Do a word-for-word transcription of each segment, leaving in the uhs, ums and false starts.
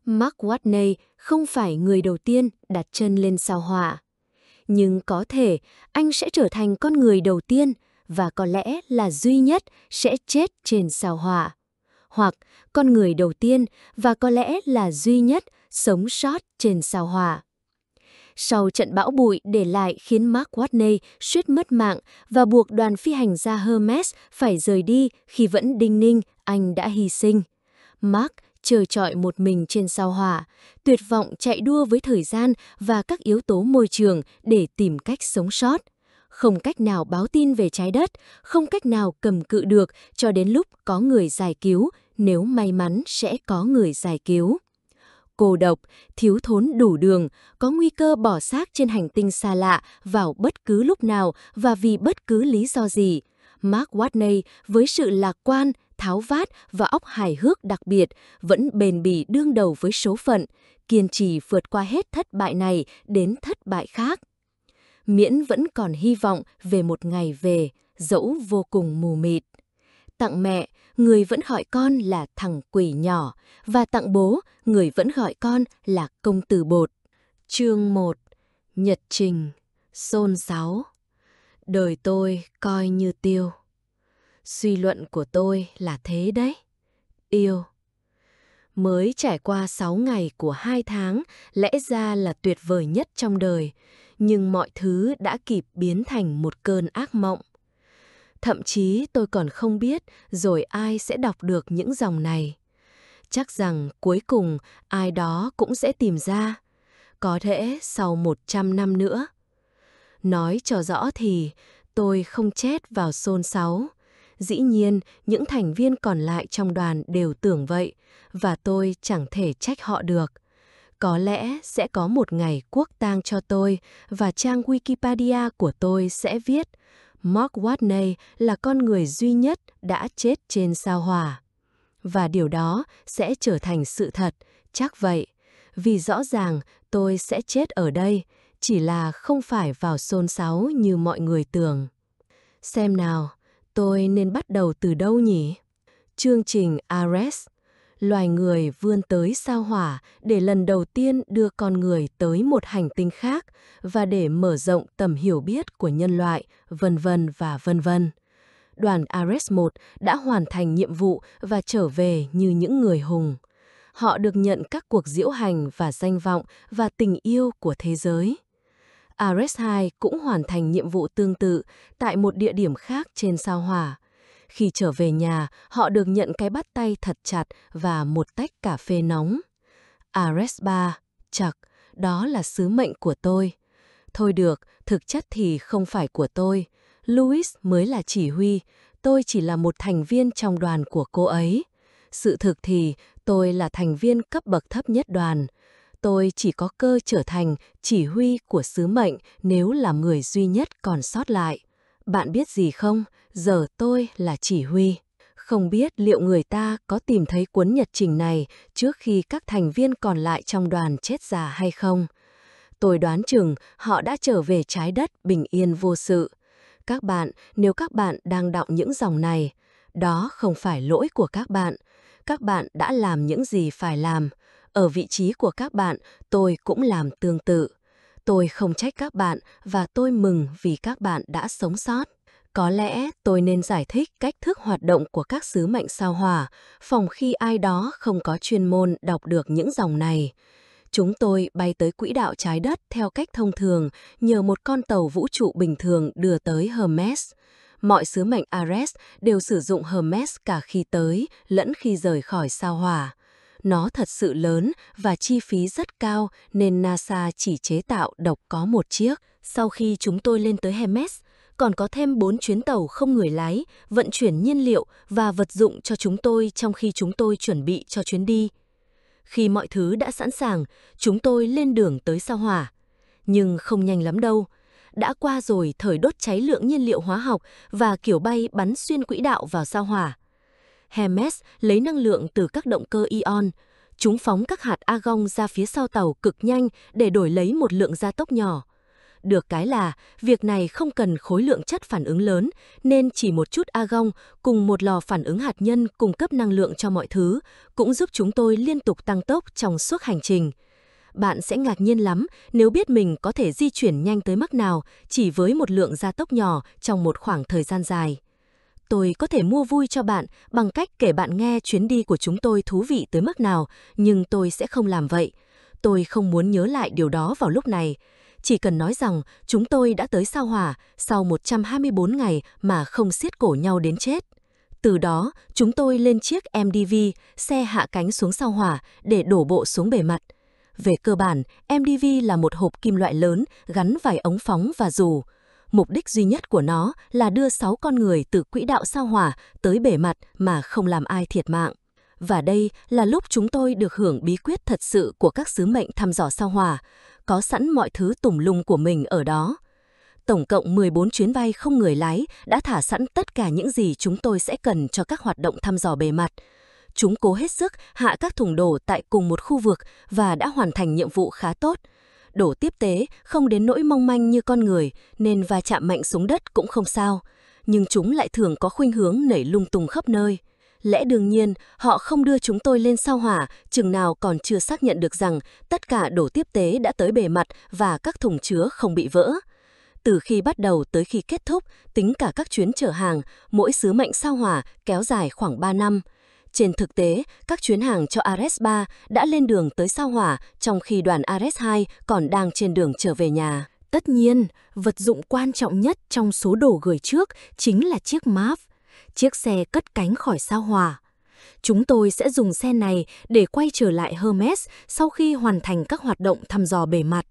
Mark Watney không phải người đầu tiên đặt chân lên sao Hỏa. Nhưng có thể anh sẽ trở thành con người đầu tiên và có lẽ là duy nhất sẽ chết trên sao Hỏa. Hoặc con người đầu tiên và có lẽ là duy nhất sống sót trên sao Hỏa. Sau trận bão bụi để lại khiến Mark Watney suýt mất mạng và buộc đoàn phi hành gia Hermes phải rời đi khi vẫn đinh ninh anh đã hy sinh. Mark trơ trọi một mình trên sao Hỏa, tuyệt vọng chạy đua với thời gian và các yếu tố môi trường để tìm cách sống sót. Không cách nào báo tin về trái đất, không cách nào cầm cự được cho đến lúc có người giải cứu, nếu may mắn sẽ có người giải cứu. Cô độc, thiếu thốn đủ đường, có nguy cơ bỏ xác trên hành tinh xa lạ vào bất cứ lúc nào và vì bất cứ lý do gì. Mark Watney với sự lạc quan, tháo vát và óc hài hước đặc biệt vẫn bền bỉ đương đầu với số phận, kiên trì vượt qua hết thất bại này đến thất bại khác. Miễn vẫn còn hy vọng về một ngày về, dẫu vô cùng mù mịt. Tặng mẹ, người vẫn gọi con là thằng quỷ nhỏ, và tặng bố, người vẫn gọi con là công tử bột. Chương một. Nhật trình. Xôn xáo. Đời tôi coi như tiêu. Suy luận của tôi là thế đấy. Yêu. Mới trải qua sáu ngày của hai tháng, lẽ ra là tuyệt vời nhất trong đời, nhưng mọi thứ đã kịp biến thành một cơn ác mộng. Thậm chí tôi còn không biết rồi ai sẽ đọc được những dòng này. Chắc rằng cuối cùng ai đó cũng sẽ tìm ra, có thể sau một trăm năm nữa. Nói cho rõ thì tôi không chết vào xôn xáo. Dĩ nhiên, những thành viên còn lại trong đoàn đều tưởng vậy, và tôi chẳng thể trách họ được. Có lẽ sẽ có một ngày quốc tang cho tôi, và trang Wikipedia của tôi sẽ viết Mark Watney là con người duy nhất đã chết trên sao Hỏa. Và điều đó sẽ trở thành sự thật, chắc vậy, vì rõ ràng tôi sẽ chết ở đây, chỉ là không phải vào xôn xáo như mọi người tưởng. Xem nào, tôi nên bắt đầu từ đâu nhỉ? Chương trình Ares. Loài người vươn tới sao Hỏa để lần đầu tiên đưa con người tới một hành tinh khác và để mở rộng tầm hiểu biết của nhân loại, vân vân và vân vân. Đoàn Ares một đã hoàn thành nhiệm vụ và trở về như những người hùng. Họ được nhận các cuộc diễu hành và danh vọng và tình yêu của thế giới. Ares hai cũng hoàn thành nhiệm vụ tương tự tại một địa điểm khác trên sao Hỏa. Khi trở về nhà, họ được nhận cái bắt tay thật chặt và một tách cà phê nóng. Ares ba, chậc, đó là sứ mệnh của tôi. Thôi được, thực chất thì không phải của tôi. Louis mới là chỉ huy, tôi chỉ là một thành viên trong đoàn của cô ấy. Sự thực thì tôi là thành viên cấp bậc thấp nhất đoàn. Tôi chỉ có cơ trở thành chỉ huy của sứ mệnh nếu là người duy nhất còn sót lại. Bạn biết gì không? Giờ tôi là chỉ huy. Không biết liệu người ta có tìm thấy cuốn nhật trình này trước khi các thành viên còn lại trong đoàn chết già hay không? Tôi đoán chừng họ đã trở về trái đất bình yên vô sự. Các bạn, nếu các bạn đang đọc những dòng này, đó không phải lỗi của các bạn. Các bạn đã làm những gì phải làm. Ở vị trí của các bạn, tôi cũng làm tương tự. Tôi không trách các bạn và tôi mừng vì các bạn đã sống sót. Có lẽ tôi nên giải thích cách thức hoạt động của các sứ mệnh sao Hỏa, phòng khi ai đó không có chuyên môn đọc được những dòng này. Chúng tôi bay tới quỹ đạo trái đất theo cách thông thường nhờ một con tàu vũ trụ bình thường đưa tới Hermes. Mọi sứ mệnh Ares đều sử dụng Hermes cả khi tới lẫn khi rời khỏi sao Hỏa. Nó thật sự lớn và chi phí rất cao nên NASA chỉ chế tạo độc có một chiếc. Sau khi chúng tôi lên tới Hermes, còn có thêm bốn chuyến tàu không người lái, vận chuyển nhiên liệu và vật dụng cho chúng tôi trong khi chúng tôi chuẩn bị cho chuyến đi. Khi mọi thứ đã sẵn sàng, chúng tôi lên đường tới sao Hỏa. Nhưng không nhanh lắm đâu. Đã qua rồi thời đốt cháy lượng nhiên liệu hóa học và kiểu bay bắn xuyên quỹ đạo vào sao Hỏa. Hermes lấy năng lượng từ các động cơ ion. Chúng phóng các hạt argon ra phía sau tàu cực nhanh để đổi lấy một lượng gia tốc nhỏ. Được cái là, việc này không cần khối lượng chất phản ứng lớn, nên chỉ một chút argon cùng một lò phản ứng hạt nhân cung cấp năng lượng cho mọi thứ, cũng giúp chúng tôi liên tục tăng tốc trong suốt hành trình. Bạn sẽ ngạc nhiên lắm nếu biết mình có thể di chuyển nhanh tới mức nào chỉ với một lượng gia tốc nhỏ trong một khoảng thời gian dài. Tôi có thể mua vui cho bạn bằng cách kể bạn nghe chuyến đi của chúng tôi thú vị tới mức nào, nhưng tôi sẽ không làm vậy. Tôi không muốn nhớ lại điều đó vào lúc này. Chỉ cần nói rằng chúng tôi đã tới sao Hỏa sau một trăm hai mươi tư ngày mà không siết cổ nhau đến chết. Từ đó, chúng tôi lên chiếc em đê vê, xe hạ cánh xuống sao Hỏa để đổ bộ xuống bề mặt. Về cơ bản, em đê vê là một hộp kim loại lớn gắn vài ống phóng và dù. Mục đích duy nhất của nó là đưa sáu con người từ quỹ đạo sao Hỏa tới bề mặt mà không làm ai thiệt mạng. Và đây là lúc chúng tôi được hưởng bí quyết thật sự của các sứ mệnh thăm dò sao Hỏa, có sẵn mọi thứ tùm lum của mình ở đó. Tổng cộng mười bốn chuyến bay không người lái đã thả sẵn tất cả những gì chúng tôi sẽ cần cho các hoạt động thăm dò bề mặt. Chúng cố hết sức hạ các thùng đổ tại cùng một khu vực và đã hoàn thành nhiệm vụ khá tốt. Đổ tiếp tế không đến nỗi mong manh như con người nên va chạm mạnh xuống đất cũng không sao, nhưng chúng lại thường có khuynh hướng nảy lung tung khắp nơi. Lẽ đương nhiên, họ không đưa chúng tôi lên sao Hỏa chừng nào còn chưa xác nhận được rằng tất cả đổ tiếp tế đã tới bề mặt và các thùng chứa không bị vỡ. Từ khi bắt đầu tới khi kết thúc, tính cả các chuyến chở hàng, mỗi sứ mệnh sao Hỏa kéo dài khoảng ba năm. Trên thực tế, các chuyến hàng cho Ares ba đã lên đường tới sao Hỏa trong khi đoàn Ares hai còn đang trên đường trở về nhà. Tất nhiên, vật dụng quan trọng nhất trong số đồ gửi trước chính là chiếc Mav, chiếc xe cất cánh khỏi sao Hỏa. Chúng tôi sẽ dùng xe này để quay trở lại Hermes sau khi hoàn thành các hoạt động thăm dò bề mặt.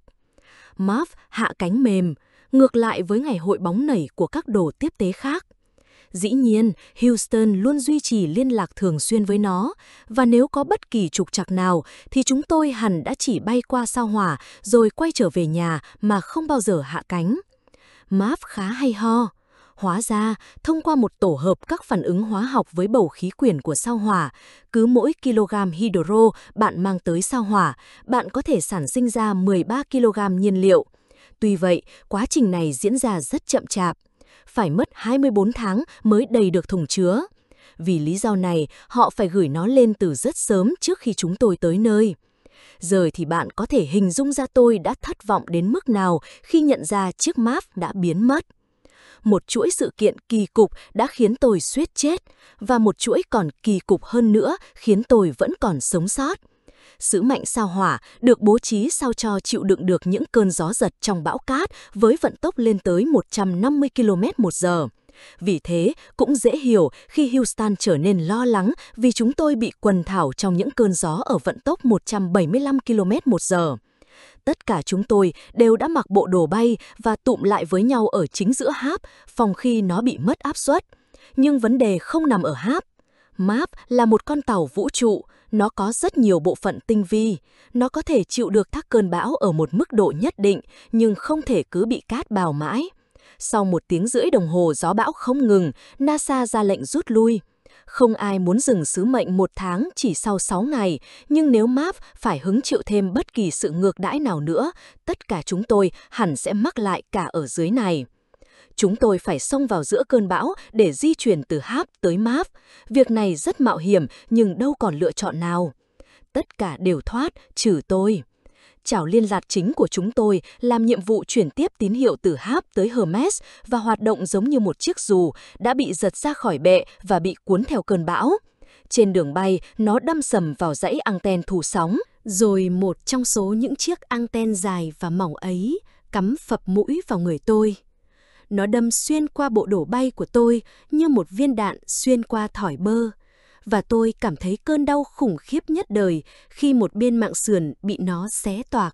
Mav hạ cánh mềm, ngược lại với ngày hội bóng nảy của các đồ tiếp tế khác. Dĩ nhiên, Houston luôn duy trì liên lạc thường xuyên với nó, và nếu có bất kỳ trục trặc nào thì chúng tôi hẳn đã chỉ bay qua sao Hỏa rồi quay trở về nhà mà không bao giờ hạ cánh. Mav khá hay ho. Hóa ra, thông qua một tổ hợp các phản ứng hóa học với bầu khí quyển của sao Hỏa, cứ mỗi kg hydro bạn mang tới sao Hỏa, bạn có thể sản sinh ra mười ba ki lô gam nhiên liệu. Tuy vậy, quá trình này diễn ra rất chậm chạp. Phải mất hai mươi tư tháng mới đầy được thùng chứa. Vì lý do này, họ phải gửi nó lên từ rất sớm trước khi chúng tôi tới nơi. Giờ thì bạn có thể hình dung ra tôi đã thất vọng đến mức nào khi nhận ra chiếc Mav đã biến mất. Một chuỗi sự kiện kỳ cục đã khiến tôi suýt chết, và một chuỗi còn kỳ cục hơn nữa khiến tôi vẫn còn sống sót. Sứ mệnh sao Hỏa được bố trí sao cho chịu đựng được những cơn gió giật trong bão cát với vận tốc lên tới một trăm năm mươi ki lô mét một giờ. Vì thế, cũng dễ hiểu khi Houston trở nên lo lắng vì chúng tôi bị quần thảo trong những cơn gió ở vận tốc một trăm bảy mươi lăm ki lô mét một giờ. Tất cả chúng tôi đều đã mặc bộ đồ bay và tụm lại với nhau ở chính giữa háp, phòng khi nó bị mất áp suất. Nhưng vấn đề không nằm ở háp. Mav là một con tàu vũ trụ, nó có rất nhiều bộ phận tinh vi. Nó có thể chịu được các cơn bão ở một mức độ nhất định, nhưng không thể cứ bị cát bào mãi. Sau một tiếng rưỡi đồng hồ gió bão không ngừng, NASA ra lệnh rút lui. Không ai muốn dừng sứ mệnh một tháng chỉ sau sáu ngày, nhưng nếu Mav phải hứng chịu thêm bất kỳ sự ngược đãi nào nữa, tất cả chúng tôi hẳn sẽ mắc lại cả ở dưới này. Chúng tôi phải xông vào giữa cơn bão để di chuyển từ háp tới Mav. Việc này rất mạo hiểm nhưng đâu còn lựa chọn nào. Tất cả đều thoát, trừ tôi. Chảo liên lạc chính của chúng tôi làm nhiệm vụ chuyển tiếp tín hiệu từ háp tới Hermes và hoạt động giống như một chiếc dù đã bị giật ra khỏi bệ và bị cuốn theo cơn bão. Trên đường bay, nó đâm sầm vào dãy anten thu sóng. Rồi một trong số những chiếc anten dài và mỏng ấy cắm phập mũi vào người tôi. Nó đâm xuyên qua bộ đồ bay của tôi như một viên đạn xuyên qua thỏi bơ. Và tôi cảm thấy cơn đau khủng khiếp nhất đời khi một bên mạng sườn bị nó xé toạc.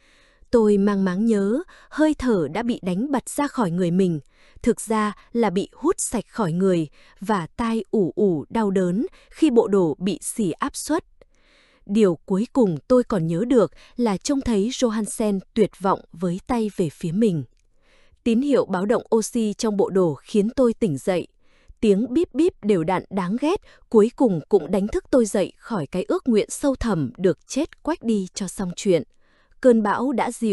Tôi mang máng nhớ, hơi thở đã bị đánh bật ra khỏi người mình, thực ra là bị hút sạch khỏi người, và tai ủ ủ đau đớn khi bộ đồ bị xỉ áp suất. Điều cuối cùng tôi còn nhớ được là trông thấy Johansen tuyệt vọng với tay về phía mình. Tín hiệu báo động oxy trong bộ đồ khiến tôi tỉnh dậy. Tiếng bíp bíp đều đặn đáng ghét cuối cùng cũng đánh thức tôi dậy khỏi cái ước nguyện sâu thẳm được chết quách đi cho xong chuyện. Cơn bão đã dịu,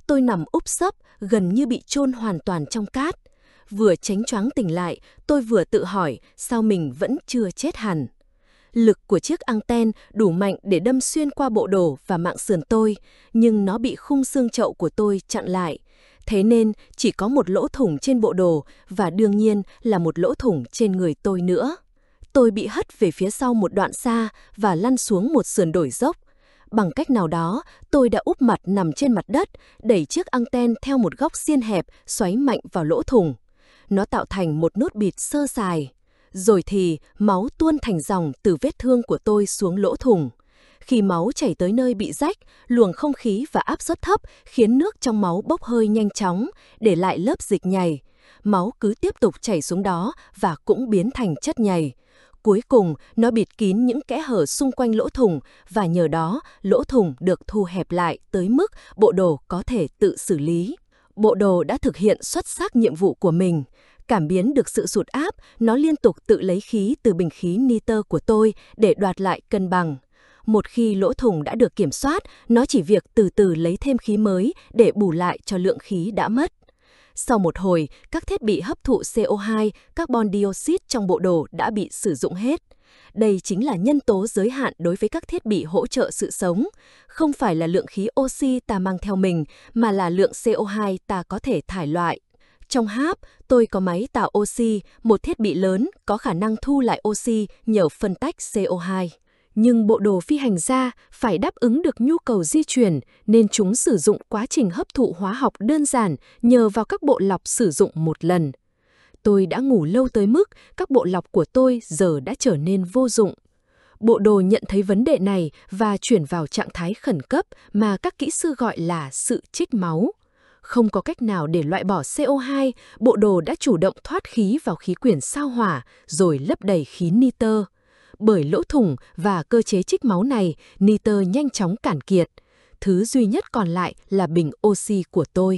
tôi nằm úp sấp, gần như bị chôn hoàn toàn trong cát. Vừa chánh choáng tỉnh lại, tôi vừa tự hỏi sao mình vẫn chưa chết hẳn. Lực của chiếc anten đủ mạnh để đâm xuyên qua bộ đồ và mạng sườn tôi, nhưng nó bị khung xương chậu của tôi chặn lại. Thế nên chỉ có một lỗ thủng trên bộ đồ và đương nhiên là một lỗ thủng trên người tôi nữa. Tôi bị hất về phía sau một đoạn xa và lăn xuống một sườn đồi dốc. Bằng cách nào đó, tôi đã úp mặt nằm trên mặt đất, đẩy chiếc anten theo một góc xiên hẹp, xoáy mạnh vào lỗ thủng. Nó tạo thành một nốt bịt sơ sài. Rồi thì máu tuôn thành dòng từ vết thương của tôi xuống lỗ thủng. Khi máu chảy tới nơi bị rách, luồng không khí và áp suất thấp khiến nước trong máu bốc hơi nhanh chóng, để lại lớp dịch nhầy. Máu cứ tiếp tục chảy xuống đó và cũng biến thành chất nhầy. Cuối cùng, nó bịt kín những kẽ hở xung quanh lỗ thủng và nhờ đó, lỗ thủng được thu hẹp lại tới mức bộ đồ có thể tự xử lý. Bộ đồ đã thực hiện xuất sắc nhiệm vụ của mình. Cảm biến được sự sụt áp, nó liên tục tự lấy khí từ bình khí nitơ của tôi để đoạt lại cân bằng. Một khi lỗ thủng đã được kiểm soát, nó chỉ việc từ từ lấy thêm khí mới để bù lại cho lượng khí đã mất. Sau một hồi, các thiết bị hấp thụ xê o hai, carbon dioxide trong bộ đồ đã bị sử dụng hết. Đây chính là nhân tố giới hạn đối với các thiết bị hỗ trợ sự sống. Không phải là lượng khí oxy ta mang theo mình, mà là lượng xê o hai ta có thể thải loại. Trong háp, tôi có máy tạo oxy, một thiết bị lớn có khả năng thu lại oxy nhờ phân tách xê o hai. Nhưng bộ đồ phi hành gia phải đáp ứng được nhu cầu di chuyển, nên chúng sử dụng quá trình hấp thụ hóa học đơn giản nhờ vào các bộ lọc sử dụng một lần. Tôi đã ngủ lâu tới mức các bộ lọc của tôi giờ đã trở nên vô dụng. Bộ đồ nhận thấy vấn đề này và chuyển vào trạng thái khẩn cấp mà các kỹ sư gọi là sự trích máu. Không có cách nào để loại bỏ xê o hai, bộ đồ đã chủ động thoát khí vào khí quyển sao hỏa rồi lấp đầy khí nitơ. Bởi lỗ thủng và cơ chế trích máu này, nitơ nhanh chóng cạn kiệt. Thứ duy nhất còn lại là bình oxy của tôi.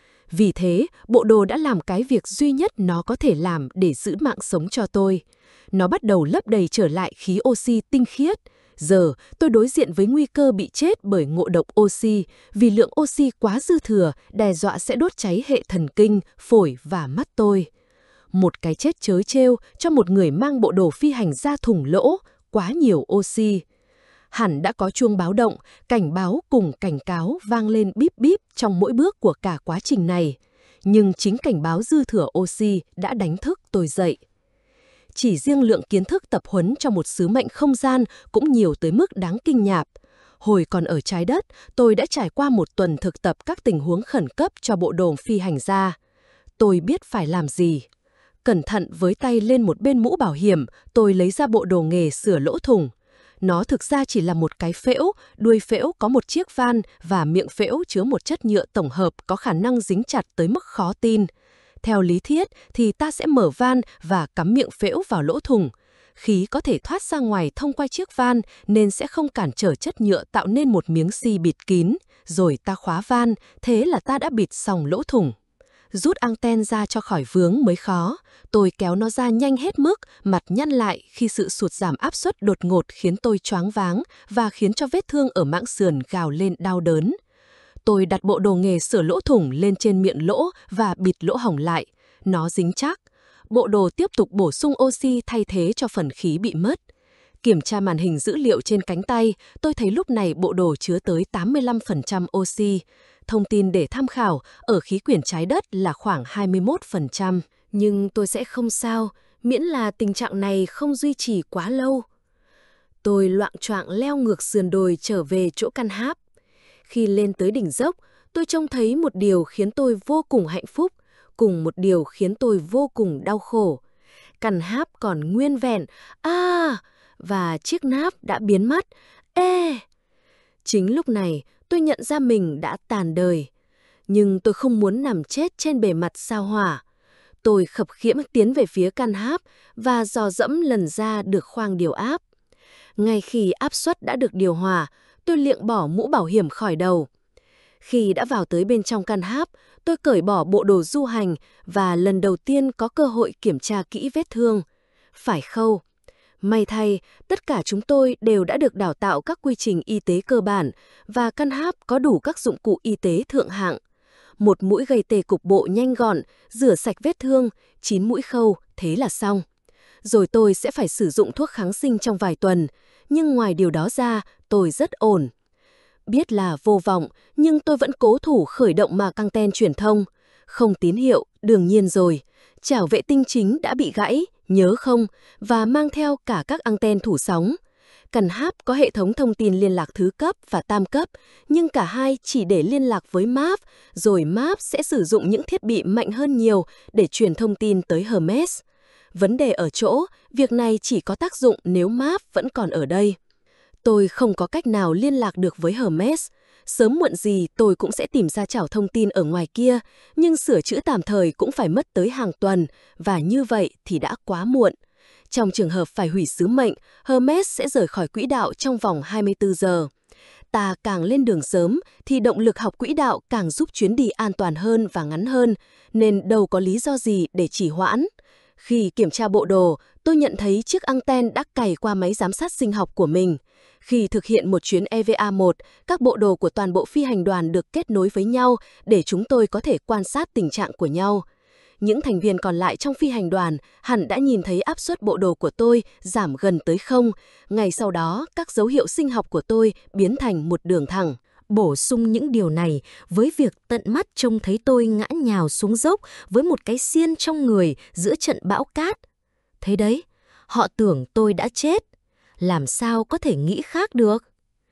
Vì thế, bộ đồ đã làm cái việc duy nhất nó có thể làm để giữ mạng sống cho tôi. Nó bắt đầu lấp đầy trở lại khí oxy tinh khiết. Giờ, tôi đối diện với nguy cơ bị chết bởi ngộ độc oxy, vì lượng oxy quá dư thừa đe dọa sẽ đốt cháy hệ thần kinh, phổi và mắt tôi. Một cái chết trớ trêu cho một người mang bộ đồ phi hành gia thủng lỗ, quá nhiều oxy. Hẳn đã có chuông báo động, cảnh báo cùng cảnh cáo vang lên bíp bíp trong mỗi bước của cả quá trình này. Nhưng chính cảnh báo dư thừa oxy đã đánh thức tôi dậy. Chỉ riêng lượng kiến thức tập huấn cho một sứ mệnh không gian cũng nhiều tới mức đáng kinh ngạc. Hồi còn ở trái đất, tôi đã trải qua một tuần thực tập các tình huống khẩn cấp cho bộ đồ phi hành gia. Tôi biết phải làm gì. Cẩn thận với tay lên một bên mũ bảo hiểm, tôi lấy ra bộ đồ nghề sửa lỗ thủng. Nó thực ra chỉ là một cái phễu, đuôi phễu có một chiếc van và miệng phễu chứa một chất nhựa tổng hợp có khả năng dính chặt tới mức khó tin. Theo lý thuyết thì ta sẽ mở van và cắm miệng phễu vào lỗ thủng. Khí có thể thoát ra ngoài thông qua chiếc van nên sẽ không cản trở chất nhựa tạo nên một miếng xi bịt kín. Rồi ta khóa van, thế là ta đã bịt xong lỗ thủng. Rút anten ra cho khỏi vướng mới khó. Tôi kéo nó ra nhanh hết mức, mặt nhăn lại khi sự sụt giảm áp suất đột ngột khiến tôi choáng váng và khiến cho vết thương ở mãng sườn gào lên đau đớn. Tôi đặt bộ đồ nghề sửa lỗ thủng lên trên miệng lỗ và bịt lỗ hổng lại. Nó dính chắc. Bộ đồ tiếp tục bổ sung oxy thay thế cho phần khí bị mất. Kiểm tra màn hình dữ liệu trên cánh tay, tôi thấy lúc này bộ đồ chứa tới tám mươi lăm phần trăm oxy. Thông tin để tham khảo ở khí quyển trái đất là khoảng hai mươi mốt phần trăm. Nhưng tôi sẽ không sao, miễn là tình trạng này không duy trì quá lâu. Tôi loạng choạng leo ngược sườn đồi trở về chỗ căn háp. Khi lên tới đỉnh dốc, tôi trông thấy một điều khiến tôi vô cùng hạnh phúc, cùng một điều khiến tôi vô cùng đau khổ. Căn háp còn nguyên vẹn, à, và chiếc náp đã biến mất, ê. Chính lúc này, tôi nhận ra mình đã tàn đời. Nhưng tôi không muốn nằm chết trên bề mặt sao hỏa. Tôi khập khiễng tiến về phía căn háp và dò dẫm lần ra được khoang điều áp. Ngay khi áp suất đã được điều hòa, tôi liệng bỏ mũ bảo hiểm khỏi đầu. Khi đã vào tới bên trong căn háp, tôi cởi bỏ bộ đồ du hành và lần đầu tiên có cơ hội kiểm tra kỹ vết thương. Phải khâu. May thay, tất cả chúng tôi đều đã được đào tạo các quy trình y tế cơ bản và căn háp có đủ các dụng cụ y tế thượng hạng. một mũi gầy tề cục bộ nhanh gọn, rửa sạch vết thương, chín mũi khâu, thế là xong. Rồi tôi sẽ phải sử dụng thuốc kháng sinh trong vài tuần, nhưng ngoài điều đó ra, tôi rất ổn. Biết là vô vọng, nhưng tôi vẫn cố thủ khởi động mạc anten truyền thông. Không tín hiệu, đương nhiên rồi. Chảo vệ tinh chính đã bị gãy, nhớ không, và mang theo cả các anten thủ sóng. Cần háp có hệ thống thông tin liên lạc thứ cấp và tam cấp, nhưng cả hai chỉ để liên lạc với máp, rồi máp sẽ sử dụng những thiết bị mạnh hơn nhiều để truyền thông tin tới Hermes. Vấn đề ở chỗ, việc này chỉ có tác dụng nếu máp vẫn còn ở đây. Tôi không có cách nào liên lạc được với Hermes. Sớm muộn gì tôi cũng sẽ tìm ra chảo thông tin ở ngoài kia, nhưng sửa chữa tạm thời cũng phải mất tới hàng tuần, và như vậy thì đã quá muộn. Trong trường hợp phải hủy sứ mệnh, Hermes sẽ rời khỏi quỹ đạo trong vòng hai mươi tư giờ. Ta càng lên đường sớm thì động lực học quỹ đạo càng giúp chuyến đi an toàn hơn và ngắn hơn, nên đâu có lý do gì để trì hoãn. Khi kiểm tra bộ đồ, tôi nhận thấy chiếc anten đã cày qua máy giám sát sinh học của mình. Khi thực hiện một chuyến E V A một, các bộ đồ của toàn bộ phi hành đoàn được kết nối với nhau để chúng tôi có thể quan sát tình trạng của nhau. Những thành viên còn lại trong phi hành đoàn hẳn đã nhìn thấy áp suất bộ đồ của tôi giảm gần tới không. Ngay sau đó, các dấu hiệu sinh học của tôi biến thành một đường thẳng. Bổ sung những điều này với việc tận mắt trông thấy tôi ngã nhào xuống dốc với một cái xiên trong người giữa trận bão cát. Thế đấy, họ tưởng tôi đã chết. Làm sao có thể nghĩ khác được?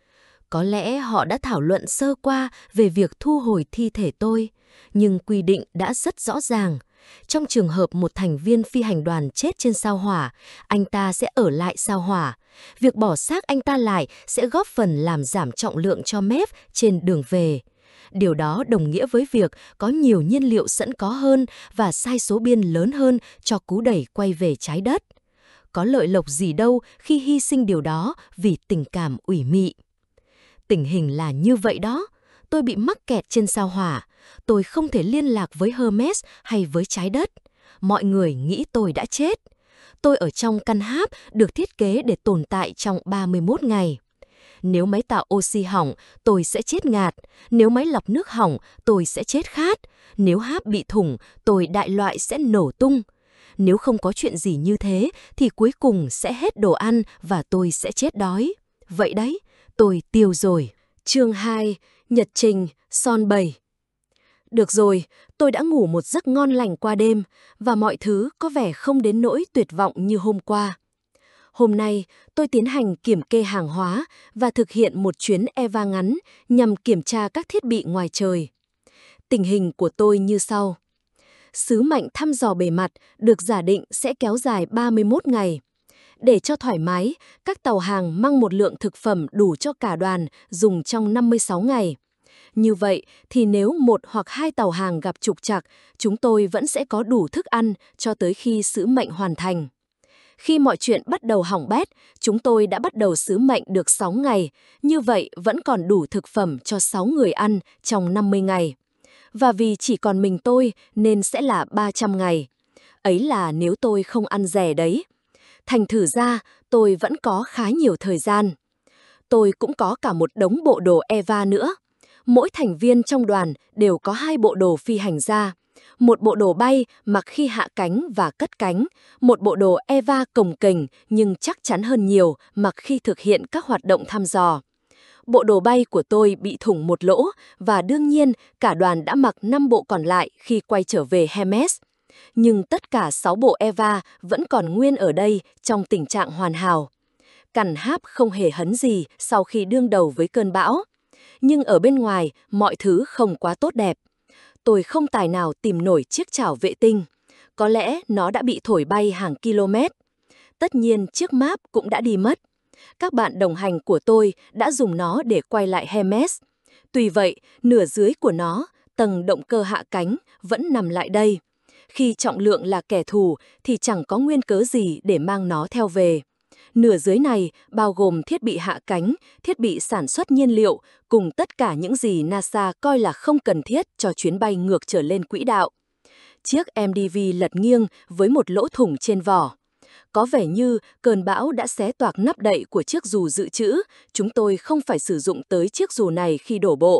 Có lẽ họ đã thảo luận sơ qua về việc thu hồi thi thể tôi, nhưng quy định đã rất rõ ràng. Trong trường hợp một thành viên phi hành đoàn chết trên sao hỏa, anh ta sẽ ở lại sao hỏa. Việc bỏ xác anh ta lại sẽ góp phần làm giảm trọng lượng cho mép trên đường về. Điều đó đồng nghĩa với việc có nhiều nhiên liệu sẵn có hơn và sai số biên lớn hơn cho cú đẩy quay về trái đất. Có lợi lộc gì đâu khi hy sinh điều đó vì tình cảm ủy mị. Tình hình là như vậy đó. Tôi bị mắc kẹt trên sao hỏa. Tôi không thể liên lạc với Hermes hay với trái đất. Mọi người nghĩ tôi đã chết. Tôi ở trong căn háp được thiết kế để tồn tại trong ba mươi mốt ngày. Nếu máy tạo oxy hỏng, tôi sẽ chết ngạt. Nếu máy lọc nước hỏng, tôi sẽ chết khát. Nếu háp bị thủng, tôi đại loại sẽ nổ tung. Nếu không có chuyện gì như thế, thì cuối cùng sẽ hết đồ ăn và tôi sẽ chết đói. Vậy đấy, tôi tiêu rồi. Chương hai. Nhật trình, son bầy. Được rồi, tôi đã ngủ một giấc ngon lành qua đêm, và mọi thứ có vẻ không đến nỗi tuyệt vọng như hôm qua. Hôm nay, tôi tiến hành kiểm kê hàng hóa và thực hiện một chuyến E V A ngắn nhằm kiểm tra các thiết bị ngoài trời. Tình hình của tôi như sau. Sứ mệnh thăm dò bề mặt được giả định sẽ kéo dài ba mươi mốt ngày. Để cho thoải mái, các tàu hàng mang một lượng thực phẩm đủ cho cả đoàn dùng trong năm mươi sáu ngày. Như vậy thì nếu một hoặc hai tàu hàng gặp trục trặc, chúng tôi vẫn sẽ có đủ thức ăn cho tới khi sứ mệnh hoàn thành. Khi mọi chuyện bắt đầu hỏng bét, chúng tôi đã bắt đầu sứ mệnh được sáu ngày, như vậy vẫn còn đủ thực phẩm cho sáu người ăn trong năm mươi ngày. Và vì chỉ còn mình tôi nên sẽ là ba trăm ngày. Ấy là nếu tôi không ăn rẻ đấy. Thành thử ra, tôi vẫn có khá nhiều thời gian. Tôi cũng có cả một đống bộ đồ E V A nữa. Mỗi thành viên trong đoàn đều có hai bộ đồ phi hành gia. Một bộ đồ bay mặc khi hạ cánh và cất cánh, một bộ đồ E V A cồng kềnh nhưng chắc chắn hơn nhiều mặc khi thực hiện các hoạt động thăm dò. Bộ đồ bay của tôi bị thủng một lỗ và đương nhiên cả đoàn đã mặc năm bộ còn lại khi quay trở về Hermes. Nhưng tất cả sáu bộ E V A vẫn còn nguyên ở đây trong tình trạng hoàn hảo. Cằn háp không hề hấn gì sau khi đương đầu với cơn bão. Nhưng ở bên ngoài, mọi thứ không quá tốt đẹp. Tôi không tài nào tìm nổi chiếc chảo vệ tinh. Có lẽ nó đã bị thổi bay hàng km. Tất nhiên chiếc map cũng đã đi mất. Các bạn đồng hành của tôi đã dùng nó để quay lại Hermes. Tuy vậy, nửa dưới của nó, tầng động cơ hạ cánh, vẫn nằm lại đây. Khi trọng lượng là kẻ thù thì chẳng có nguyên cớ gì để mang nó theo về. Nửa dưới này bao gồm thiết bị hạ cánh, thiết bị sản xuất nhiên liệu, cùng tất cả những gì NASA coi là không cần thiết cho chuyến bay ngược trở lên quỹ đạo. Chiếc M D V lật nghiêng với một lỗ thủng trên vỏ. Có vẻ như cơn bão đã xé toạc nắp đậy của chiếc dù dự trữ, chúng tôi không phải sử dụng tới chiếc dù này khi đổ bộ.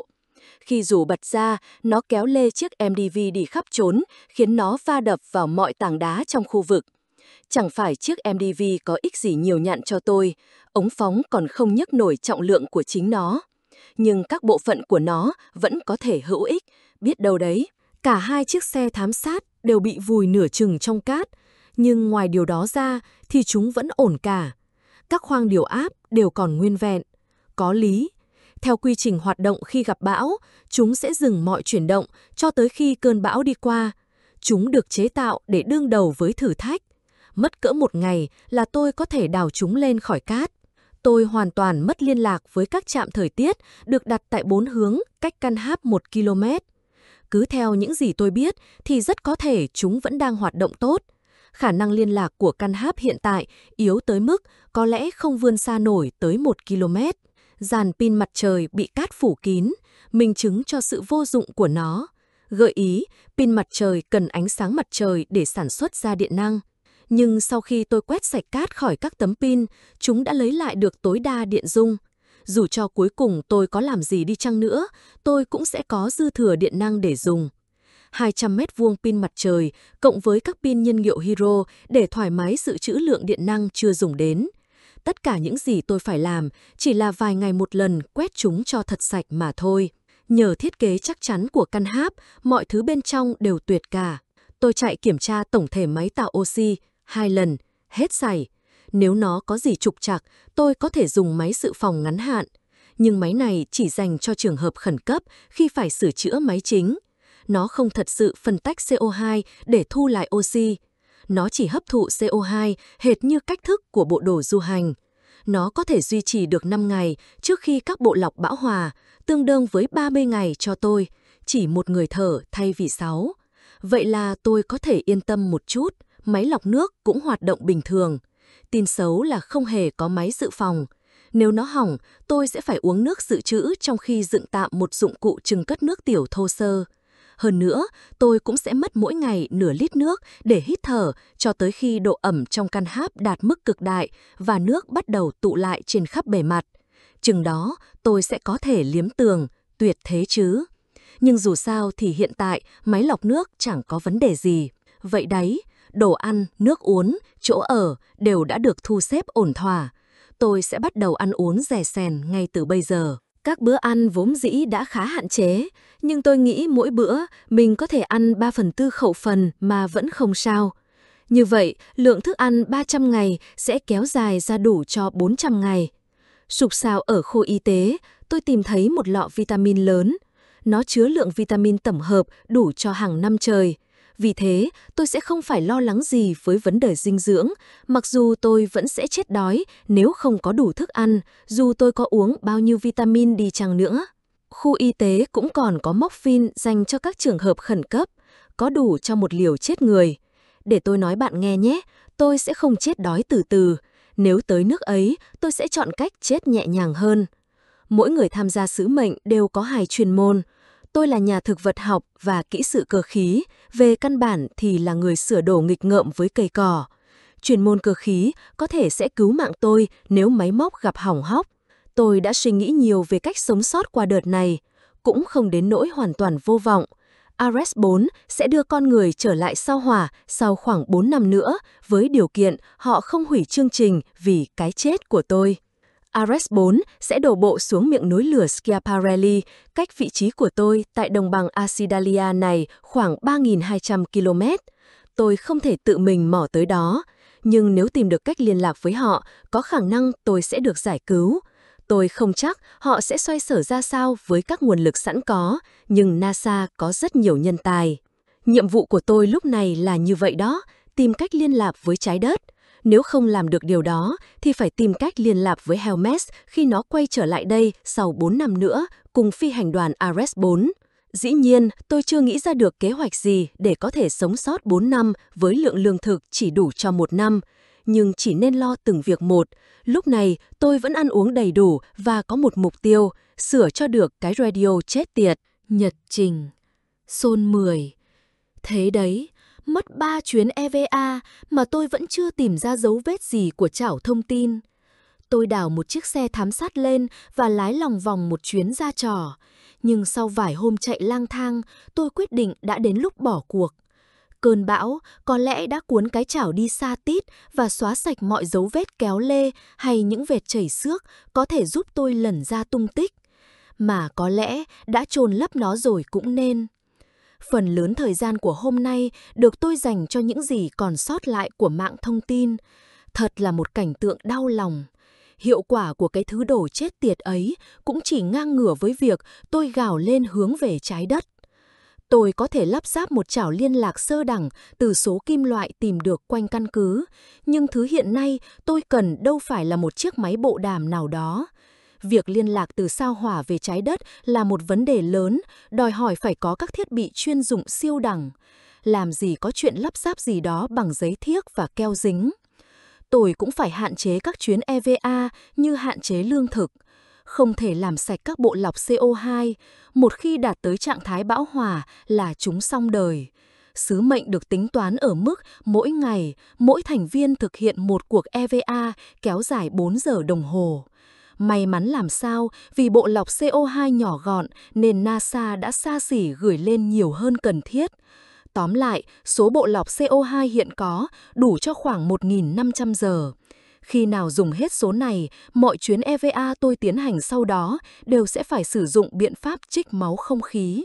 Khi dù bật ra, nó kéo lê chiếc em đê vê đi khắp trốn, khiến nó va đập vào mọi tảng đá trong khu vực. Chẳng phải chiếc em đê vê có ích gì nhiều nhặn cho tôi, ống phóng còn không nhấc nổi trọng lượng của chính nó. Nhưng các bộ phận của nó vẫn có thể hữu ích, biết đâu đấy. Cả hai chiếc xe thám sát đều bị vùi nửa chừng trong cát, nhưng ngoài điều đó ra thì chúng vẫn ổn cả. Các khoang điều áp đều còn nguyên vẹn. Có lý. Theo quy trình hoạt động khi gặp bão, chúng sẽ dừng mọi chuyển động cho tới khi cơn bão đi qua. Chúng được chế tạo để đương đầu với thử thách. Mất cỡ một ngày là tôi có thể đào chúng lên khỏi cát. Tôi hoàn toàn mất liên lạc với các trạm thời tiết được đặt tại bốn hướng cách căn háp một ki lô mét. Cứ theo những gì tôi biết thì rất có thể chúng vẫn đang hoạt động tốt. Khả năng liên lạc của căn háp hiện tại yếu tới mức có lẽ không vươn xa nổi tới một ki lô mét. Dàn pin mặt trời bị cát phủ kín, minh chứng cho sự vô dụng của nó. Gợi ý, pin mặt trời cần ánh sáng mặt trời để sản xuất ra điện năng. Nhưng sau khi tôi quét sạch cát khỏi các tấm pin, chúng đã lấy lại được tối đa điện dung. Dù cho cuối cùng tôi có làm gì đi chăng nữa, tôi cũng sẽ có dư thừa điện năng để dùng. hai trăm mét vuông pin mặt trời cộng với các pin nhiên liệu hydro để thoải mái dự trữ lượng điện năng chưa dùng đến. Tất cả những gì tôi phải làm chỉ là vài ngày một lần quét chúng cho thật sạch mà thôi. Nhờ thiết kế chắc chắn của căn háp, mọi thứ bên trong đều tuyệt cả. Tôi chạy kiểm tra tổng thể máy tạo oxy hai lần, hết sảy. Nếu nó có gì trục trặc, tôi có thể dùng máy dự phòng ngắn hạn. Nhưng máy này chỉ dành cho trường hợp khẩn cấp khi phải sửa chữa máy chính. Nó không thật sự phân tách xê o hai để thu lại oxy. Nó chỉ hấp thụ xê o hai hệt như cách thức của bộ đồ du hành. Nó có thể duy trì được năm ngày trước khi các bộ lọc bão hòa, tương đương với ba mươi ngày cho tôi, chỉ một người thở thay vì sáu. Vậy là tôi có thể yên tâm một chút, máy lọc nước cũng hoạt động bình thường. Tin xấu là không hề có máy dự phòng. Nếu nó hỏng, tôi sẽ phải uống nước dự trữ trong khi dựng tạm một dụng cụ chừng cất nước tiểu thô sơ. Hơn nữa, tôi cũng sẽ mất mỗi ngày nửa lít nước để hít thở cho tới khi độ ẩm trong căn háp đạt mức cực đại và nước bắt đầu tụ lại trên khắp bề mặt. Chừng đó, tôi sẽ có thể liếm tường, tuyệt thế chứ. Nhưng dù sao thì hiện tại máy lọc nước chẳng có vấn đề gì. Vậy đấy, đồ ăn, nước uống, chỗ ở đều đã được thu xếp ổn thỏa. Tôi sẽ bắt đầu ăn uống rẻ sèn ngay từ bây giờ. Các bữa ăn vốn dĩ đã khá hạn chế, nhưng tôi nghĩ mỗi bữa mình có thể ăn ba phần tư khẩu phần mà vẫn không sao. Như vậy, lượng thức ăn ba trăm ngày sẽ kéo dài ra đủ cho bốn trăm ngày. Sục sạo ở khu y tế, tôi tìm thấy một lọ vitamin lớn. Nó chứa lượng vitamin tổng hợp đủ cho hàng năm trời. Vì thế, tôi sẽ không phải lo lắng gì với vấn đề dinh dưỡng, mặc dù tôi vẫn sẽ chết đói nếu không có đủ thức ăn, dù tôi có uống bao nhiêu vitamin đi chăng nữa. Khu y tế cũng còn có morphine dành cho các trường hợp khẩn cấp, có đủ cho một liều chết người. Để tôi nói bạn nghe nhé, tôi sẽ không chết đói từ từ. Nếu tới nước ấy, tôi sẽ chọn cách chết nhẹ nhàng hơn. Mỗi người tham gia sứ mệnh đều có hai chuyên môn. Tôi là nhà thực vật học và kỹ sư cơ khí, về căn bản thì là người sửa đồ nghịch ngợm với cây cỏ. Chuyên môn cơ khí có thể sẽ cứu mạng tôi nếu máy móc gặp hỏng hóc. Tôi đã suy nghĩ nhiều về cách sống sót qua đợt này, cũng không đến nỗi hoàn toàn vô vọng. Ares bốn sẽ đưa con người trở lại sao Hỏa sau khoảng bốn năm nữa, với điều kiện họ không hủy chương trình vì cái chết của tôi. Ares bốn sẽ đổ bộ xuống miệng núi lửa Schiaparelli, cách vị trí của tôi tại đồng bằng Acidalia này khoảng ba nghìn hai trăm ki lô mét. Tôi không thể tự mình mò tới đó, nhưng nếu tìm được cách liên lạc với họ, có khả năng tôi sẽ được giải cứu. Tôi không chắc họ sẽ xoay sở ra sao với các nguồn lực sẵn có, nhưng NASA có rất nhiều nhân tài. Nhiệm vụ của tôi lúc này là như vậy đó, tìm cách liên lạc với trái đất. Nếu không làm được điều đó, thì phải tìm cách liên lạc với Hermes khi nó quay trở lại đây sau bốn năm nữa, cùng phi hành đoàn Ares bốn. Dĩ nhiên, tôi chưa nghĩ ra được kế hoạch gì để có thể sống sót bốn năm với lượng lương thực chỉ đủ cho một năm. Nhưng chỉ nên lo từng việc một. Lúc này, tôi vẫn ăn uống đầy đủ và có một mục tiêu, sửa cho được cái radio chết tiệt. Nhật trình. Xôn mười. Thế đấy, mất ba chuyến e vê a mà tôi vẫn chưa tìm ra dấu vết gì của chảo thông tin. Tôi đào một chiếc xe thám sát lên và lái lòng vòng một chuyến ra trò. Nhưng sau vài hôm chạy lang thang, tôi quyết định đã đến lúc bỏ cuộc. Cơn bão có lẽ đã cuốn cái chảo đi xa tít và xóa sạch mọi dấu vết kéo lê hay những vệt chảy xước có thể giúp tôi lần ra tung tích. Mà có lẽ đã chôn lấp nó rồi cũng nên. Phần lớn thời gian của hôm nay được tôi dành cho những gì còn sót lại của mạng thông tin. Thật là một cảnh tượng đau lòng. Hiệu quả của cái thứ đồ chết tiệt ấy cũng chỉ ngang ngửa với việc tôi gào lên hướng về trái đất. Tôi có thể lắp ráp một chảo liên lạc sơ đẳng từ số kim loại tìm được quanh căn cứ, nhưng thứ hiện nay tôi cần đâu phải là một chiếc máy bộ đàm nào đó. Việc liên lạc từ sao Hỏa về trái đất là một vấn đề lớn, đòi hỏi phải có các thiết bị chuyên dụng siêu đẳng. Làm gì có chuyện lắp ráp gì đó bằng giấy thiếc và keo dính. Tôi cũng phải hạn chế các chuyến e vê a như hạn chế lương thực. Không thể làm sạch các bộ lọc xê o hai, một khi đạt tới trạng thái bão hòa là chúng xong đời. Sứ mệnh được tính toán ở mức mỗi ngày, mỗi thành viên thực hiện một cuộc e vê a kéo dài bốn giờ đồng hồ. May mắn làm sao vì bộ lọc xê o hai nhỏ gọn nên NASA đã xa xỉ gửi lên nhiều hơn cần thiết. Tóm lại, số bộ lọc xê o hai hiện có đủ cho khoảng một nghìn năm trăm giờ. Khi nào dùng hết số này, mọi chuyến e vê a tôi tiến hành sau đó đều sẽ phải sử dụng biện pháp trích máu không khí.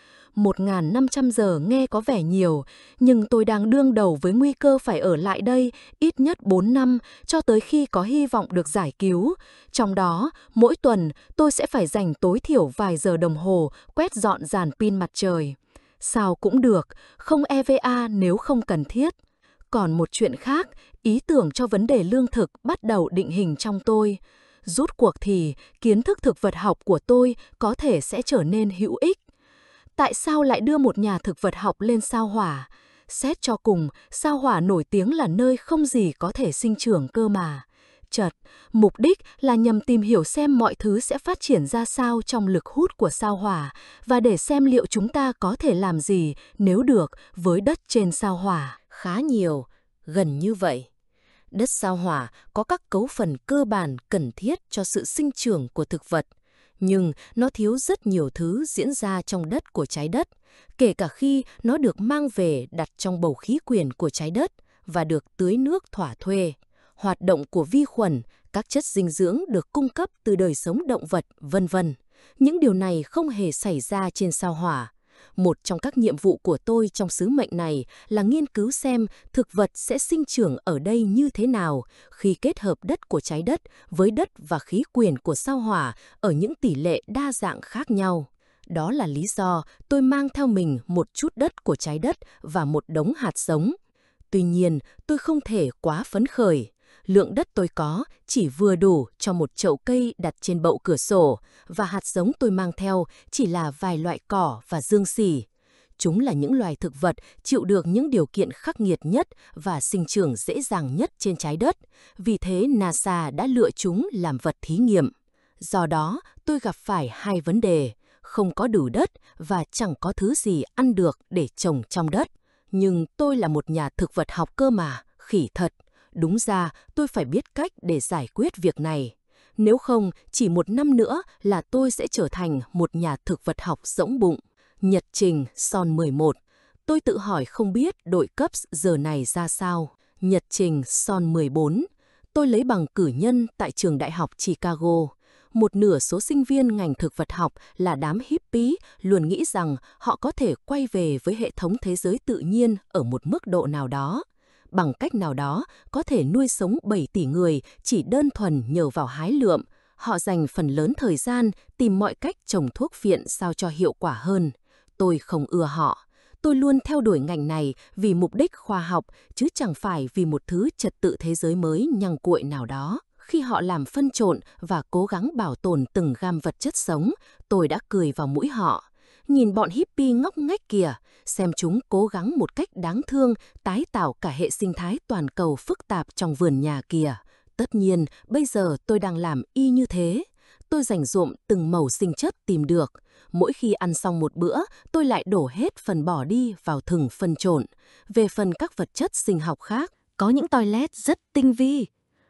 một nghìn năm trăm giờ nghe có vẻ nhiều, nhưng tôi đang đương đầu với nguy cơ phải ở lại đây ít nhất bốn năm cho tới khi có hy vọng được giải cứu. Trong đó, mỗi tuần tôi sẽ phải dành tối thiểu vài giờ đồng hồ quét dọn dàn pin mặt trời. Sao cũng được, không e vê a nếu không cần thiết. Còn một chuyện khác, ý tưởng cho vấn đề lương thực bắt đầu định hình trong tôi. Rút cuộc thì, kiến thức thực vật học của tôi có thể sẽ trở nên hữu ích. Tại sao lại đưa một nhà thực vật học lên sao Hỏa? Xét cho cùng, sao Hỏa nổi tiếng là nơi không gì có thể sinh trưởng cơ mà. Chợt, mục đích là nhằm tìm hiểu xem mọi thứ sẽ phát triển ra sao trong lực hút của sao Hỏa và để xem liệu chúng ta có thể làm gì nếu được với đất trên sao Hỏa. Khá nhiều, gần như vậy. Đất sao Hỏa có các cấu phần cơ bản cần thiết cho sự sinh trưởng của thực vật, nhưng nó thiếu rất nhiều thứ diễn ra trong đất của trái đất, kể cả khi nó được mang về đặt trong bầu khí quyển của trái đất và được tưới nước thỏa thuê. Hoạt động của vi khuẩn, các chất dinh dưỡng được cung cấp từ đời sống động vật, vân vân. Những điều này không hề xảy ra trên sao Hỏa. Một trong các nhiệm vụ của tôi trong sứ mệnh này là nghiên cứu xem thực vật sẽ sinh trưởng ở đây như thế nào khi kết hợp đất của trái đất với đất và khí quyển của sao Hỏa ở những tỷ lệ đa dạng khác nhau. Đó là lý do tôi mang theo mình một chút đất của trái đất và một đống hạt giống. Tuy nhiên, tôi không thể quá phấn khởi. Lượng đất tôi có chỉ vừa đủ cho một chậu cây đặt trên bậu cửa sổ, và hạt giống tôi mang theo chỉ là vài loại cỏ và dương xỉ. Chúng là những loài thực vật chịu được những điều kiện khắc nghiệt nhất và sinh trưởng dễ dàng nhất trên trái đất, vì thế NASA đã lựa chúng làm vật thí nghiệm. Do đó, tôi gặp phải hai vấn đề, không có đủ đất và chẳng có thứ gì ăn được để trồng trong đất. Nhưng tôi là một nhà thực vật học cơ mà, khỉ thật. Đúng ra, tôi phải biết cách để giải quyết việc này. Nếu không, chỉ một năm nữa là tôi sẽ trở thành một nhà thực vật học rỗng bụng. Nhật trình Son mười một. Tôi tự hỏi không biết đội cấp giờ này ra sao. Nhật trình Son mười bốn. Tôi lấy bằng cử nhân tại trường đại học Chicago. Một nửa số sinh viên ngành thực vật học là đám hippie luôn nghĩ rằng họ có thể quay về với hệ thống thế giới tự nhiên ở một mức độ nào đó. Bằng cách nào đó, có thể nuôi sống bảy tỷ người chỉ đơn thuần nhờ vào hái lượm. Họ dành phần lớn thời gian tìm mọi cách trồng thuốc phiện sao cho hiệu quả hơn. Tôi không ưa họ. Tôi luôn theo đuổi ngành này vì mục đích khoa học, chứ chẳng phải vì một thứ trật tự thế giới mới nhằng cuội nào đó. Khi họ làm phân trộn và cố gắng bảo tồn từng gam vật chất sống, tôi đã cười vào mũi họ. Nhìn bọn hippie ngốc nghếch kìa, xem chúng cố gắng một cách đáng thương tái tạo cả hệ sinh thái toàn cầu phức tạp trong vườn nhà kìa. Tất nhiên, bây giờ tôi đang làm y như thế. Tôi dành dụm từng mẩu sinh chất tìm được. Mỗi khi ăn xong một bữa, tôi lại đổ hết phần bỏ đi vào thừng phân trộn. Về phần các vật chất sinh học khác, có những toilet rất tinh vi.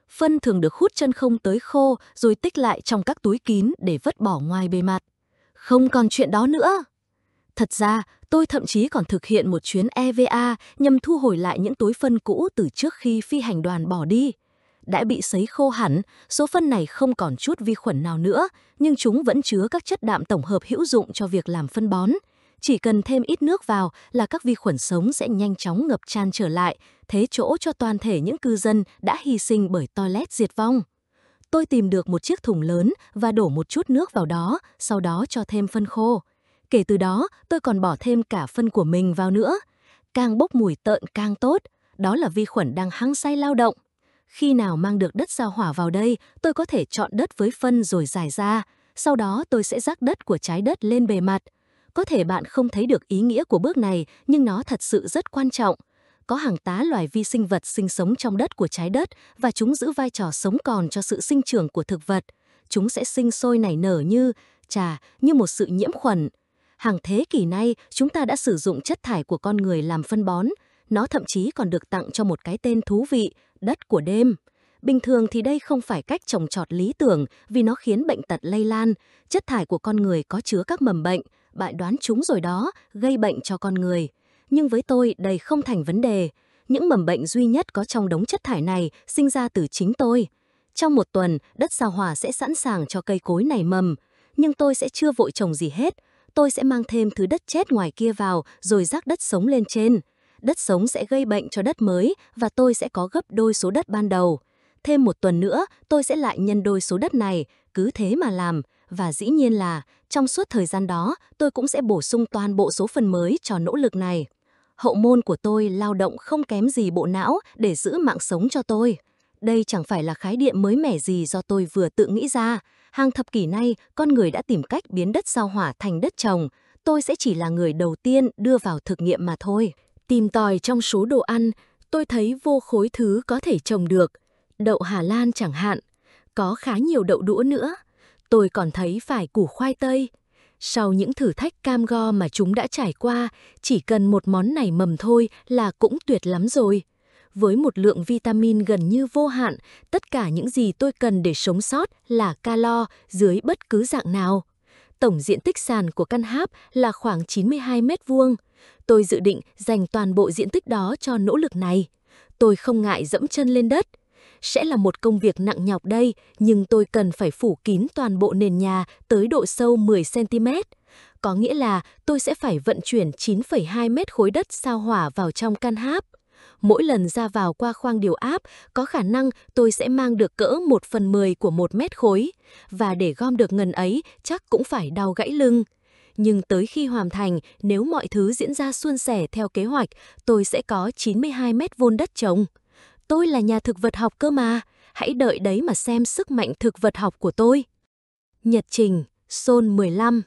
Phân thường được hút chân không tới khô rồi tích lại trong các túi kín để vứt bỏ ngoài bề mặt. Không còn chuyện đó nữa. Thật ra, tôi thậm chí còn thực hiện một chuyến e vê a nhằm thu hồi lại những túi phân cũ từ trước khi phi hành đoàn bỏ đi. Đã bị sấy khô hẳn, số phân này không còn chút vi khuẩn nào nữa, nhưng chúng vẫn chứa các chất đạm tổng hợp hữu dụng cho việc làm phân bón. Chỉ cần thêm ít nước vào là các vi khuẩn sống sẽ nhanh chóng ngập tràn trở lại, thế chỗ cho toàn thể những cư dân đã hy sinh bởi toilet diệt vong. Tôi tìm được một chiếc thùng lớn và đổ một chút nước vào đó, sau đó cho thêm phân khô. Kể từ đó, tôi còn bỏ thêm cả phân của mình vào nữa. Càng bốc mùi tợn càng tốt, đó là vi khuẩn đang hăng say lao động. Khi nào mang được đất sao hỏa vào đây, tôi có thể chọn đất với phân rồi rải ra. Sau đó tôi sẽ rắc đất của trái đất lên bề mặt. Có thể bạn không thấy được ý nghĩa của bước này, nhưng nó thật sự rất quan trọng. Có hàng tá loài vi sinh vật sinh sống trong đất của trái đất và chúng giữ vai trò sống còn cho sự sinh trưởng của thực vật. Chúng sẽ sinh sôi nảy nở như, chà, như một sự nhiễm khuẩn. Hàng thế kỷ nay, chúng ta đã sử dụng chất thải của con người làm phân bón. Nó thậm chí còn được tặng cho một cái tên thú vị, đất của đêm. Bình thường thì đây không phải cách trồng trọt lý tưởng vì nó khiến bệnh tật lây lan. Chất thải của con người có chứa các mầm bệnh, bạn đoán chúng rồi đó, gây bệnh cho con người. Nhưng với tôi, đây không thành vấn đề. Những mầm bệnh duy nhất có trong đống chất thải này sinh ra từ chính tôi. Trong một tuần, đất sao hỏa sẽ sẵn sàng cho cây cối nảy mầm. Nhưng tôi sẽ chưa vội trồng gì hết. Tôi sẽ mang thêm thứ đất chết ngoài kia vào rồi rắc đất sống lên trên. Đất sống sẽ gây bệnh cho đất mới và tôi sẽ có gấp đôi số đất ban đầu. Thêm một tuần nữa, tôi sẽ lại nhân đôi số đất này, cứ thế mà làm. Và dĩ nhiên là, trong suốt thời gian đó, tôi cũng sẽ bổ sung toàn bộ số phần mới cho nỗ lực này. Hậu môn của tôi lao động không kém gì bộ não để giữ mạng sống cho tôi. Đây chẳng phải là khái niệm mới mẻ gì do tôi vừa tự nghĩ ra. Hàng thập kỷ nay, con người đã tìm cách biến đất sao hỏa thành đất trồng. Tôi sẽ chỉ là người đầu tiên đưa vào thực nghiệm mà thôi. Tìm tòi trong số đồ ăn, tôi thấy vô khối thứ có thể trồng được. Đậu Hà Lan chẳng hạn. Có khá nhiều đậu đũa nữa. Tôi còn thấy phải củ khoai tây. Sau những thử thách cam go mà chúng đã trải qua, chỉ cần một món này mầm thôi là cũng tuyệt lắm rồi. Với một lượng vitamin gần như vô hạn, tất cả những gì tôi cần để sống sót là calo dưới bất cứ dạng nào. Tổng diện tích sàn của căn háp là khoảng chín mươi hai mét vuông. Tôi dự định dành toàn bộ diện tích đó cho nỗ lực này. Tôi không ngại dẫm chân lên đất. Sẽ là một công việc nặng nhọc đây, nhưng tôi cần phải phủ kín toàn bộ nền nhà tới độ sâu mười xăng ti mét. Có nghĩa là tôi sẽ phải vận chuyển chín phẩy hai mét khối đất sao hỏa vào trong căn háp. Mỗi lần ra vào qua khoang điều áp, có khả năng tôi sẽ mang được cỡ một phần mười của một mét khối. Và để gom được ngần ấy, chắc cũng phải đau gãy lưng. Nhưng tới khi hoàn thành, nếu mọi thứ diễn ra suôn sẻ theo kế hoạch, tôi sẽ có chín mươi hai mét vuông đất trồng. Tôi là nhà thực vật học cơ mà, hãy đợi đấy mà xem sức mạnh thực vật học của tôi. Nhật trình, Sol mười lăm.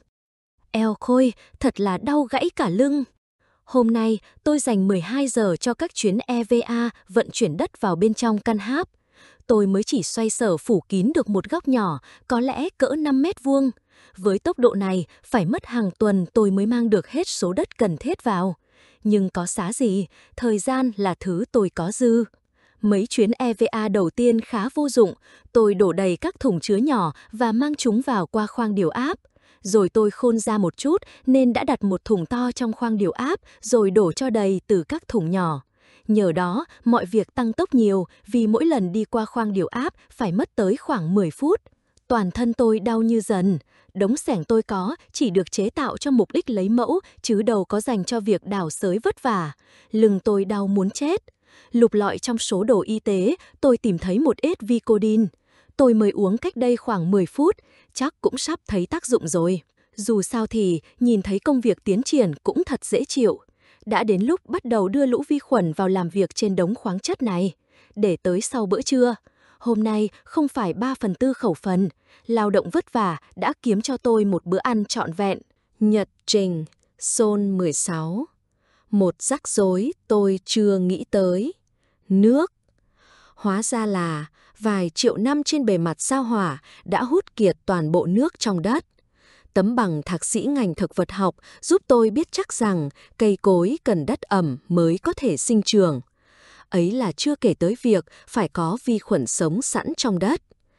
Eo khôi, thật là đau gãy cả lưng. Hôm nay, tôi dành mười hai giờ cho các chuyến e vê a vận chuyển đất vào bên trong căn háp. Tôi mới chỉ xoay sở phủ kín được một góc nhỏ, có lẽ cỡ năm mét vuông. Với tốc độ này, phải mất hàng tuần tôi mới mang được hết số đất cần thiết vào. Nhưng có xá gì, thời gian là thứ tôi có dư. Mấy chuyến e vê a đầu tiên khá vô dụng, tôi đổ đầy các thùng chứa nhỏ và mang chúng vào qua khoang điều áp. Rồi tôi khôn ra một chút nên đã đặt một thùng to trong khoang điều áp rồi đổ cho đầy từ các thùng nhỏ. Nhờ đó, mọi việc tăng tốc nhiều vì mỗi lần đi qua khoang điều áp phải mất tới khoảng mười phút. Toàn thân tôi đau như dần. Đống xẻng tôi có chỉ được chế tạo cho mục đích lấy mẫu chứ đâu có dành cho việc đào xới vất vả. Lưng tôi đau muốn chết. Lục lọi trong số đồ y tế, tôi tìm thấy một ít Vicodin. Tôi mới uống cách đây khoảng mười phút, chắc cũng sắp thấy tác dụng rồi. Dù sao thì, nhìn thấy công việc tiến triển cũng thật dễ chịu. Đã đến lúc bắt đầu đưa lũ vi khuẩn vào làm việc trên đống khoáng chất này. Để tới sau bữa trưa. Hôm nay không phải ba phần tư khẩu phần. Lao động vất vả đã kiếm cho tôi một bữa ăn trọn vẹn. Nhật trình, Sol mười sáu. Một rắc rối tôi chưa nghĩ tới. Nước. Hóa ra là vài triệu năm trên bề mặt sao hỏa đã hút kiệt toàn bộ nước trong đất. Tấm bằng thạc sĩ ngành thực vật học giúp tôi biết chắc rằng cây cối cần đất ẩm mới có thể sinh trưởng. ấy là chưa kể tới việc phải có vi khuẩn sống sẵn trong đất.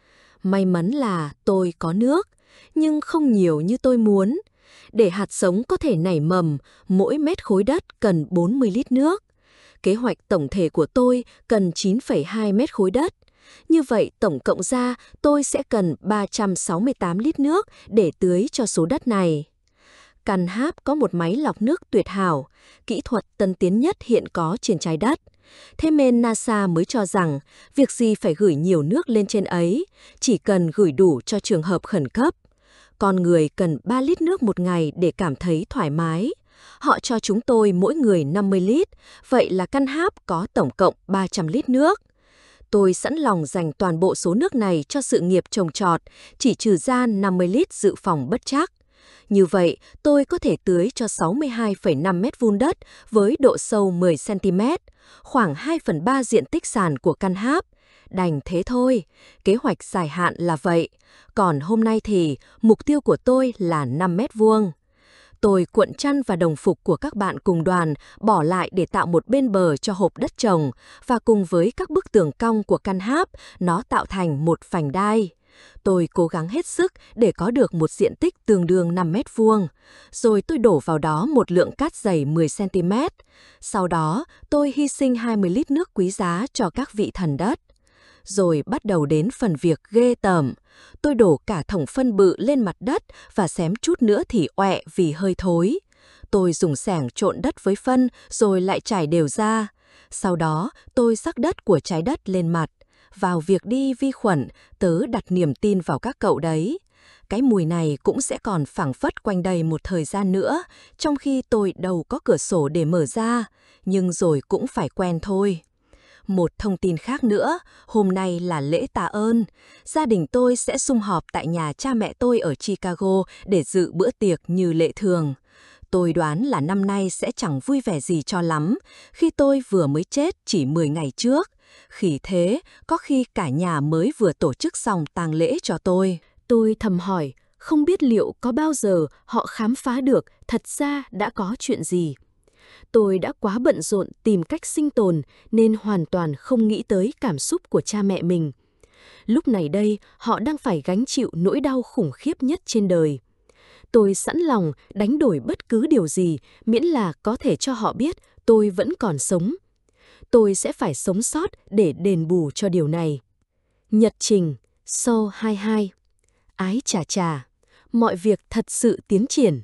May mắn là tôi có nước, nhưng không nhiều như tôi muốn. Để hạt giống có thể nảy mầm, mỗi mét khối đất cần bốn mươi lít nước. Kế hoạch tổng thể của tôi cần chín phẩy hai mét khối đất. Như vậy tổng cộng ra tôi sẽ cần ba trăm sáu mươi tám lít nước để tưới cho số đất này. Căn Háp có một máy lọc nước tuyệt hảo, kỹ thuật tân tiến nhất hiện có trên trái đất. Thế nên NASA mới cho rằng việc gì phải gửi nhiều nước lên trên ấy, chỉ cần gửi đủ cho trường hợp khẩn cấp. Con người cần ba lít nước một ngày để cảm thấy thoải mái. Họ cho chúng tôi mỗi người năm mươi lít, vậy là căn Háp có tổng cộng ba trăm lít nước. Tôi sẵn lòng dành toàn bộ số nước này cho sự nghiệp trồng trọt, chỉ trừ ra năm mươi lít dự phòng bất trắc. Như vậy, tôi có thể tưới cho sáu mươi hai phẩy năm mét vuông đất với độ sâu mười xăng ti mét, khoảng hai phần ba diện tích sàn của căn Háp. Đành thế thôi, kế hoạch dài hạn là vậy. Còn hôm nay thì mục tiêu của tôi là năm mét vuông. Tôi cuộn chăn và đồng phục của các bạn cùng đoàn bỏ lại để tạo một bên bờ cho hộp đất trồng, và cùng với các bức tường cong của căn Háp, nó tạo thành một vành đai. Tôi cố gắng hết sức để có được một diện tích tương đương năm mét vuông. Rồi tôi đổ vào đó một lượng cát dày mười xăng ti mét. Sau đó, tôi hy sinh hai mươi lít nước quý giá cho các vị thần đất. Rồi bắt đầu đến phần việc ghê tởm. Tôi đổ cả thùng phân bự lên mặt đất và xém chút nữa thì oẹ vì hơi thối. Tôi dùng xẻng trộn đất với phân rồi lại trải đều ra. Sau đó, tôi rắc đất của trái đất lên mặt. Vào việc đi vi khuẩn, tớ đặt niềm tin vào các cậu đấy. Cái mùi này cũng sẽ còn phảng phất quanh đây một thời gian nữa, trong khi tôi đâu có cửa sổ để mở ra, nhưng rồi cũng phải quen thôi. Một thông tin khác nữa, hôm nay là lễ tạ ơn. Gia đình tôi sẽ sum họp tại nhà cha mẹ tôi ở Chicago để dự bữa tiệc như lệ thường. Tôi đoán là năm nay sẽ chẳng vui vẻ gì cho lắm, khi tôi vừa mới chết chỉ mười ngày trước. Khỉ thế, có khi cả nhà mới vừa tổ chức xong tang lễ cho tôi. Tôi thầm hỏi, không biết liệu có bao giờ họ khám phá được thật ra đã có chuyện gì. Tôi đã quá bận rộn tìm cách sinh tồn nên hoàn toàn không nghĩ tới cảm xúc của cha mẹ mình. Lúc này đây, họ đang phải gánh chịu nỗi đau khủng khiếp nhất trên đời. Tôi sẵn lòng đánh đổi bất cứ điều gì miễn là có thể cho họ biết tôi vẫn còn sống. Tôi sẽ phải sống sót để đền bù cho điều này. Nhật trình, sau hai mươi hai. Ái chà chà, mọi việc thật sự tiến triển.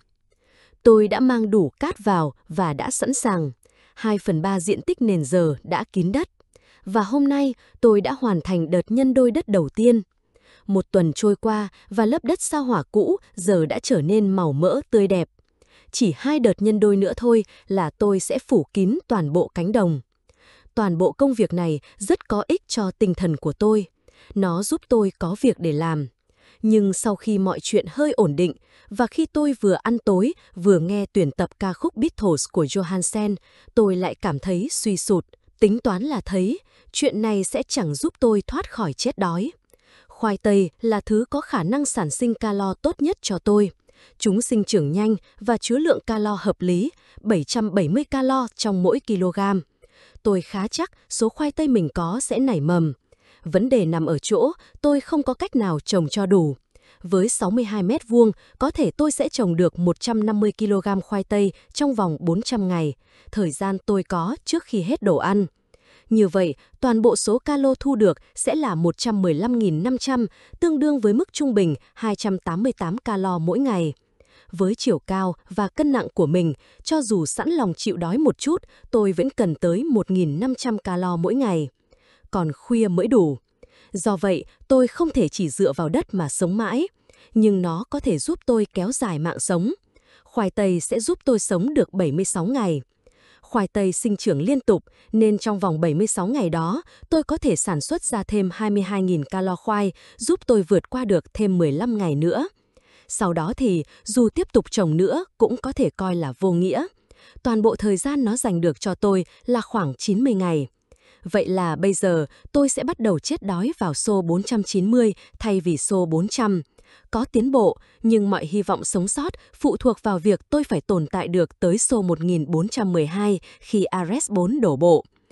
Tôi đã mang đủ cát vào và đã sẵn sàng. Hai phần ba diện tích nền giờ đã kín đất. Và hôm nay tôi đã hoàn thành đợt nhân đôi đất đầu tiên. Một tuần trôi qua và lớp đất sao hỏa cũ giờ đã trở nên màu mỡ tươi đẹp. Chỉ hai đợt nhân đôi nữa thôi là tôi sẽ phủ kín toàn bộ cánh đồng. Toàn bộ công việc này rất có ích cho tinh thần của tôi. Nó giúp tôi có việc để làm. Nhưng sau khi mọi chuyện hơi ổn định, và khi tôi vừa ăn tối, vừa nghe tuyển tập ca khúc Beatles của Johansen, tôi lại cảm thấy suy sụt. Tính toán là thấy, chuyện này sẽ chẳng giúp tôi thoát khỏi chết đói. Khoai tây là thứ có khả năng sản sinh calo tốt nhất cho tôi. Chúng sinh trưởng nhanh và chứa lượng calo hợp lý, bảy trăm bảy mươi calo trong mỗi kg. Tôi khá chắc số khoai tây mình có sẽ nảy mầm. Vấn đề nằm ở chỗ tôi không có cách nào trồng cho đủ. Với sáu mươi hai mét vuông, có thể tôi sẽ trồng được một trăm năm mươi ki lô gam khoai tây trong vòng bốn trăm ngày, thời gian tôi có trước khi hết đồ ăn. Như vậy, toàn bộ số calo thu được sẽ là một trăm mười lăm nghìn năm trăm, tương đương với mức trung bình hai trăm tám mươi tám calo mỗi ngày. Với chiều cao và cân nặng của mình, cho dù sẵn lòng chịu đói một chút, tôi vẫn cần tới một nghìn năm trăm calo mỗi ngày. Còn khuya mới đủ. Do vậy, tôi không thể chỉ dựa vào đất mà sống mãi, nhưng nó có thể giúp tôi kéo dài mạng sống. Khoai tây sẽ giúp tôi sống được bảy mươi sáu ngày. Khoai tây sinh trưởng liên tục, nên trong vòng bảy mươi sáu ngày đó, tôi có thể sản xuất ra thêm hai mươi hai nghìn calo khoai, giúp tôi vượt qua được thêm mười lăm ngày nữa. Sau đó thì, dù tiếp tục trồng nữa, cũng có thể coi là vô nghĩa. Toàn bộ thời gian nó dành được cho tôi là khoảng chín mươi ngày. Vậy là bây giờ tôi sẽ bắt đầu chết đói vào xô bốn trăm chín mươi thay vì xô bốn trăm. Có tiến bộ, nhưng mọi hy vọng sống sót phụ thuộc vào việc tôi phải tồn tại được tới xô một nghìn bốn trăm mười hai khi a rờ e ét bốn đổ bộ.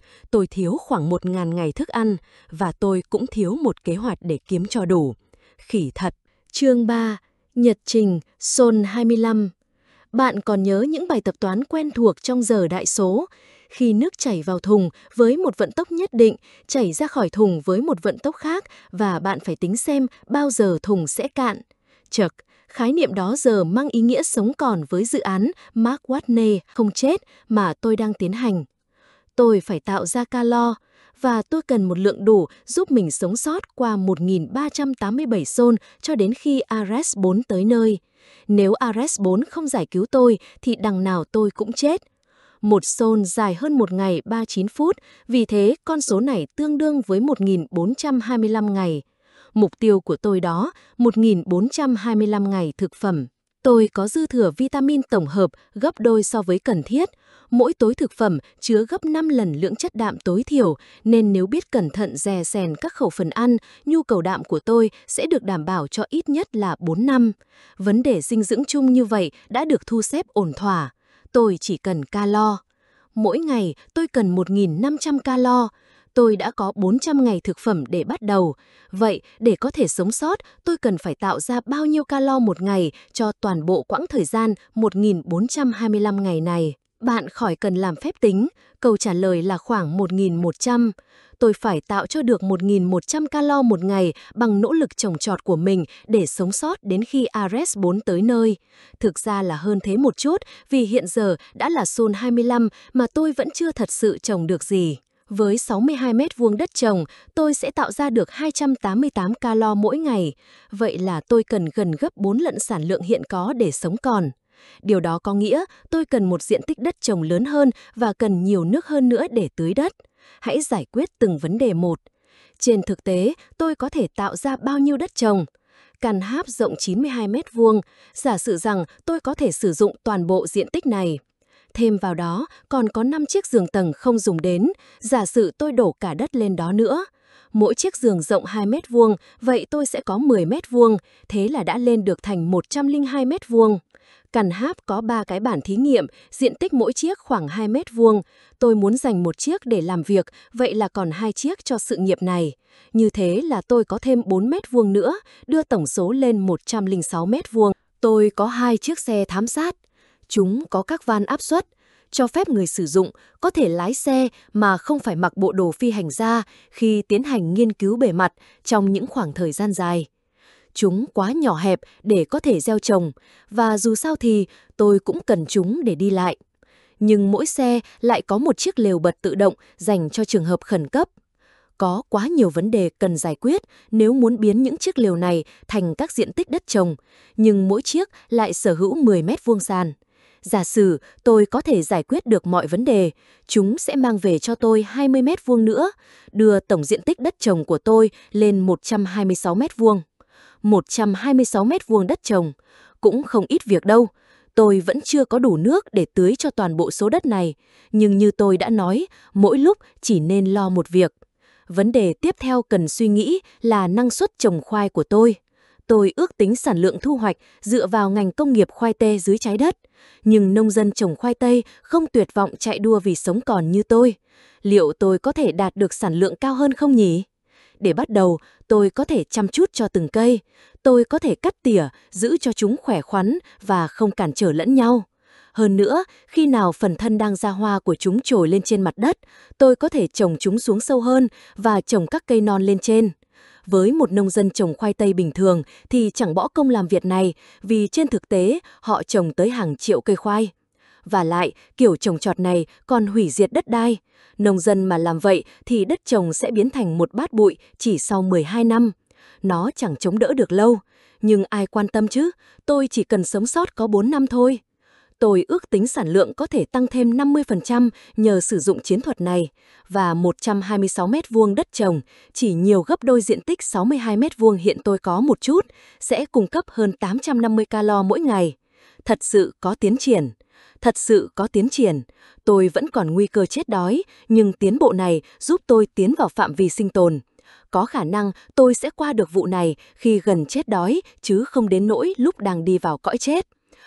Tôi thiếu khoảng một nghìn ngày thức ăn và tôi cũng thiếu một kế hoạch để kiếm cho đủ. Khỉ thật. Chương ba. Nhật trình Sol hai mươi lăm. Bạn còn nhớ những bài tập toán quen thuộc trong giờ đại số? Khi nước chảy vào thùng với một vận tốc nhất định, chảy ra khỏi thùng với một vận tốc khác và bạn phải tính xem bao giờ thùng sẽ cạn. Chật, khái niệm đó giờ mang ý nghĩa sống còn với dự án Mark Watney không chết mà tôi đang tiến hành. Tôi phải tạo ra calo và tôi cần một lượng đủ giúp mình sống sót qua một nghìn ba trăm tám mươi bảy Sol cho đến khi Ares bốn tới nơi. Nếu Ares bốn không giải cứu tôi thì đằng nào tôi cũng chết. Một Sol dài hơn một ngày ba mươi chín phút, vì thế con số này tương đương với một nghìn bốn trăm hai mươi lăm ngày. Mục tiêu của tôi đó, một nghìn bốn trăm hai mươi lăm ngày thực phẩm. Tôi có dư thừa vitamin tổng hợp gấp đôi so với cần thiết. Mỗi túi thực phẩm chứa gấp năm lần lượng chất đạm tối thiểu, nên nếu biết cẩn thận dè sèn các khẩu phần ăn, nhu cầu đạm của tôi sẽ được đảm bảo cho ít nhất là bốn năm. Vấn đề dinh dưỡng chung như vậy đã được thu xếp ổn thỏa. Tôi chỉ cần calo. Mỗi ngày tôi cần một nghìn năm trăm calo. Tôi đã có bốn trăm ngày thực phẩm để bắt đầu. Vậy, để có thể sống sót, tôi cần phải tạo ra bao nhiêu calo một ngày cho toàn bộ quãng thời gian một nghìn bốn trăm hai mươi lăm ngày này? Bạn khỏi cần làm phép tính, câu trả lời là khoảng một nghìn một trăm. Tôi phải tạo cho được một nghìn một trăm calo một ngày bằng nỗ lực trồng trọt của mình để sống sót đến khi Ares bốn tới nơi. Thực ra là hơn thế một chút, vì hiện giờ đã là Sol hai mươi lăm mà tôi vẫn chưa thật sự trồng được gì. Với sáu mươi hai mét vuông đất trồng, tôi sẽ tạo ra được hai trăm tám mươi tám calo mỗi ngày. Vậy là tôi cần gần gấp bốn lần sản lượng hiện có để sống còn. Điều đó có nghĩa tôi cần một diện tích đất trồng lớn hơn và cần nhiều nước hơn nữa để tưới đất. Hãy giải quyết từng vấn đề một. Trên thực tế, tôi có thể tạo ra bao nhiêu đất trồng? Căn tháp rộng chín mươi hai mét vuông, giả sử rằng tôi có thể sử dụng toàn bộ diện tích này. Thêm vào đó, còn có năm chiếc giường tầng không dùng đến, giả sử tôi đổ cả đất lên đó nữa. Mỗi chiếc giường rộng hai mét vuông, vậy tôi sẽ có mười mét vuông, thế là đã lên được thành một trăm lẻ hai mét vuông. Căn tháp có ba cái bàn thí nghiệm, diện tích mỗi chiếc khoảng hai mét vuông. Tôi muốn dành một chiếc để làm việc, vậy là còn hai chiếc cho sự nghiệp này. Như thế là tôi có thêm bốn mét vuông nữa, đưa tổng số lên một trăm lẻ sáu mét vuông. Tôi có hai chiếc xe thám sát. Chúng có các van áp suất, cho phép người sử dụng có thể lái xe mà không phải mặc bộ đồ phi hành gia khi tiến hành nghiên cứu bề mặt trong những khoảng thời gian dài. Chúng quá nhỏ hẹp để có thể gieo trồng, và dù sao thì tôi cũng cần chúng để đi lại. Nhưng mỗi xe lại có một chiếc lều bật tự động dành cho trường hợp khẩn cấp. Có quá nhiều vấn đề cần giải quyết nếu muốn biến những chiếc lều này thành các diện tích đất trồng, nhưng mỗi chiếc lại sở hữu mười mét vuông sàn. Giả sử tôi có thể giải quyết được mọi vấn đề, chúng sẽ mang về cho tôi hai mươi mét vuông nữa, đưa tổng diện tích đất trồng của tôi lên một trăm hai mươi sáu mét vuông. một trăm hai mươi sáu mét vuông đất trồng, cũng không ít việc đâu. Tôi vẫn chưa có đủ nước để tưới cho toàn bộ số đất này, nhưng như tôi đã nói, mỗi lúc chỉ nên lo một việc. Vấn đề tiếp theo cần suy nghĩ là năng suất trồng khoai của tôi. Tôi ước tính sản lượng thu hoạch dựa vào ngành công nghiệp khoai tây dưới trái đất. Nhưng nông dân trồng khoai tây không tuyệt vọng chạy đua vì sống còn như tôi. Liệu tôi có thể đạt được sản lượng cao hơn không nhỉ? Để bắt đầu, tôi có thể chăm chút cho từng cây. Tôi có thể cắt tỉa, giữ cho chúng khỏe khoắn và không cản trở lẫn nhau. Hơn nữa, khi nào phần thân đang ra hoa của chúng trồi lên trên mặt đất, tôi có thể trồng chúng xuống sâu hơn và trồng các cây non lên trên. Với một nông dân trồng khoai tây bình thường thì chẳng bỏ công làm việc này, vì trên thực tế họ trồng tới hàng triệu cây khoai. Và lại, kiểu trồng trọt này còn hủy diệt đất đai. Nông dân mà làm vậy thì đất trồng sẽ biến thành một bát bụi chỉ sau mười hai năm. Nó chẳng chống đỡ được lâu. Nhưng ai quan tâm chứ, tôi chỉ cần sống sót có bốn năm thôi. Tôi ước tính sản lượng có thể tăng thêm năm mươi phần trăm nhờ sử dụng chiến thuật này, và một trăm hai mươi sáu mét vuông đất trồng, chỉ nhiều gấp đôi diện tích sáu mươi hai mét vuông hiện tôi có một chút, sẽ cung cấp hơn tám trăm năm mươi calo mỗi ngày. Thật sự có tiến triển. Thật sự có tiến triển. Tôi vẫn còn nguy cơ chết đói, nhưng tiến bộ này giúp tôi tiến vào phạm vi sinh tồn. Có khả năng tôi sẽ qua được vụ này khi gần chết đói, chứ không đến nỗi lúc đang đi vào cõi chết.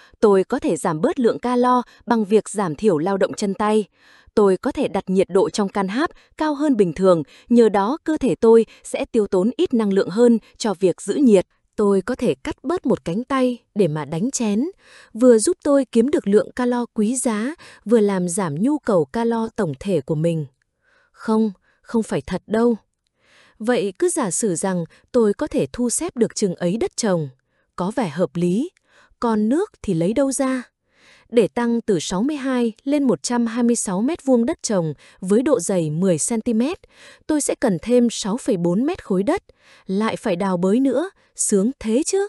Tôi có thể giảm bớt lượng calo bằng việc giảm thiểu lao động chân tay. Tôi có thể đặt nhiệt độ trong can háp cao hơn bình thường, nhờ đó cơ thể tôi sẽ tiêu tốn ít năng lượng hơn cho việc giữ nhiệt. Tôi có thể cắt bớt một cánh tay để mà đánh chén, vừa giúp tôi kiếm được lượng calo quý giá, vừa làm giảm nhu cầu calo tổng thể của mình. Không, không phải thật đâu. Vậy cứ giả sử rằng tôi có thể thu xếp được chừng ấy đất trồng, có vẻ hợp lý, còn nước thì lấy đâu ra? Để tăng từ sáu mươi hai lên một trăm hai mươi sáu mét vuông đất trồng với độ dày mười xăng-ti-mét, tôi sẽ cần thêm sáu phẩy bốn mét khối đất, lại phải đào bới nữa, sướng thế chứ.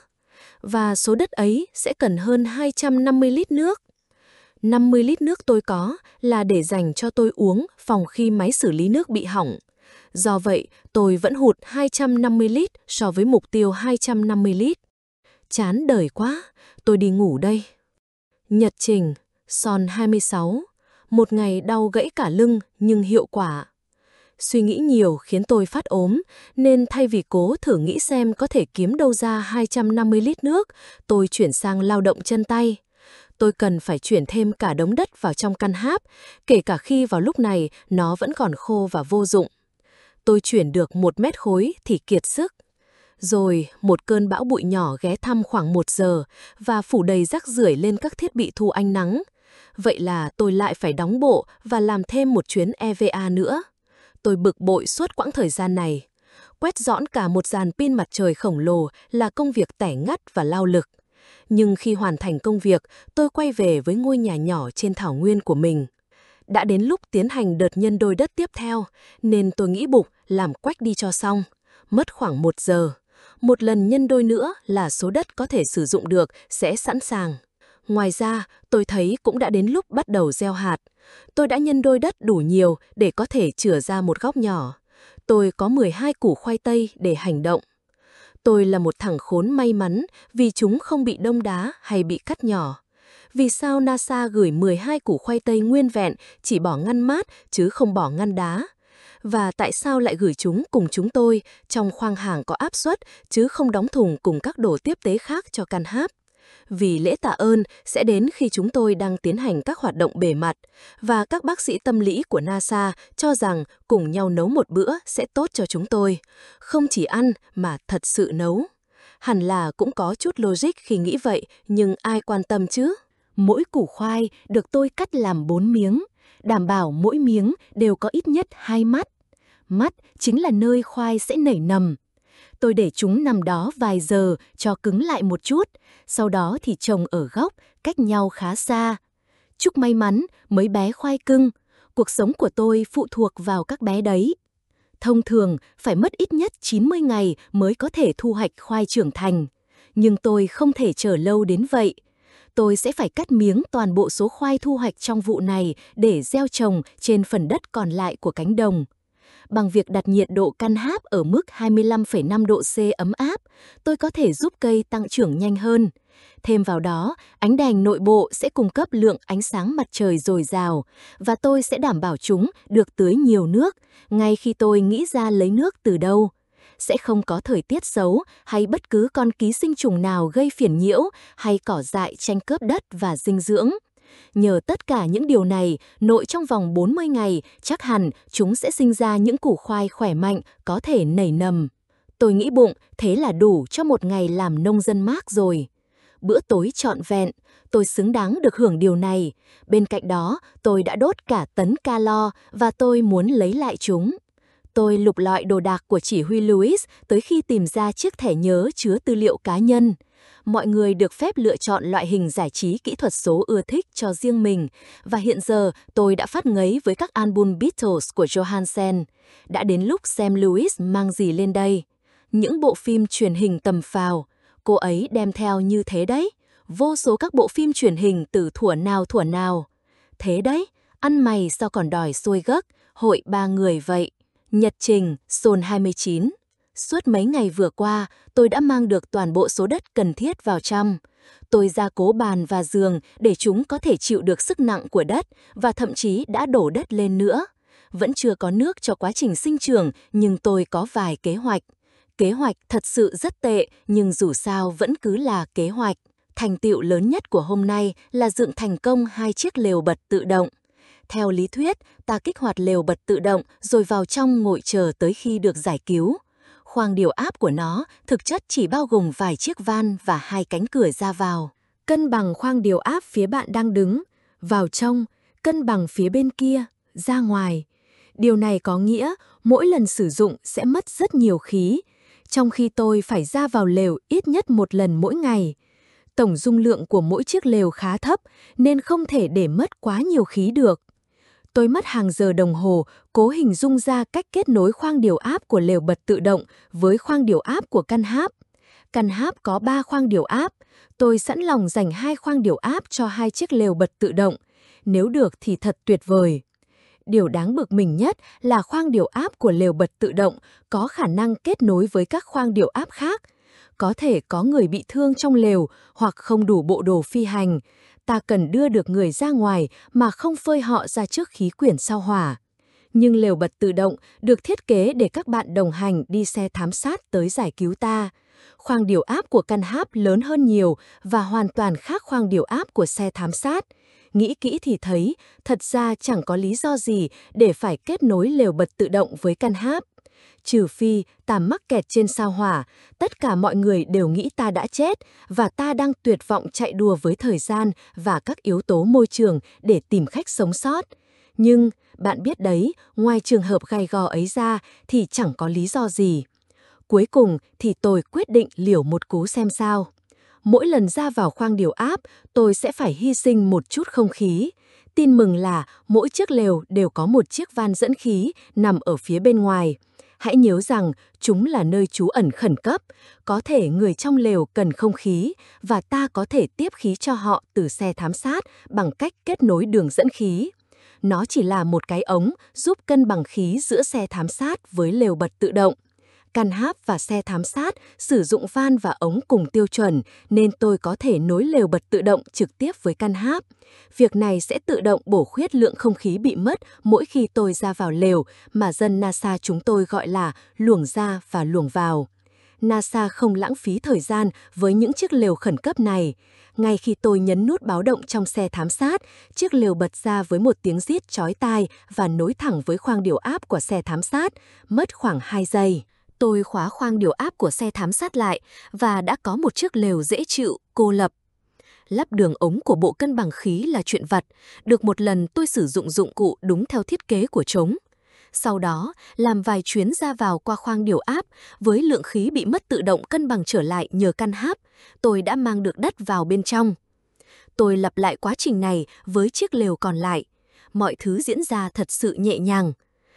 Và số đất ấy sẽ cần hơn hai trăm năm mươi lít nước. năm mươi lít nước tôi có là để dành cho tôi uống phòng khi máy xử lý nước bị hỏng. Do vậy, tôi vẫn hụt hai trăm năm mươi lít so với mục tiêu hai trăm năm mươi lít. Chán đời quá, tôi đi ngủ đây. Nhật trình, Son hai mươi sáu, một ngày đau gãy cả lưng nhưng hiệu quả. Suy nghĩ nhiều khiến tôi phát ốm, nên thay vì cố thử nghĩ xem có thể kiếm đâu ra hai trăm năm mươi lít nước, tôi chuyển sang lao động chân tay. Tôi cần phải chuyển thêm cả đống đất vào trong căn háp, kể cả khi vào lúc này nó vẫn còn khô và vô dụng. Tôi chuyển được một mét khối thì kiệt sức. Rồi một cơn bão bụi nhỏ ghé thăm khoảng một giờ và phủ đầy rác rưởi lên các thiết bị thu ánh nắng. Vậy là tôi lại phải đóng bộ và làm thêm một chuyến e vê a nữa. Tôi bực bội suốt quãng thời gian này. Quét dọn cả một dàn pin mặt trời khổng lồ là công việc tẻ ngắt và lao lực. Nhưng khi hoàn thành công việc, tôi quay về với ngôi nhà nhỏ trên thảo nguyên của mình. Đã đến lúc tiến hành đợt nhân đôi đất tiếp theo, nên tôi nghĩ bụng làm quách đi cho xong. Mất khoảng một giờ. Một lần nhân đôi nữa là số đất có thể sử dụng được sẽ sẵn sàng. Ngoài ra, tôi thấy cũng đã đến lúc bắt đầu gieo hạt. Tôi đã nhân đôi đất đủ nhiều để có thể chữa ra một góc nhỏ. Tôi có mười hai củ khoai tây để hành động. Tôi là một thằng khốn may mắn vì chúng không bị đông đá hay bị cắt nhỏ. Vì sao NASA gửi mười hai củ khoai tây nguyên vẹn chỉ bỏ ngăn mát chứ không bỏ ngăn đá? Và tại sao lại gửi chúng cùng chúng tôi trong khoang hàng có áp suất chứ không đóng thùng cùng các đồ tiếp tế khác cho căn háp? Vì lễ tạ ơn sẽ đến khi chúng tôi đang tiến hành các hoạt động bề mặt, và các bác sĩ tâm lý của NASA cho rằng cùng nhau nấu một bữa sẽ tốt cho chúng tôi. Không chỉ ăn mà thật sự nấu. Hẳn là cũng có chút logic khi nghĩ vậy, nhưng ai quan tâm chứ? Mỗi củ khoai được tôi cắt làm bốn miếng, đảm bảo mỗi miếng đều có ít nhất hai mắt. Mắt chính là nơi khoai sẽ nảy nầm. Tôi để chúng nằm đó vài giờ cho cứng lại một chút, sau đó thì trồng ở góc, cách nhau khá xa. Chúc may mắn mấy bé khoai cưng, cuộc sống của tôi phụ thuộc vào các bé đấy. Thông thường phải mất ít nhất chín mươi ngày mới có thể thu hoạch khoai trưởng thành, nhưng tôi không thể chờ lâu đến vậy. Tôi sẽ phải cắt miếng toàn bộ số khoai thu hoạch trong vụ này để gieo trồng trên phần đất còn lại của cánh đồng. Bằng việc đặt nhiệt độ căn háp ở mức hai mươi lăm phẩy năm độ C ấm áp, tôi có thể giúp cây tăng trưởng nhanh hơn. Thêm vào đó, ánh đèn nội bộ sẽ cung cấp lượng ánh sáng mặt trời dồi dào, và tôi sẽ đảm bảo chúng được tưới nhiều nước, ngay khi tôi nghĩ ra lấy nước từ đâu. Sẽ không có thời tiết xấu hay bất cứ con ký sinh trùng nào gây phiền nhiễu hay cỏ dại tranh cướp đất và dinh dưỡng. Nhờ tất cả những điều này, nội trong vòng bốn mươi ngày, chắc hẳn chúng sẽ sinh ra những củ khoai khỏe mạnh, có thể nảy nầm. Tôi nghĩ bụng, thế là đủ cho một ngày làm nông dân mác rồi. Bữa tối trọn vẹn, tôi xứng đáng được hưởng điều này. Bên cạnh đó, tôi đã đốt cả tấn calo và tôi muốn lấy lại chúng. Tôi lục lọi đồ đạc của chỉ huy Louis tới khi tìm ra chiếc thẻ nhớ chứa tư liệu cá nhân. Mọi người được phép lựa chọn loại hình giải trí kỹ thuật số ưa thích cho riêng mình, và hiện giờ tôi đã phát ngấy với các album Beatles của Johansen. Đã đến lúc xem Louis mang gì lên đây. Những bộ phim truyền hình tầm phào, cô ấy đem theo như thế đấy. Vô số các bộ phim truyền hình từ thuở nào thuở nào. Thế đấy, ăn mày sao còn đòi xuôi gấc, hội ba người vậy. Nhật trình, Son hai mươi chín. Suốt mấy ngày vừa qua, tôi đã mang được toàn bộ số đất cần thiết vào trong. Tôi gia cố bàn và giường để chúng có thể chịu được sức nặng của đất, và thậm chí đã đổ đất lên nữa. Vẫn chưa có nước cho quá trình sinh trưởng, nhưng tôi có vài kế hoạch. Kế hoạch thật sự rất tệ, nhưng dù sao vẫn cứ là kế hoạch. Thành tựu lớn nhất của hôm nay là dựng thành công hai chiếc lều bật tự động. Theo lý thuyết, ta kích hoạt lều bật tự động rồi vào trong ngồi chờ tới khi được giải cứu. Khoang điều áp của nó thực chất chỉ bao gồm vài chiếc van và hai cánh cửa ra vào. Cân bằng khoang điều áp phía bạn đang đứng, vào trong, cân bằng phía bên kia, ra ngoài. Điều này có nghĩa mỗi lần sử dụng sẽ mất rất nhiều khí, trong khi tôi phải ra vào lều ít nhất một lần mỗi ngày. Tổng dung lượng của mỗi chiếc lều khá thấp nên không thể để mất quá nhiều khí được. Tôi mất hàng giờ đồng hồ cố hình dung ra cách kết nối khoang điều áp của lều bật tự động với khoang điều áp của căn háp. Căn háp có ba khoang điều áp, tôi sẵn lòng dành hai khoang điều áp cho hai chiếc lều bật tự động. Nếu được thì thật tuyệt vời. Điều đáng bực mình nhất là khoang điều áp của lều bật tự động có khả năng kết nối với các khoang điều áp khác. Có thể có người bị thương trong lều hoặc không đủ bộ đồ phi hành. Ta cần đưa được người ra ngoài mà không phơi họ ra trước khí quyển sao hỏa. Nhưng lều bật tự động được thiết kế để các bạn đồng hành đi xe thám sát tới giải cứu ta. Khoang điều áp của căn háp lớn hơn nhiều và hoàn toàn khác khoang điều áp của xe thám sát. Nghĩ kỹ thì thấy, thật ra chẳng có lý do gì để phải kết nối lều bật tự động với căn háp. Trừ phi ta mắc kẹt trên sao hỏa, tất cả mọi người đều nghĩ ta đã chết và ta đang tuyệt vọng chạy đua với thời gian và các yếu tố môi trường để tìm cách sống sót. Nhưng, bạn biết đấy, ngoài trường hợp gay go ấy ra thì chẳng có lý do gì. Cuối cùng thì tôi quyết định liều một cú xem sao. Mỗi lần ra vào khoang điều áp, tôi sẽ phải hy sinh một chút không khí. Tin mừng là mỗi chiếc lều đều có một chiếc van dẫn khí nằm ở phía bên ngoài. Hãy nhớ rằng chúng là nơi trú ẩn khẩn cấp, có thể người trong lều cần không khí và ta có thể tiếp khí cho họ từ xe thám sát bằng cách kết nối đường dẫn khí. Nó chỉ là một cái ống giúp cân bằng khí giữa xe thám sát với lều bật tự động. Căn háp và xe thám sát sử dụng van và ống cùng tiêu chuẩn nên tôi có thể nối lều bật tự động trực tiếp với căn háp. Việc này sẽ tự động bổ khuyết lượng không khí bị mất mỗi khi tôi ra vào lều mà dân NASA chúng tôi gọi là luồng ra và luồng vào. NASA không lãng phí thời gian với những chiếc lều khẩn cấp này. Ngay khi tôi nhấn nút báo động trong xe thám sát, chiếc lều bật ra với một tiếng rít chói tai và nối thẳng với khoang điều áp của xe thám sát, mất khoảng hai giây. Tôi khóa khoang điều áp của xe thám sát lại và đã có một chiếc lều dễ chịu, cô lập. Lắp đường ống của bộ cân bằng khí là chuyện vặt. Được một lần tôi sử dụng dụng cụ đúng theo thiết kế của chúng. Sau đó, làm vài chuyến ra vào qua khoang điều áp, với lượng khí bị mất tự động cân bằng trở lại nhờ căn háp, tôi đã mang được đất vào bên trong. Tôi lặp lại quá trình này với chiếc lều còn lại. Mọi thứ diễn ra thật sự nhẹ nhàng.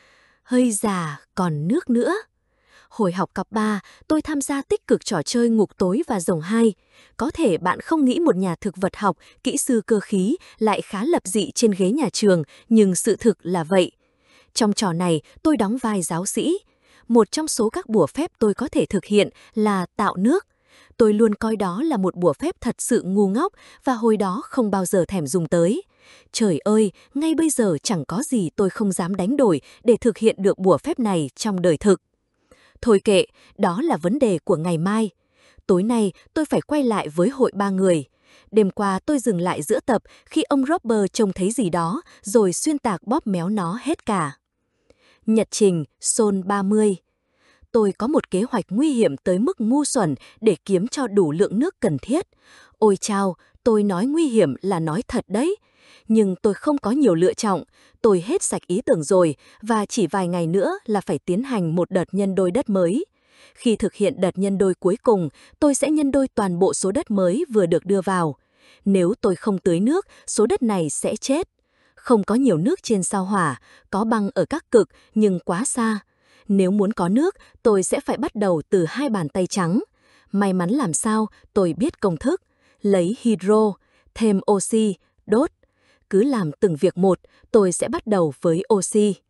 Hơi già, còn nước nữa. Hồi học cấp ba, tôi tham gia tích cực trò chơi ngục tối và rồng hai. Có thể bạn không nghĩ một nhà thực vật học, kỹ sư cơ khí lại khá lập dị trên ghế nhà trường, nhưng sự thực là vậy. Trong trò này, tôi đóng vai giáo sĩ. Một trong số các bùa phép tôi có thể thực hiện là tạo nước. Tôi luôn coi đó là một bùa phép thật sự ngu ngốc và hồi đó không bao giờ thèm dùng tới. Trời ơi, ngay bây giờ chẳng có gì tôi không dám đánh đổi để thực hiện được bùa phép này trong đời thực. Thôi kệ, đó là vấn đề của ngày mai. Tối nay tôi phải quay lại với hội ba người. Đêm qua tôi dừng lại giữa tập khi ông Robert trông thấy gì đó rồi xuyên tạc bóp méo nó hết cả. Nhật trình Sol ba mươi. Tôi có một kế hoạch nguy hiểm tới mức ngu xuẩn để kiếm cho đủ lượng nước cần thiết. Ôi chao, tôi nói nguy hiểm là nói thật đấy. Nhưng tôi không có nhiều lựa chọn, tôi hết sạch ý tưởng rồi và chỉ vài ngày nữa là phải tiến hành một đợt nhân đôi đất mới. Khi thực hiện đợt nhân đôi cuối cùng, tôi sẽ nhân đôi toàn bộ số đất mới vừa được đưa vào. Nếu tôi không tưới nước, số đất này sẽ chết. Không có nhiều nước trên sao hỏa, có băng ở các cực nhưng quá xa. Nếu muốn có nước, tôi sẽ phải bắt đầu từ hai bàn tay trắng. May mắn làm sao, tôi biết công thức. Lấy hydro, thêm oxy, đốt. Cứ làm từng việc một, tôi sẽ bắt đầu với oxy.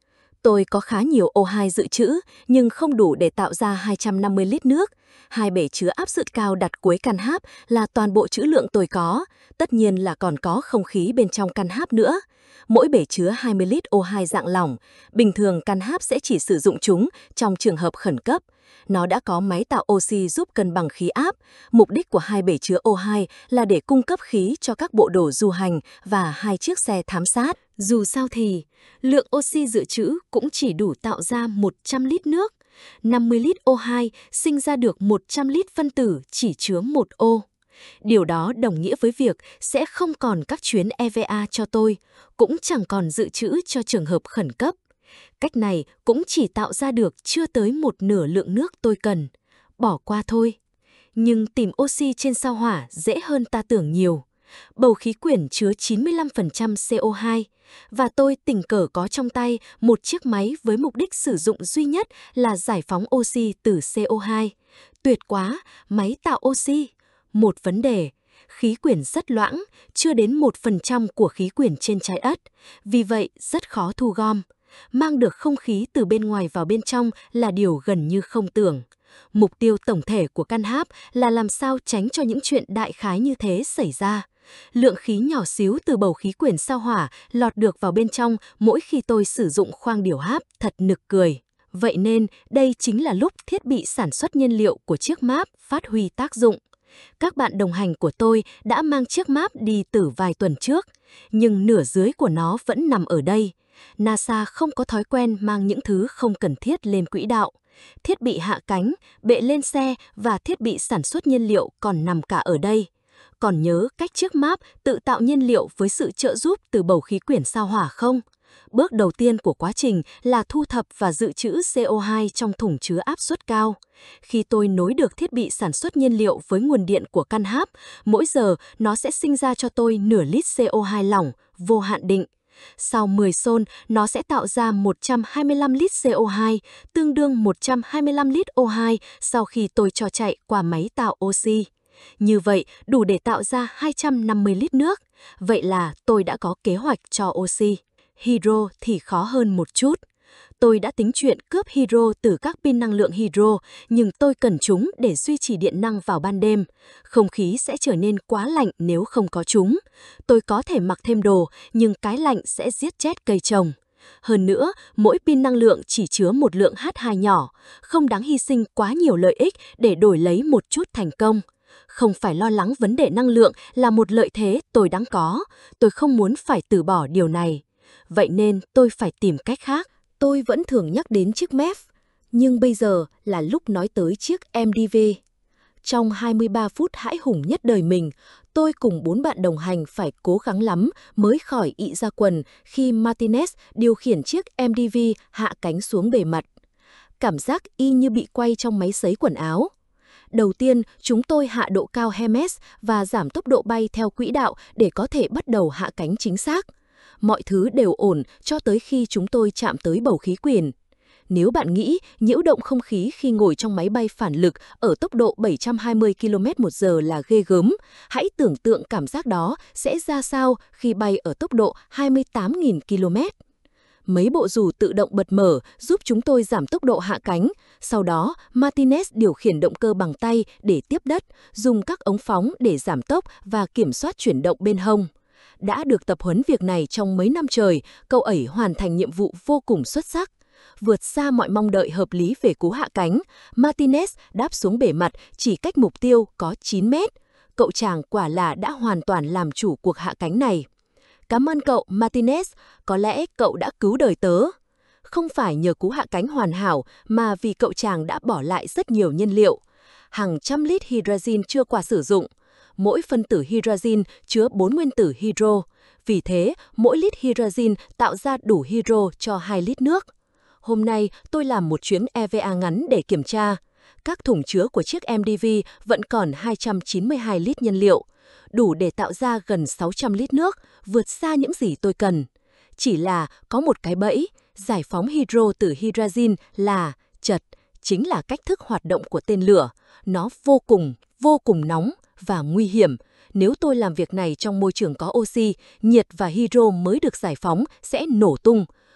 Tôi có khá nhiều O hai dự trữ, nhưng không đủ để tạo ra hai trăm năm mươi lít nước. Hai bể chứa áp suất cao đặt cuối căn háp là toàn bộ trữ lượng tôi có, tất nhiên là còn có không khí bên trong căn háp nữa. Mỗi bể chứa hai mươi lít O hai dạng lỏng, bình thường căn háp sẽ chỉ sử dụng chúng trong trường hợp khẩn cấp. Nó đã có máy tạo oxy giúp cân bằng khí áp. Mục đích của hai bể chứa O hai là để cung cấp khí cho các bộ đồ du hành và hai chiếc xe thám sát. Dù sao thì, lượng oxy dự trữ cũng chỉ đủ tạo ra một trăm lít nước. năm mươi lít O hai sinh ra được một trăm lít phân tử chỉ chứa một O. Điều đó đồng nghĩa với việc sẽ không còn các chuyến E V A cho tôi, cũng chẳng còn dự trữ cho trường hợp khẩn cấp. Cách này cũng chỉ tạo ra được chưa tới một nửa lượng nước tôi cần. Bỏ qua thôi. Nhưng tìm oxy trên sao Hỏa dễ hơn ta tưởng nhiều. Bầu khí quyển chứa chín mươi lăm phần trăm C O hai, và tôi tình cờ có trong tay một chiếc máy với mục đích sử dụng duy nhất là giải phóng oxy từ C O hai. Tuyệt quá, máy tạo oxy. Một vấn đề, khí quyển rất loãng, chưa đến một phần trăm của khí quyển trên trái đất, vì vậy rất khó thu gom. Mang được không khí từ bên ngoài vào bên trong là điều gần như không tưởng. Mục tiêu tổng thể của căn háp là làm sao tránh cho những chuyện đại khái như thế xảy ra. Lượng khí nhỏ xíu từ bầu khí quyển sao Hỏa lọt được vào bên trong mỗi khi tôi sử dụng khoang điều háp, thật nực cười. Vậy nên, đây chính là lúc thiết bị sản xuất nhiên liệu của chiếc máp phát huy tác dụng. Các bạn đồng hành của tôi đã mang chiếc máp đi từ vài tuần trước, nhưng nửa dưới của nó vẫn nằm ở đây. NASA không có thói quen mang những thứ không cần thiết lên quỹ đạo. Thiết bị hạ cánh, bệ lên xe và thiết bị sản xuất nhiên liệu còn nằm cả ở đây. Còn nhớ cách chiếc máp tự tạo nhiên liệu với sự trợ giúp từ bầu khí quyển sao Hỏa không? Bước đầu tiên của quá trình là thu thập và dự trữ C O hai trong thùng chứa áp suất cao. Khi tôi nối được thiết bị sản xuất nhiên liệu với nguồn điện của căn háp, mỗi giờ nó sẽ sinh ra cho tôi nửa lít C O hai lỏng, vô hạn định. Sau mười xôn, nó sẽ tạo ra một trăm hai mươi lăm lít C O hai, tương đương một trăm hai mươi lăm lít O hai sau khi tôi cho chạy qua máy tạo oxy. Như vậy, đủ để tạo ra hai trăm năm mươi lít nước. Vậy là tôi đã có kế hoạch cho oxy. Hydro thì khó hơn một chút. Tôi đã tính chuyện cướp hydro từ các pin năng lượng hydro, nhưng tôi cần chúng để duy trì điện năng vào ban đêm. Không khí sẽ trở nên quá lạnh nếu không có chúng. Tôi có thể mặc thêm đồ, nhưng cái lạnh sẽ giết chết cây trồng. Hơn nữa, mỗi pin năng lượng chỉ chứa một lượng H hai nhỏ, không đáng hy sinh quá nhiều lợi ích để đổi lấy một chút thành công. Không phải lo lắng vấn đề năng lượng là một lợi thế tôi đáng có, tôi không muốn phải từ bỏ điều này. Vậy nên tôi phải tìm cách khác. Tôi vẫn thường nhắc đến chiếc mép, nhưng bây giờ là lúc nói tới chiếc M D V. Trong hai mươi ba phút hãi hùng nhất đời mình, tôi cùng bốn bạn đồng hành phải cố gắng lắm mới khỏi ị ra quần khi Martinez điều khiển chiếc M D V hạ cánh xuống bề mặt. Cảm giác y như bị quay trong máy sấy quần áo. Đầu tiên, chúng tôi hạ độ cao Hermes và giảm tốc độ bay theo quỹ đạo để có thể bắt đầu hạ cánh chính xác. Mọi thứ đều ổn cho tới khi chúng tôi chạm tới bầu khí quyển. Nếu bạn nghĩ nhiễu động không khí khi ngồi trong máy bay phản lực ở tốc độ bảy trăm hai mươi ki lô mét một giờ là ghê gớm, hãy tưởng tượng cảm giác đó sẽ ra sao khi bay ở tốc độ hai mươi tám nghìn ki lô mét. Mấy bộ dù tự động bật mở giúp chúng tôi giảm tốc độ hạ cánh. Sau đó, Martinez điều khiển động cơ bằng tay để tiếp đất, dùng các ống phóng để giảm tốc và kiểm soát chuyển động bên hông. Đã được tập huấn việc này trong mấy năm trời, cậu ấy hoàn thành nhiệm vụ vô cùng xuất sắc. Vượt xa mọi mong đợi hợp lý về cú hạ cánh, Martinez đáp xuống bề mặt chỉ cách mục tiêu có chín mét. Cậu chàng quả là đã hoàn toàn làm chủ cuộc hạ cánh này. Cảm ơn cậu, Martinez, có lẽ cậu đã cứu đời tớ. Không phải nhờ cú hạ cánh hoàn hảo mà vì cậu chàng đã bỏ lại rất nhiều nhiên liệu. Hàng trăm lít hydrazine chưa qua sử dụng. Mỗi phân tử hydrazine chứa bốn nguyên tử hydro. Vì thế, mỗi lít hydrazine tạo ra đủ hydro cho hai lít nước. Hôm nay, tôi làm một chuyến E V A ngắn để kiểm tra. Các thùng chứa của chiếc M D V vẫn còn hai trăm chín mươi hai lít nhiên liệu, đủ để tạo ra gần sáu trăm lít nước, vượt xa những gì tôi cần. Chỉ là có một cái bẫy, giải phóng hydro từ hydrazine là chật, chính là cách thức hoạt động của tên lửa. Nó vô cùng, vô cùng nóng và nguy hiểm. Nếu tôi làm việc này trong môi trường có oxy, nhiệt và hydro mới được giải phóng sẽ nổ tung.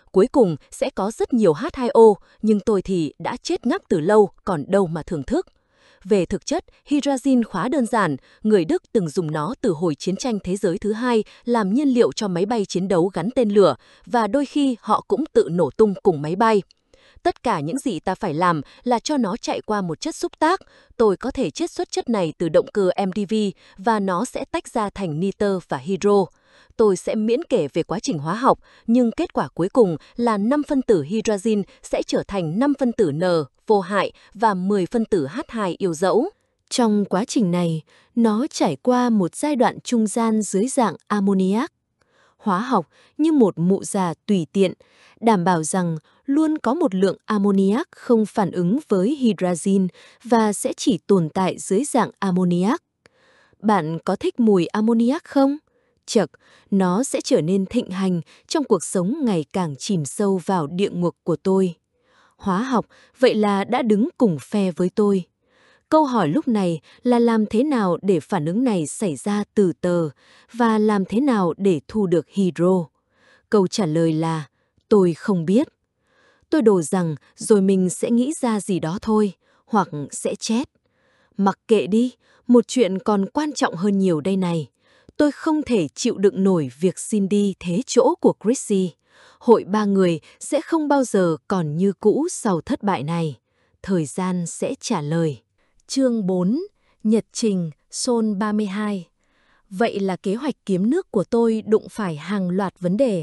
Cuối cùng sẽ có rất nhiều H hai O, nhưng tôi thì đã chết ngắp từ lâu, còn đâu mà thưởng thức. Về thực chất, hydrazine khá đơn giản, người Đức từng dùng nó từ hồi chiến tranh thế giới thứ hai làm nhiên liệu cho máy bay chiến đấu gắn tên lửa, và đôi khi họ cũng tự nổ tung cùng máy bay. Tất cả những gì ta phải làm là cho nó chạy qua một chất xúc tác. Tôi có thể chiết xuất chất này từ động cơ M D V và nó sẽ tách ra thành nitơ và hydro. Tôi sẽ miễn kể về quá trình hóa học, nhưng kết quả cuối cùng là năm phân tử hydrazine sẽ trở thành năm phân tử N, vô hại, và mười phân tử H hai yêu dẫu. Trong quá trình này, nó trải qua một giai đoạn trung gian dưới dạng ammoniac. Hóa học như một mụ già tùy tiện, đảm bảo rằng luôn có một lượng ammoniac không phản ứng với hydrazine và sẽ chỉ tồn tại dưới dạng ammoniac. Bạn có thích mùi ammoniac không? Chật, nó sẽ trở nên thịnh hành trong cuộc sống ngày càng chìm sâu vào địa ngục của tôi. Hóa học vậy là đã đứng cùng phe với tôi. Câu hỏi lúc này là làm thế nào để phản ứng này xảy ra từ từ và làm thế nào để thu được hydro? Câu trả lời là tôi không biết. Tôi đổ rằng rồi mình sẽ nghĩ ra gì đó thôi, hoặc sẽ chết. Mặc kệ đi, một chuyện còn quan trọng hơn nhiều đây này. Tôi không thể chịu đựng nổi việc xin đi thế chỗ của Chrissy. Hội ba người sẽ không bao giờ còn như cũ sau thất bại này. Thời gian sẽ trả lời. Chương bốn. Nhật trình Sol ba mươi hai. Vậy là kế hoạch kiếm nước của tôi đụng phải hàng loạt vấn đề.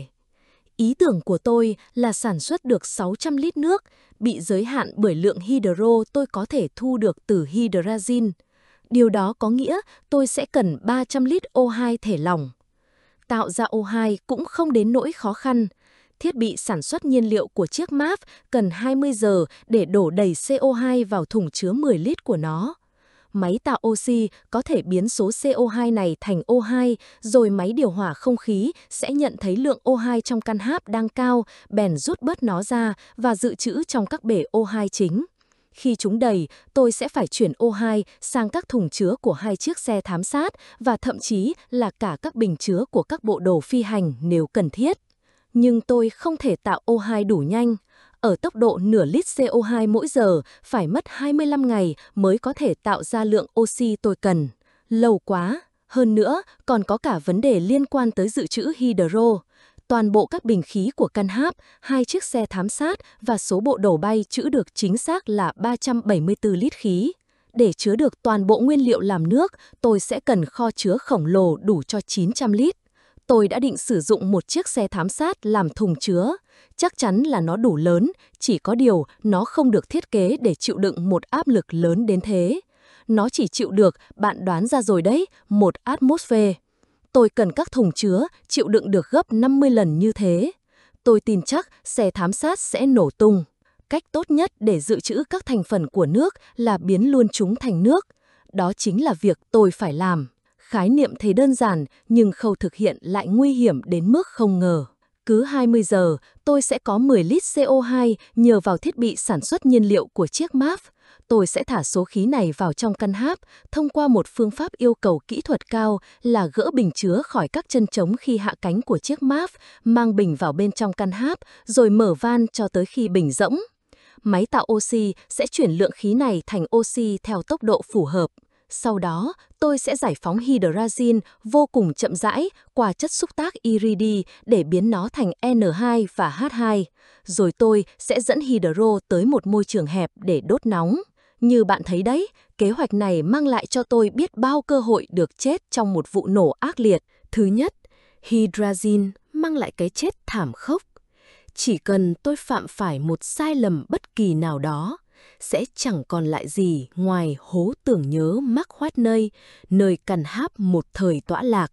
Ý tưởng của tôi là sản xuất được sáu trăm lít nước, bị giới hạn bởi lượng hydro tôi có thể thu được từ hydrazine. Điều đó có nghĩa tôi sẽ cần ba trăm lít O hai thể lỏng. Tạo ra O hai cũng không đến nỗi khó khăn. Thiết bị sản xuất nhiên liệu của chiếc em a pê cần hai mươi giờ để đổ đầy C O hai vào thùng chứa mười lít của nó. Máy tạo oxy có thể biến số C O hai này thành O hai, rồi máy điều hòa không khí sẽ nhận thấy lượng O hai trong căn háp đang cao, bèn rút bớt nó ra và dự trữ trong các bể O hai chính. Khi chúng đầy, tôi sẽ phải chuyển O hai sang các thùng chứa của hai chiếc xe thám sát và thậm chí là cả các bình chứa của các bộ đồ phi hành nếu cần thiết. Nhưng tôi không thể tạo O hai đủ nhanh. Ở tốc độ nửa lít C O hai mỗi giờ, phải mất hai mươi lăm ngày mới có thể tạo ra lượng oxy tôi cần. Lâu quá. Hơn nữa, còn có cả vấn đề liên quan tới dự trữ hydro. Toàn bộ các bình khí của căn háp, hai chiếc xe thám sát và số bộ đồ bay trữ được chính xác là ba trăm bảy mươi tư lít khí. Để chứa được toàn bộ nguyên liệu làm nước, tôi sẽ cần kho chứa khổng lồ đủ cho chín trăm lít. Tôi đã định sử dụng một chiếc xe thám sát làm thùng chứa. Chắc chắn là nó đủ lớn, chỉ có điều nó không được thiết kế để chịu đựng một áp lực lớn đến thế. Nó chỉ chịu được, bạn đoán ra rồi đấy, một atmosphere. Tôi cần các thùng chứa chịu đựng được gấp năm mươi lần như thế. Tôi tin chắc xe thám sát sẽ nổ tung. Cách tốt nhất để dự trữ các thành phần của nước là biến luôn chúng thành nước. Đó chính là việc tôi phải làm. Khái niệm thấy đơn giản, nhưng khâu thực hiện lại nguy hiểm đến mức không ngờ. Cứ hai mươi giờ, tôi sẽ có mười lít C O hai nhờ vào thiết bị sản xuất nhiên liệu của chiếc em a pê. Tôi sẽ thả số khí này vào trong căn háp thông qua một phương pháp yêu cầu kỹ thuật cao là gỡ bình chứa khỏi các chân trống khi hạ cánh của chiếc em a pê, mang bình vào bên trong căn háp, rồi mở van cho tới khi bình rỗng. Máy tạo oxy sẽ chuyển lượng khí này thành oxy theo tốc độ phù hợp. Sau đó, tôi sẽ giải phóng hydrazine vô cùng chậm rãi qua chất xúc tác iridy để biến nó thành N hai và H hai. Rồi tôi sẽ dẫn hydro tới một môi trường hẹp để đốt nóng. Như bạn thấy đấy, kế hoạch này mang lại cho tôi biết bao cơ hội được chết trong một vụ nổ ác liệt. Thứ nhất, hydrazine mang lại cái chết thảm khốc. Chỉ cần tôi phạm phải một sai lầm bất kỳ nào đó, sẽ chẳng còn lại gì ngoài hố tưởng nhớ Mark Watney, nơi căn háp một thời tọa lạc.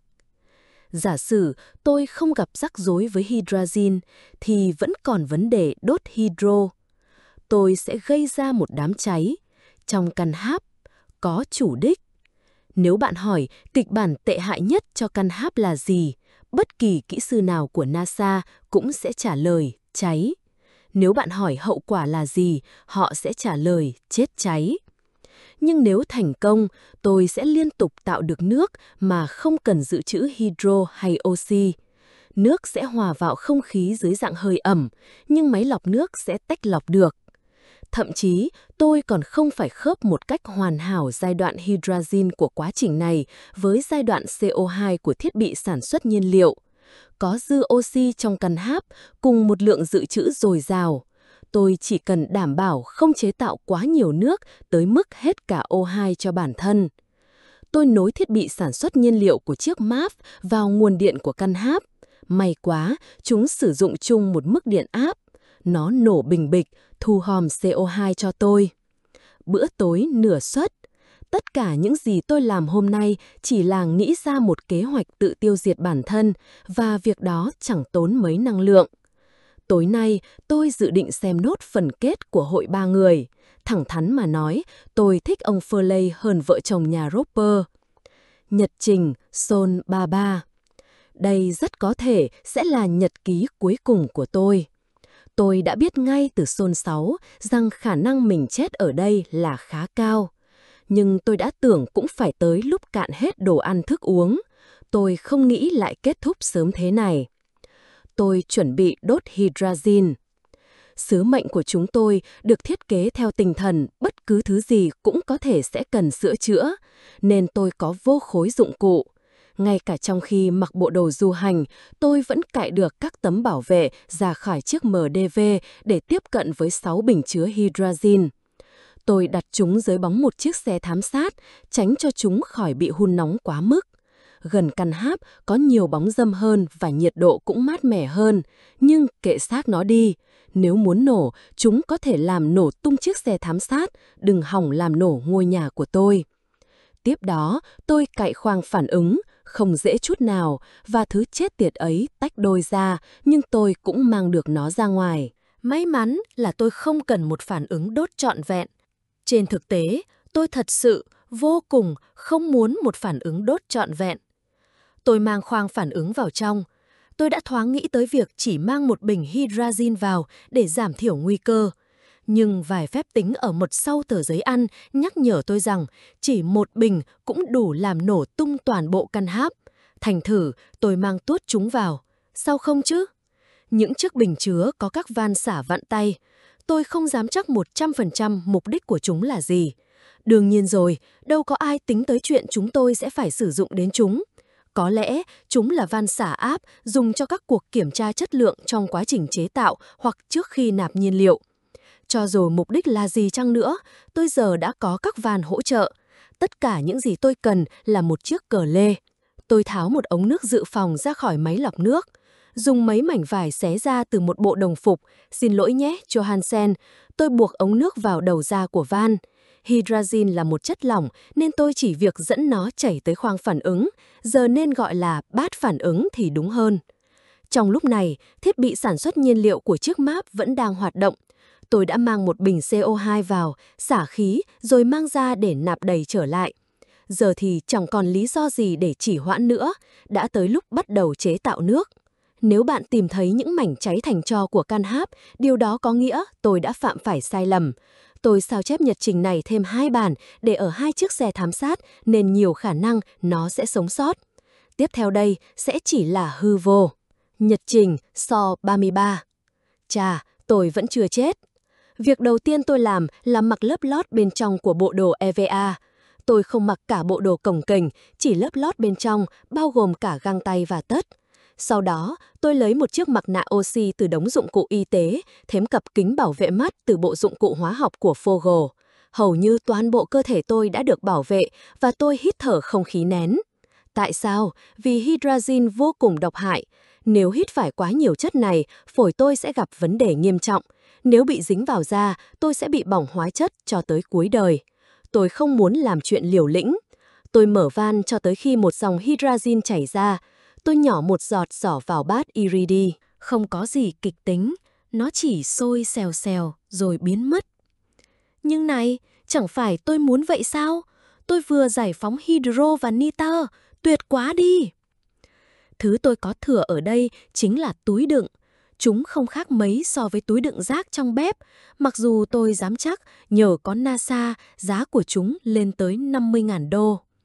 Giả sử tôi không gặp rắc rối với hydrazine, thì vẫn còn vấn đề đốt hydro. Tôi sẽ gây ra một đám cháy trong căn háp có chủ đích. Nếu bạn hỏi kịch bản tệ hại nhất cho căn háp là gì, bất kỳ kỹ sư nào của NASA cũng sẽ trả lời cháy. Nếu bạn hỏi hậu quả là gì, họ sẽ trả lời chết cháy. Nhưng nếu thành công, tôi sẽ liên tục tạo được nước mà không cần dự trữ hydro hay oxy. nước sẽ hòa vào không khí dưới dạng hơi ẩm, nhưng máy lọc nước sẽ tách lọc được. Thậm chí, tôi còn không phải khớp một cách hoàn hảo giai đoạn hydrazine của quá trình này với giai đoạn xê o hai của thiết bị sản xuất nhiên liệu. Có dư oxy trong căn háp cùng một lượng dự trữ dồi dào. Tôi chỉ cần đảm bảo không chế tạo quá nhiều nước tới mức hết cả O hai cho bản thân. Tôi nối thiết bị sản xuất nhiên liệu của chiếc em a pê vào nguồn điện của căn háp. May quá, chúng sử dụng chung một mức điện áp. Nó nổ bình bịch, thu gom xê o hai cho tôi. Bữa tối nửa suất. Tất cả những gì tôi làm hôm nay chỉ là nghĩ ra một kế hoạch tự tiêu diệt bản thân, và việc đó chẳng tốn mấy năng lượng. Tối nay, tôi dự định xem nốt phần kết của Hội Ba Người. Thẳng thắn mà nói, tôi thích ông Foley hơn vợ chồng nhà Roper. Nhật trình Sol ba mươi ba. Đây rất có thể sẽ là nhật ký cuối cùng của tôi. Tôi đã biết ngay từ Sol sáu rằng khả năng mình chết ở đây là khá cao. Nhưng tôi đã tưởng cũng phải tới lúc cạn hết đồ ăn thức uống. Tôi không nghĩ lại kết thúc sớm thế này. Tôi chuẩn bị đốt hydrazine. Sứ mệnh của chúng tôi được thiết kế theo tinh thần bất cứ thứ gì cũng có thể sẽ cần sửa chữa, nên tôi có vô khối dụng cụ. Ngay cả trong khi mặc bộ đồ du hành, tôi vẫn cạy được các tấm bảo vệ ra khỏi chiếc em đê vê để tiếp cận với sáu bình chứa hydrazine. Tôi đặt chúng dưới bóng một chiếc xe thám sát, tránh cho chúng khỏi bị hun nóng quá mức. Gần căn háp có nhiều bóng râm hơn và nhiệt độ cũng mát mẻ hơn, nhưng kệ xác nó đi. Nếu muốn nổ, chúng có thể làm nổ tung chiếc xe thám sát, đừng hỏng làm nổ ngôi nhà của tôi. Tiếp đó, tôi cạy khoang phản ứng, không dễ chút nào, và thứ chết tiệt ấy tách đôi ra, nhưng tôi cũng mang được nó ra ngoài. May mắn là tôi không cần một phản ứng đốt trọn vẹn. Trên thực tế, tôi thật sự vô cùng không muốn một phản ứng đốt trọn vẹn. Tôi mang khoang phản ứng vào trong. Tôi đã thoáng nghĩ tới việc chỉ mang một bình hydrazine vào để giảm thiểu nguy cơ. Nhưng vài phép tính ở một sau tờ giấy ăn nhắc nhở tôi rằng chỉ một bình cũng đủ làm nổ tung toàn bộ căn háp. Thành thử tôi mang tuốt chúng vào. Sao không chứ? Những chiếc bình chứa có các van xả vặn tay. Tôi không dám chắc một trăm phần trăm mục đích của chúng là gì. Đương nhiên rồi, đâu có ai tính tới chuyện chúng tôi sẽ phải sử dụng đến chúng. Có lẽ chúng là van xả áp dùng cho các cuộc kiểm tra chất lượng trong quá trình chế tạo hoặc trước khi nạp nhiên liệu. Cho dù mục đích là gì chăng nữa, tôi giờ đã có các van hỗ trợ. Tất cả những gì tôi cần là một chiếc cờ lê. Tôi tháo một ống nước dự phòng ra khỏi máy lọc nước. Dùng mấy mảnh vải xé ra từ một bộ đồng phục. Xin lỗi nhé, Johansen. Tôi buộc ống nước vào đầu ra của van. Hydrazine là một chất lỏng nên tôi chỉ việc dẫn nó chảy tới khoang phản ứng, giờ nên gọi là bát phản ứng thì đúng hơn. Trong lúc này, thiết bị sản xuất nhiên liệu của chiếc em a pê vẫn đang hoạt động. Tôi đã mang một bình xê o hai vào, xả khí rồi mang ra để nạp đầy trở lại. Giờ thì chẳng còn lý do gì để chỉ hoãn nữa, đã tới lúc bắt đầu chế tạo nước. Nếu bạn tìm thấy những mảnh cháy thành tro của căn háp, điều đó có nghĩa tôi đã phạm phải sai lầm. Tôi sao chép nhật trình này thêm hai bản để ở hai chiếc xe thám sát nên nhiều khả năng nó sẽ sống sót. Tiếp theo đây sẽ chỉ là hư vô. Nhật trình Sol ba mươi ba. Chà, tôi vẫn chưa chết. Việc đầu tiên tôi làm là mặc lớp lót bên trong của bộ đồ e vê a. Tôi không mặc cả bộ đồ cồng kềnh, chỉ lớp lót bên trong, bao gồm cả găng tay và tất. Sau đó, tôi lấy một chiếc mặt nạ oxy từ đống dụng cụ y tế, thếm cặp kính bảo vệ mắt từ bộ dụng cụ hóa học của Fogel. Hầu như toàn bộ cơ thể tôi đã được bảo vệ và tôi hít thở không khí nén. Tại sao? Vì hydrazine vô cùng độc hại. Nếu hít phải quá nhiều chất này, phổi tôi sẽ gặp vấn đề nghiêm trọng. Nếu bị dính vào da, tôi sẽ bị bỏng hóa chất cho tới cuối đời. Tôi không muốn làm chuyện liều lĩnh. Tôi mở van cho tới khi một dòng hydrazine chảy ra. Tôi nhỏ một giọt giỏ vào bát Iridi. Không có gì kịch tính, nó chỉ sôi xèo xèo rồi biến mất. Nhưng này, chẳng phải tôi muốn vậy sao? Tôi vừa giải phóng hydro và nitơ, tuyệt quá đi! Thứ tôi có thừa ở đây chính là túi đựng. Chúng không khác mấy so với túi đựng rác trong bếp, mặc dù tôi dám chắc nhờ có NASA, giá của chúng lên tới năm mươi nghìn đô.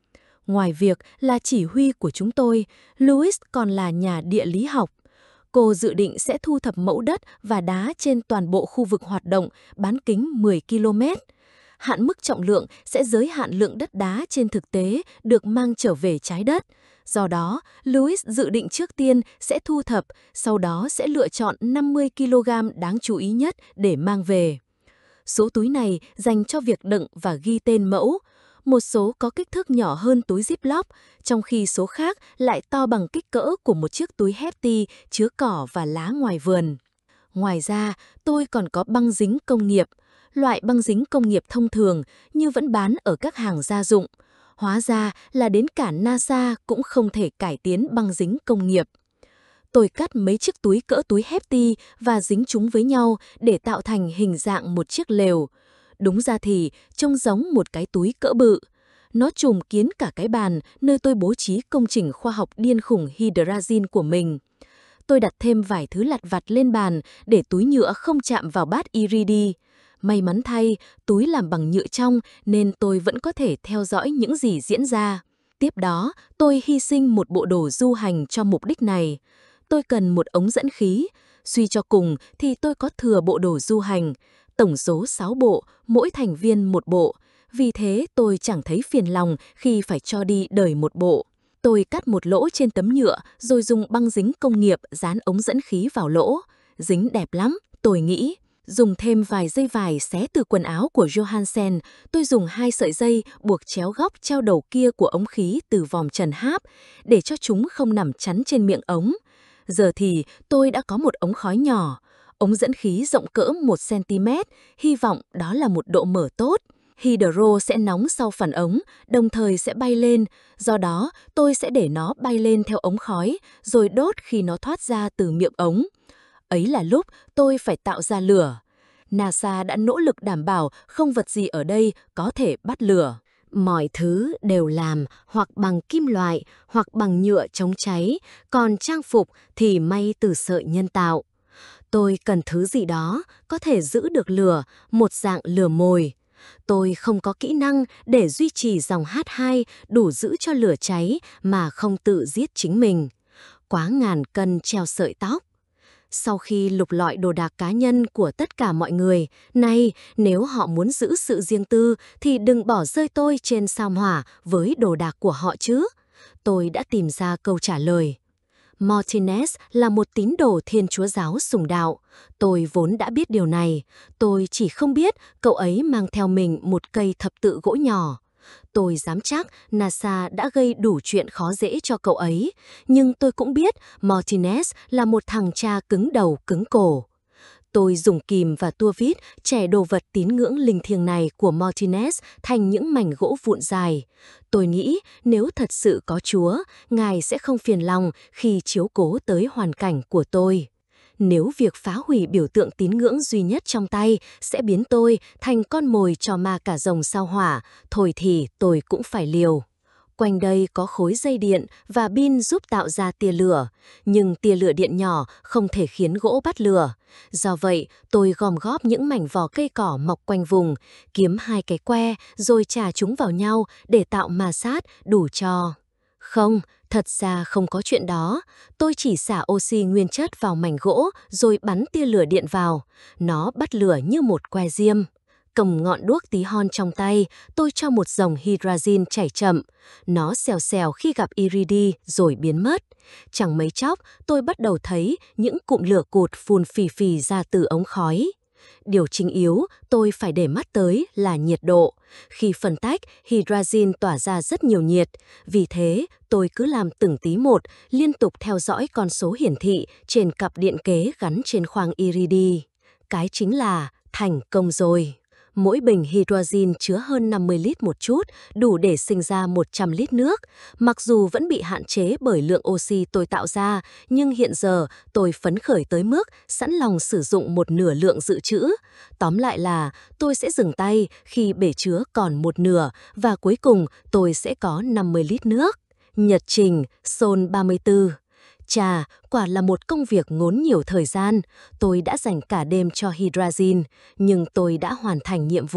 Ngoài việc là chỉ huy của chúng tôi, Louis còn là nhà địa lý học. Cô dự định sẽ thu thập mẫu đất và đá trên toàn bộ khu vực hoạt động, bán kính mười ki lô mét. Hạn mức trọng lượng sẽ giới hạn lượng đất đá trên thực tế được mang trở về trái đất. Do đó, Louis dự định trước tiên sẽ thu thập, sau đó sẽ lựa chọn năm mươi ki lô gam đáng chú ý nhất để mang về. Số túi này dành cho việc đựng và ghi tên mẫu. Một số có kích thước nhỏ hơn túi Ziploc, trong khi số khác lại to bằng kích cỡ của một chiếc túi Hefty chứa cỏ và lá ngoài vườn. Ngoài ra, tôi còn có băng dính công nghiệp, loại băng dính công nghiệp thông thường như vẫn bán ở các hàng gia dụng. Hóa ra là đến cả NASA cũng không thể cải tiến băng dính công nghiệp. Tôi cắt mấy chiếc túi cỡ túi Hefty và dính chúng với nhau để tạo thành hình dạng một chiếc lều. Đúng ra thì trông giống một cái túi cỡ bự. Nó trùm kín cả cái bàn nơi tôi bố trí công trình khoa học điên khủng hydrazine của mình. Tôi đặt thêm vài thứ lặt vặt lên bàn để túi nhựa không chạm vào bát iridium. May mắn thay, túi làm bằng nhựa trong nên tôi vẫn có thể theo dõi những gì diễn ra. Tiếp đó, tôi hy sinh một bộ đồ du hành cho mục đích này. Tôi cần một ống dẫn khí. Suy cho cùng thì tôi có thừa bộ đồ du hành. Tổng số sáu bộ, mỗi thành viên một bộ. Vì thế tôi chẳng thấy phiền lòng khi phải cho đi đời một bộ. Tôi cắt một lỗ trên tấm nhựa rồi dùng băng dính công nghiệp dán ống dẫn khí vào lỗ. Dính đẹp lắm, tôi nghĩ. Dùng thêm vài dây vải xé từ quần áo của Johansen, tôi dùng hai sợi dây buộc chéo góc treo đầu kia của ống khí từ vòm trần háp để cho chúng không nằm chắn trên miệng ống. Giờ thì tôi đã có một ống khói nhỏ, ống dẫn khí rộng cỡ một xăng-ti-mét, hy vọng đó là một độ mở tốt. Hydro sẽ nóng sau phần ống, đồng thời sẽ bay lên, do đó tôi sẽ để nó bay lên theo ống khói, rồi đốt khi nó thoát ra từ miệng ống. Ấy là lúc tôi phải tạo ra lửa. NASA đã nỗ lực đảm bảo không vật gì ở đây có thể bắt lửa. Mọi thứ đều làm hoặc bằng kim loại hoặc bằng nhựa chống cháy, còn trang phục thì may từ sợi nhân tạo. Tôi cần thứ gì đó có thể giữ được lửa, một dạng lửa mồi. Tôi không có kỹ năng để duy trì dòng hát hai đủ giữ cho lửa cháy mà không tự giết chính mình. Quá ngàn cân treo sợi tóc. Sau khi lục lọi đồ đạc cá nhân của tất cả mọi người, nay nếu họ muốn giữ sự riêng tư thì đừng bỏ rơi tôi trên sao hỏa với đồ đạc của họ chứ. Tôi đã tìm ra câu trả lời. Martinez là một tín đồ Thiên Chúa giáo sùng đạo. Tôi vốn đã biết điều này. Tôi chỉ không biết cậu ấy mang theo mình một cây thập tự gỗ nhỏ. Tôi dám chắc NASA đã gây đủ chuyện khó dễ cho cậu ấy, nhưng tôi cũng biết Martinez là một thằng cha cứng đầu cứng cổ. Tôi dùng kìm và tua vít chẻ đồ vật tín ngưỡng linh thiêng này của Martinez thành những mảnh gỗ vụn dài. Tôi nghĩ nếu thật sự có Chúa, Ngài sẽ không phiền lòng khi chiếu cố tới hoàn cảnh của tôi. Nếu việc phá hủy biểu tượng tín ngưỡng duy nhất trong tay sẽ biến tôi thành con mồi cho ma cà rồng sao hỏa, thôi thì tôi cũng phải liều. Quanh đây có khối dây điện và pin giúp tạo ra tia lửa, nhưng tia lửa điện nhỏ không thể khiến gỗ bắt lửa. Do vậy, tôi gom góp những mảnh vỏ cây cỏ mọc quanh vùng, kiếm hai cái que rồi chà chúng vào nhau để tạo ma sát đủ cho. Không, thật ra không có chuyện đó. Tôi chỉ xả oxy nguyên chất vào mảnh gỗ rồi bắn tia lửa điện vào. Nó bắt lửa như một que diêm. Cầm ngọn đuốc tí hon trong tay, tôi cho một dòng hydrazine chảy chậm. Nó xèo xèo khi gặp iridium rồi biến mất. Chẳng mấy chốc, tôi bắt đầu thấy những cụm lửa cụt phun phì phì ra từ ống khói. Điều chính yếu tôi phải để mắt tới là nhiệt độ. Khi phân tách, hydrazine tỏa ra rất nhiều nhiệt. Vì thế, tôi cứ làm từng tí một, liên tục theo dõi con số hiển thị trên cặp điện kế gắn trên khoang iridium. Cái chính là thành công rồi. Mỗi bình hydrazine chứa hơn năm mươi lít một chút, đủ để sinh ra một trăm lít nước. Mặc dù vẫn bị hạn chế bởi lượng oxy tôi tạo ra, nhưng hiện giờ tôi phấn khởi tới mức sẵn lòng sử dụng một nửa lượng dự trữ. Tóm lại là tôi sẽ dừng tay khi bể chứa còn một nửa và cuối cùng tôi sẽ có năm mươi lít nước. Nhật trình, Sol ba mươi tư. Chà, quả là một công việc ngốn nhiều thời gian. Tôi đã dành cả đêm cho hydrazine, nhưng tôi đã hoàn thành nhiệm vụ.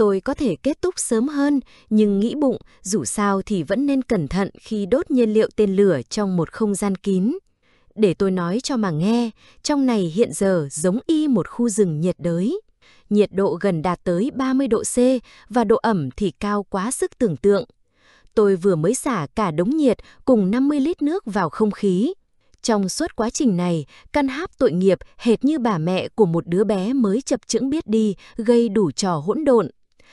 Tôi có thể kết thúc sớm hơn, nhưng nghĩ bụng, dù sao thì vẫn nên cẩn thận khi đốt nhiên liệu tên lửa trong một không gian kín. Để tôi nói cho mà nghe, trong này hiện giờ giống y một khu rừng nhiệt đới. Nhiệt độ gần đạt tới ba mươi độ C và độ ẩm thì cao quá sức tưởng tượng. Tôi vừa mới xả cả đống nhiệt cùng năm mươi lít nước vào không khí. Trong suốt quá trình này, căn háp tội nghiệp hệt như bà mẹ của một đứa bé mới chập chững biết đi, gây đủ trò hỗn độn.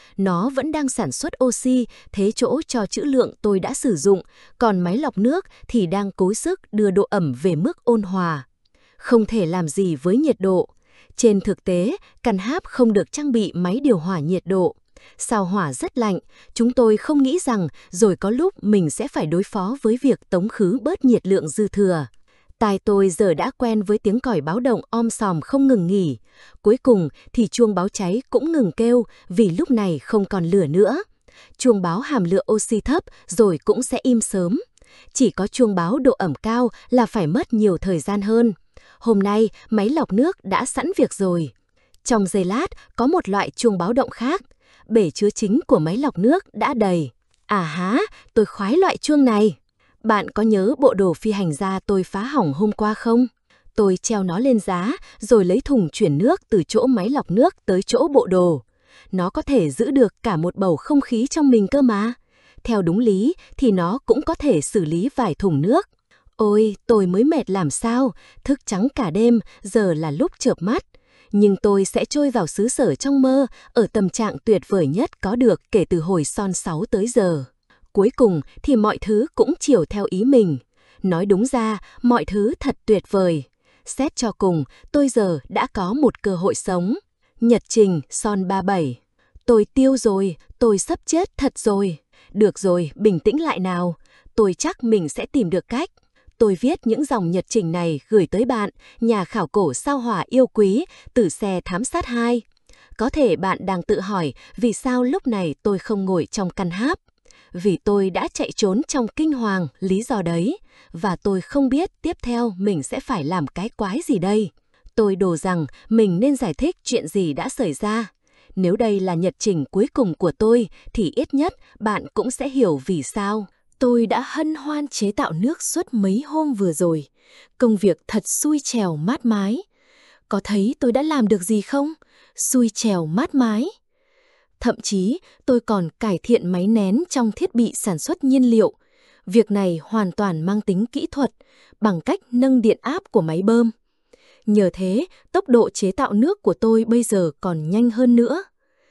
Nó vẫn đang sản xuất oxy, thế chỗ cho trữ lượng tôi đã sử dụng, còn máy lọc nước thì đang cố sức đưa độ ẩm về mức ôn hòa. Không thể làm gì với nhiệt độ. Trên thực tế, căn háp không được trang bị máy điều hòa nhiệt độ. Sao hỏa rất lạnh, chúng tôi không nghĩ rằng rồi có lúc mình sẽ phải đối phó với việc tống khứ bớt nhiệt lượng dư thừa. Tai tôi giờ đã quen với tiếng còi báo động om sòm không ngừng nghỉ. Cuối cùng thì chuông báo cháy cũng ngừng kêu vì lúc này không còn lửa nữa. Chuông báo hàm lượng oxy thấp rồi cũng sẽ im sớm. Chỉ có chuông báo độ ẩm cao là phải mất nhiều thời gian hơn. Hôm nay máy lọc nước đã sẵn việc rồi. Trong giây lát có một loại chuông báo động khác. Bể chứa chính của máy lọc nước đã đầy. À há, tôi khoái loại chuông này. Bạn có nhớ bộ đồ phi hành gia tôi phá hỏng hôm qua không? Tôi treo nó lên giá rồi lấy thùng chuyển nước từ chỗ máy lọc nước tới chỗ bộ đồ. Nó có thể giữ được cả một bầu không khí trong mình cơ mà. Theo đúng lý thì nó cũng có thể xử lý vài thùng nước. Ôi, tôi mới mệt làm sao, thức trắng cả đêm, giờ là lúc chợp mắt. Nhưng tôi sẽ trôi vào xứ sở trong mơ, ở tâm trạng tuyệt vời nhất có được kể từ hồi son sáu tới giờ. Cuối cùng thì mọi thứ cũng chiều theo ý mình. Nói đúng ra, mọi thứ thật tuyệt vời. Xét cho cùng, tôi giờ đã có một cơ hội sống. Nhật trình son ba bảy. Tôi tiêu rồi, tôi sắp chết thật rồi. Được rồi, bình tĩnh lại nào. Tôi chắc mình sẽ tìm được cách. Tôi viết những dòng nhật trình này gửi tới bạn, nhà khảo cổ sao hỏa yêu quý, từ xe thám sát hai. Có thể bạn đang tự hỏi vì sao lúc này tôi không ngồi trong căn háp. Vì tôi đã chạy trốn trong kinh hoàng, lý do đấy. Và tôi không biết tiếp theo mình sẽ phải làm cái quái gì đây. Tôi đồ rằng mình nên giải thích chuyện gì đã xảy ra. Nếu đây là nhật trình cuối cùng của tôi, thì ít nhất bạn cũng sẽ hiểu vì sao. Tôi đã hân hoan chế tạo nước suốt mấy hôm vừa rồi. Công việc thật xui trèo mát mái. Có thấy tôi đã làm được gì không? Xui trèo mát mái. Thậm chí tôi còn cải thiện máy nén trong thiết bị sản xuất nhiên liệu. Việc này hoàn toàn mang tính kỹ thuật, bằng cách nâng điện áp của máy bơm. Nhờ thế, tốc độ chế tạo nước của tôi bây giờ còn nhanh hơn nữa.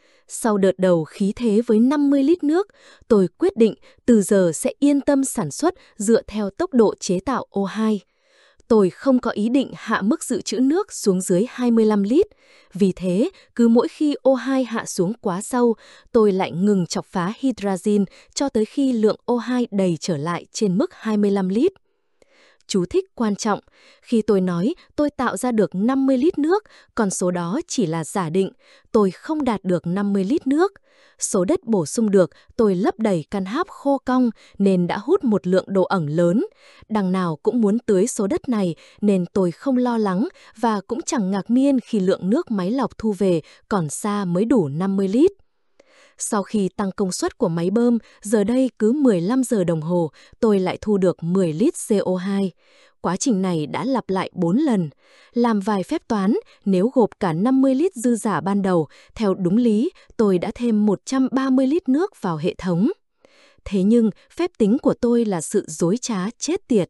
Sau đợt đầu khí thế với năm mươi lít nước, tôi quyết định từ giờ sẽ yên tâm sản xuất dựa theo tốc độ chế tạo O hai. Tôi không có ý định hạ mức dự trữ nước xuống dưới hai mươi lăm lít. Vì thế, cứ mỗi khi O hai hạ xuống quá sâu, tôi lại ngừng chọc phá hydrazine cho tới khi lượng O hai đầy trở lại trên mức hai mươi lăm lít. Chú thích quan trọng, khi tôi nói tôi tạo ra được năm mươi lít nước, con số đó chỉ là giả định, tôi không đạt được năm mươi lít nước. Số đất bổ sung được tôi lấp đầy căn háp khô cong nên đã hút một lượng độ ẩm lớn. Đằng nào cũng muốn tưới số đất này nên tôi không lo lắng và cũng chẳng ngạc nhiên khi lượng nước máy lọc thu về còn xa mới đủ năm mươi lít. Sau khi tăng công suất của máy bơm, giờ đây cứ mười lăm giờ đồng hồ, tôi lại thu được mười lít C O hai. Quá trình này đã lặp lại bốn lần. Làm vài phép toán, nếu gộp cả năm mươi lít dư giả ban đầu, theo đúng lý, tôi đã thêm một trăm ba mươi lít nước vào hệ thống. Thế nhưng, phép tính của tôi là sự dối trá chết tiệt.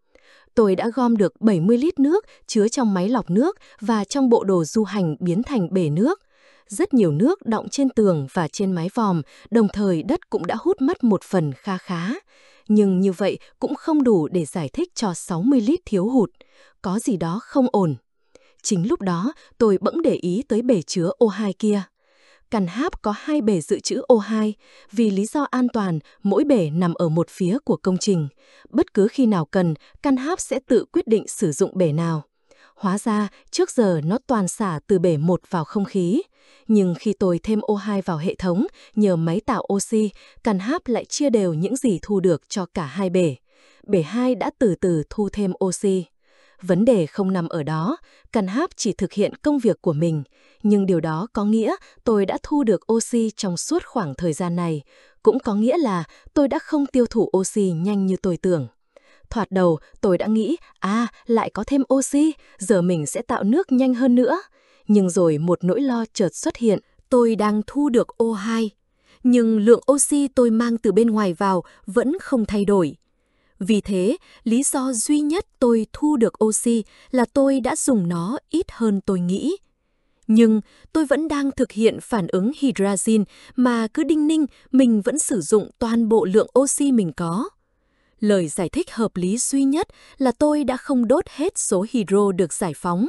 Tôi đã gom được bảy mươi lít nước chứa trong máy lọc nước và trong bộ đồ du hành biến thành bể nước. Rất nhiều nước đọng trên tường và trên mái vòm, đồng thời đất cũng đã hút mất một phần kha khá. Nhưng như vậy cũng không đủ để giải thích cho sáu mươi lít thiếu hụt. Có gì đó không ổn. Chính lúc đó, tôi bỗng để ý tới bể chứa O hai kia. Căn háp có hai bể dự trữ O hai. Vì lý do an toàn, mỗi bể nằm ở một phía của công trình. Bất cứ khi nào cần, căn háp sẽ tự quyết định sử dụng bể nào. Hóa ra, trước giờ nó toàn xả từ bể một vào không khí. Nhưng khi tôi thêm O hai vào hệ thống, nhờ máy tạo oxy, căn háp lại chia đều những gì thu được cho cả hai bể. Bể hai đã từ từ thu thêm oxy. vấn đề không nằm ở đó, CanHub chỉ thực hiện công việc của mình, nhưng điều đó có nghĩa tôi đã thu được oxy trong suốt khoảng thời gian này, cũng có nghĩa là tôi đã không tiêu thụ oxy nhanh như tôi tưởng. Thoạt đầu, tôi đã nghĩ, à, lại có thêm oxy, giờ mình sẽ tạo nước nhanh hơn nữa. Nhưng rồi một nỗi lo chợt xuất hiện, tôi đang thu được O hai. Nhưng lượng oxy tôi mang từ bên ngoài vào vẫn không thay đổi. Vì thế, lý do duy nhất tôi thu được oxy là tôi đã dùng nó ít hơn tôi nghĩ. Nhưng tôi vẫn đang thực hiện phản ứng hydrazine mà cứ đinh ninh mình vẫn sử dụng toàn bộ lượng oxy mình có. Lời giải thích hợp lý duy nhất là tôi đã không đốt hết số hydro được giải phóng.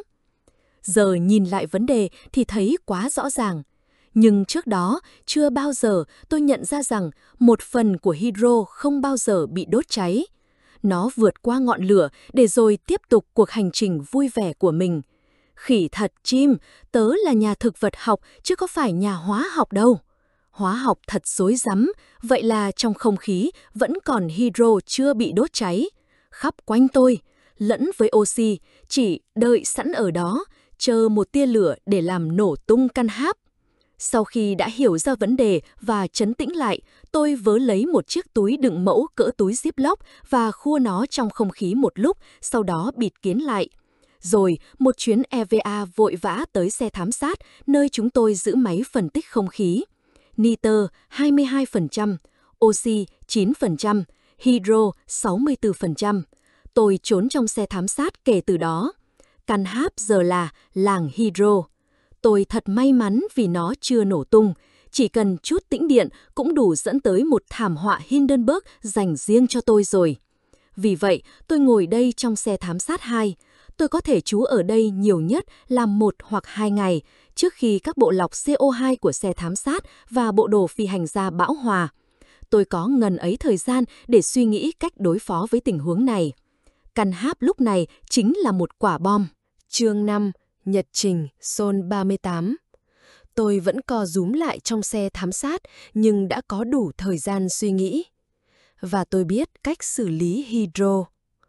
Giờ nhìn lại vấn đề thì thấy quá rõ ràng. Nhưng trước đó, chưa bao giờ tôi nhận ra rằng một phần của hydro không bao giờ bị đốt cháy. Nó vượt qua ngọn lửa để rồi tiếp tục cuộc hành trình vui vẻ của mình. Khỉ thật chim, tớ là nhà thực vật học chứ có phải nhà hóa học đâu. Hóa học thật rối rắm, vậy là trong không khí vẫn còn hydro chưa bị đốt cháy. Khắp quanh tôi, lẫn với oxy, chỉ đợi sẵn ở đó, chờ một tia lửa để làm nổ tung CanHub. Sau khi đã hiểu ra vấn đề và trấn tĩnh lại, tôi vớ lấy một chiếc túi đựng mẫu cỡ túi Ziploc và khua nó trong không khí một lúc, sau đó bịt kín lại. Rồi, một chuyến e vê a vội vã tới xe thám sát, nơi chúng tôi giữ máy phân tích không khí. Nitơ hai mươi hai phần trăm, oxy chín phần trăm, hydro sáu mươi tư phần trăm. Tôi trốn trong xe thám sát kể từ đó. CanHub giờ là làng hydro. Tôi thật may mắn vì nó chưa nổ tung. Chỉ cần chút tĩnh điện cũng đủ dẫn tới một thảm họa Hindenburg dành riêng cho tôi rồi. Vì vậy, tôi ngồi đây trong xe thám sát hai. Tôi có thể trú ở đây nhiều nhất là một hoặc hai ngày trước khi các bộ lọc xê o hai của xe thám sát và bộ đồ phi hành gia bão hòa. Tôi có ngần ấy thời gian để suy nghĩ cách đối phó với tình huống này. CanHub lúc này chính là một quả bom. Chương năm, Nhật trình, Sol ba mươi tám. Tôi vẫn co rúm lại trong xe thám sát, nhưng đã có đủ thời gian suy nghĩ. Và tôi biết cách xử lý hydro.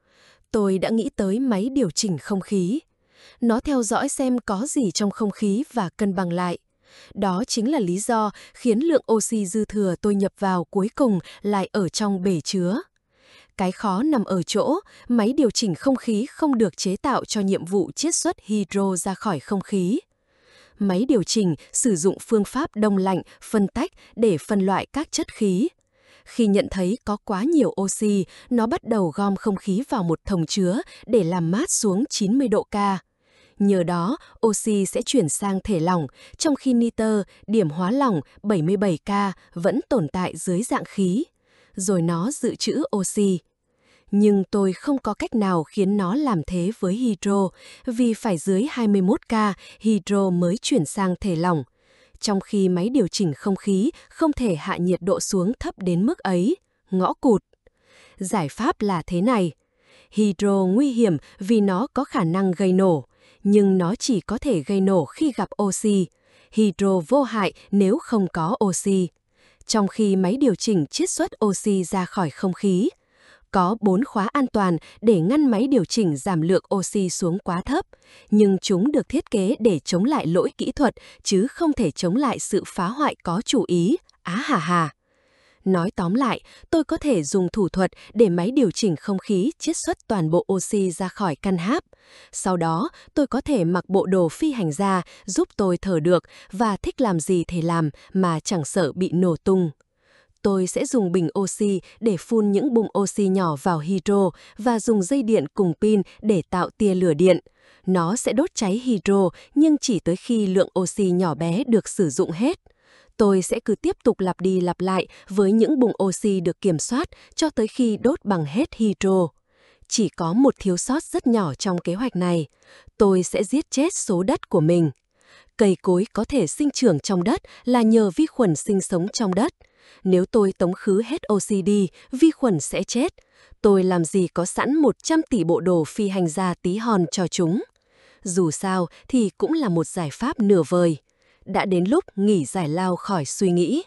Tôi đã nghĩ tới máy điều chỉnh không khí. Nó theo dõi xem có gì trong không khí và cân bằng lại. Đó chính là lý do khiến lượng oxy dư thừa tôi nhập vào cuối cùng lại ở trong bể chứa. Cái khó nằm ở chỗ, máy điều chỉnh không khí không được chế tạo cho nhiệm vụ chiết xuất hydro ra khỏi không khí. Máy điều chỉnh sử dụng phương pháp đông lạnh, phân tách để phân loại các chất khí. Khi nhận thấy có quá nhiều oxy, nó bắt đầu gom không khí vào một thùng chứa để làm mát xuống chín mươi độ K. Nhờ đó, oxy sẽ chuyển sang thể lỏng, trong khi nitơ, điểm hóa lỏng bảy mươi bảy K vẫn tồn tại dưới dạng khí. Rồi nó dự trữ oxy. Nhưng tôi không có cách nào khiến nó làm thế với hydro, vì phải dưới hai mươi mốt K hydro mới chuyển sang thể lỏng. Trong khi máy điều chỉnh không khí không thể hạ nhiệt độ xuống thấp đến mức ấy, ngõ cụt. Giải pháp là thế này. Hydro nguy hiểm vì nó có khả năng gây nổ, nhưng nó chỉ có thể gây nổ khi gặp oxy. Hydro vô hại nếu không có oxy. Trong khi máy điều chỉnh chiết xuất oxy ra khỏi không khí, có bốn khóa an toàn để ngăn máy điều chỉnh giảm lượng oxy xuống quá thấp, nhưng chúng được thiết kế để chống lại lỗi kỹ thuật chứ không thể chống lại sự phá hoại có chủ ý. Á hà hà! Nói tóm lại, tôi có thể dùng thủ thuật để máy điều chỉnh không khí chiết xuất toàn bộ oxy ra khỏi CanHub. Sau đó, tôi có thể mặc bộ đồ phi hành gia giúp tôi thở được và thích làm gì thì làm mà chẳng sợ bị nổ tung. Tôi sẽ dùng bình oxy để phun những bụng oxy nhỏ vào hydro và dùng dây điện cùng pin để tạo tia lửa điện. Nó sẽ đốt cháy hydro nhưng chỉ tới khi lượng oxy nhỏ bé được sử dụng hết. Tôi sẽ cứ tiếp tục lặp đi lặp lại với những bụng oxy được kiểm soát cho tới khi đốt bằng hết hydro. Chỉ có một thiếu sót rất nhỏ trong kế hoạch này. Tôi sẽ giết chết số đất của mình. Cây cối có thể sinh trưởng trong đất là nhờ vi khuẩn sinh sống trong đất. Nếu tôi tống khứ hết oxy đi, vi khuẩn sẽ chết. Tôi làm gì có sẵn một trăm tỷ bộ đồ phi hành gia tí hon cho chúng. Dù sao thì cũng là một giải pháp nửa vời. Đã đến lúc nghỉ giải lao khỏi suy nghĩ.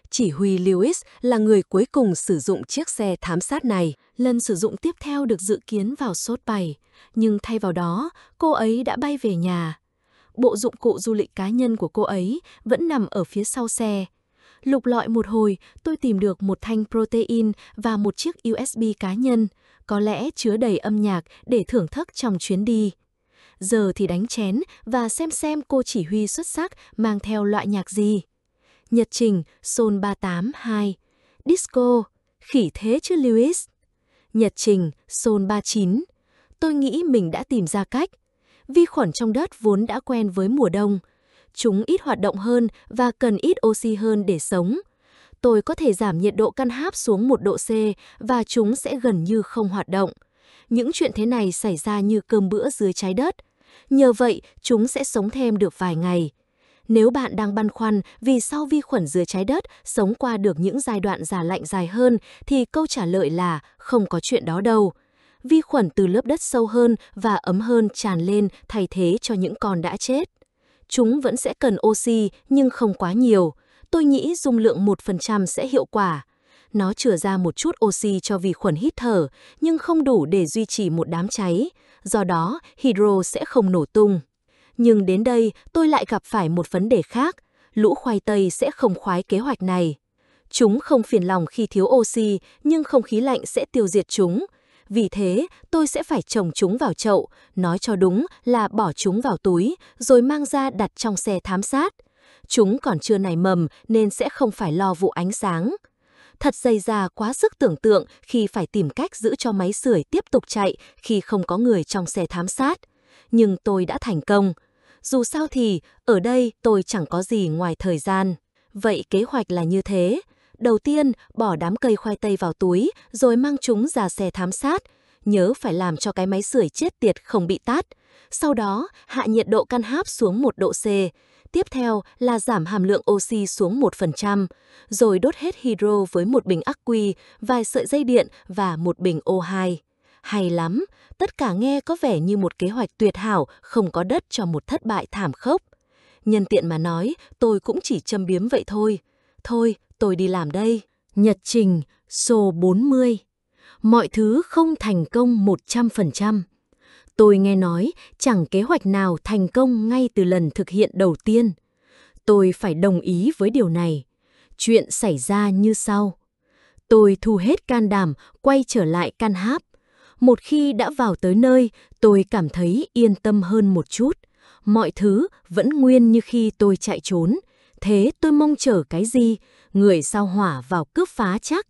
Chỉ huy Lewis là người cuối cùng sử dụng chiếc xe thám sát này. Lần sử dụng tiếp theo được dự kiến vào Sốt bảy, nhưng thay vào đó, cô ấy đã bay về nhà. Bộ dụng cụ du lịch cá nhân của cô ấy vẫn nằm ở phía sau xe. Lục lọi một hồi, tôi tìm được một thanh protein và một chiếc u ét bê cá nhân, có lẽ chứa đầy âm nhạc để thưởng thức trong chuyến đi. Giờ thì đánh chén và xem xem cô chỉ huy xuất sắc mang theo loại nhạc gì. Nhật trình Soul ba tám hai, Disco, khỉ thế chứ Lewis. Nhật trình Soul ba chín, tôi nghĩ mình đã tìm ra cách. Vi khuẩn trong đất vốn đã quen với mùa đông. Chúng ít hoạt động hơn và cần ít oxy hơn để sống. Tôi có thể giảm nhiệt độ căn háp xuống một độ C và chúng sẽ gần như không hoạt động. Những chuyện thế này xảy ra như cơm bữa dưới trái đất. Nhờ vậy, chúng sẽ sống thêm được vài ngày. Nếu bạn đang băn khoăn vì sao vi khuẩn dưới trái đất sống qua được những giai đoạn giả lạnh dài hơn, thì câu trả lời là không có chuyện đó đâu. Vi khuẩn từ lớp đất sâu hơn và ấm hơn tràn lên thay thế cho những con đã chết. Chúng vẫn sẽ cần oxy nhưng không quá nhiều. Tôi nghĩ dung lượng một phần trăm sẽ hiệu quả. Nó chừa ra một chút oxy cho vi khuẩn hít thở, nhưng không đủ để duy trì một đám cháy. Do đó, hydro sẽ không nổ tung. Nhưng đến đây, tôi lại gặp phải một vấn đề khác. Lũ khoai tây sẽ không khoái kế hoạch này. Chúng không phiền lòng khi thiếu oxy, nhưng không khí lạnh sẽ tiêu diệt chúng. Vì thế, tôi sẽ phải trồng chúng vào chậu, nói cho đúng là bỏ chúng vào túi, rồi mang ra đặt trong xe thám sát. Chúng còn chưa nảy mầm nên sẽ không phải lo vụ ánh sáng. Thật dày dà quá sức tưởng tượng khi phải tìm cách giữ cho máy sưởi tiếp tục chạy khi không có người trong xe thám sát. Nhưng tôi đã thành công. Dù sao thì, ở đây tôi chẳng có gì ngoài thời gian. Vậy kế hoạch là như thế. Đầu tiên, bỏ đám cây khoai tây vào túi, rồi mang chúng ra xe thám sát. Nhớ phải làm cho cái máy sưởi chết tiệt không bị tát. Sau đó, hạ nhiệt độ căn háp xuống một độ C. Tiếp theo là giảm hàm lượng oxy xuống một phần trăm, rồi đốt hết hydro với một bình ắc quy, vài sợi dây điện và một bình O hai. Hay lắm, tất cả nghe có vẻ như một kế hoạch tuyệt hảo, không có đất cho một thất bại thảm khốc. Nhân tiện mà nói, tôi cũng chỉ châm biếm vậy thôi. Thôi, tôi đi làm đây. Nhật trình số bốn mươi. Mọi thứ không thành công một trăm phần trăm. Tôi nghe nói chẳng kế hoạch nào thành công ngay từ lần thực hiện đầu tiên. Tôi phải đồng ý với điều này. Chuyện xảy ra như sau. Tôi thu hết can đảm quay trở lại căn háp. Một khi đã vào tới nơi, tôi cảm thấy yên tâm hơn một chút. Mọi thứ vẫn nguyên như khi tôi chạy trốn. Thế tôi mong chờ cái gì? Người sao hỏa vào cướp phá chắc.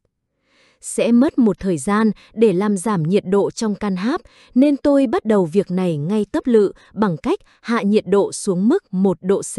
Sẽ mất một thời gian để làm giảm nhiệt độ trong căn háp, nên tôi bắt đầu việc này ngay tấp lự bằng cách hạ nhiệt độ xuống mức một độ C.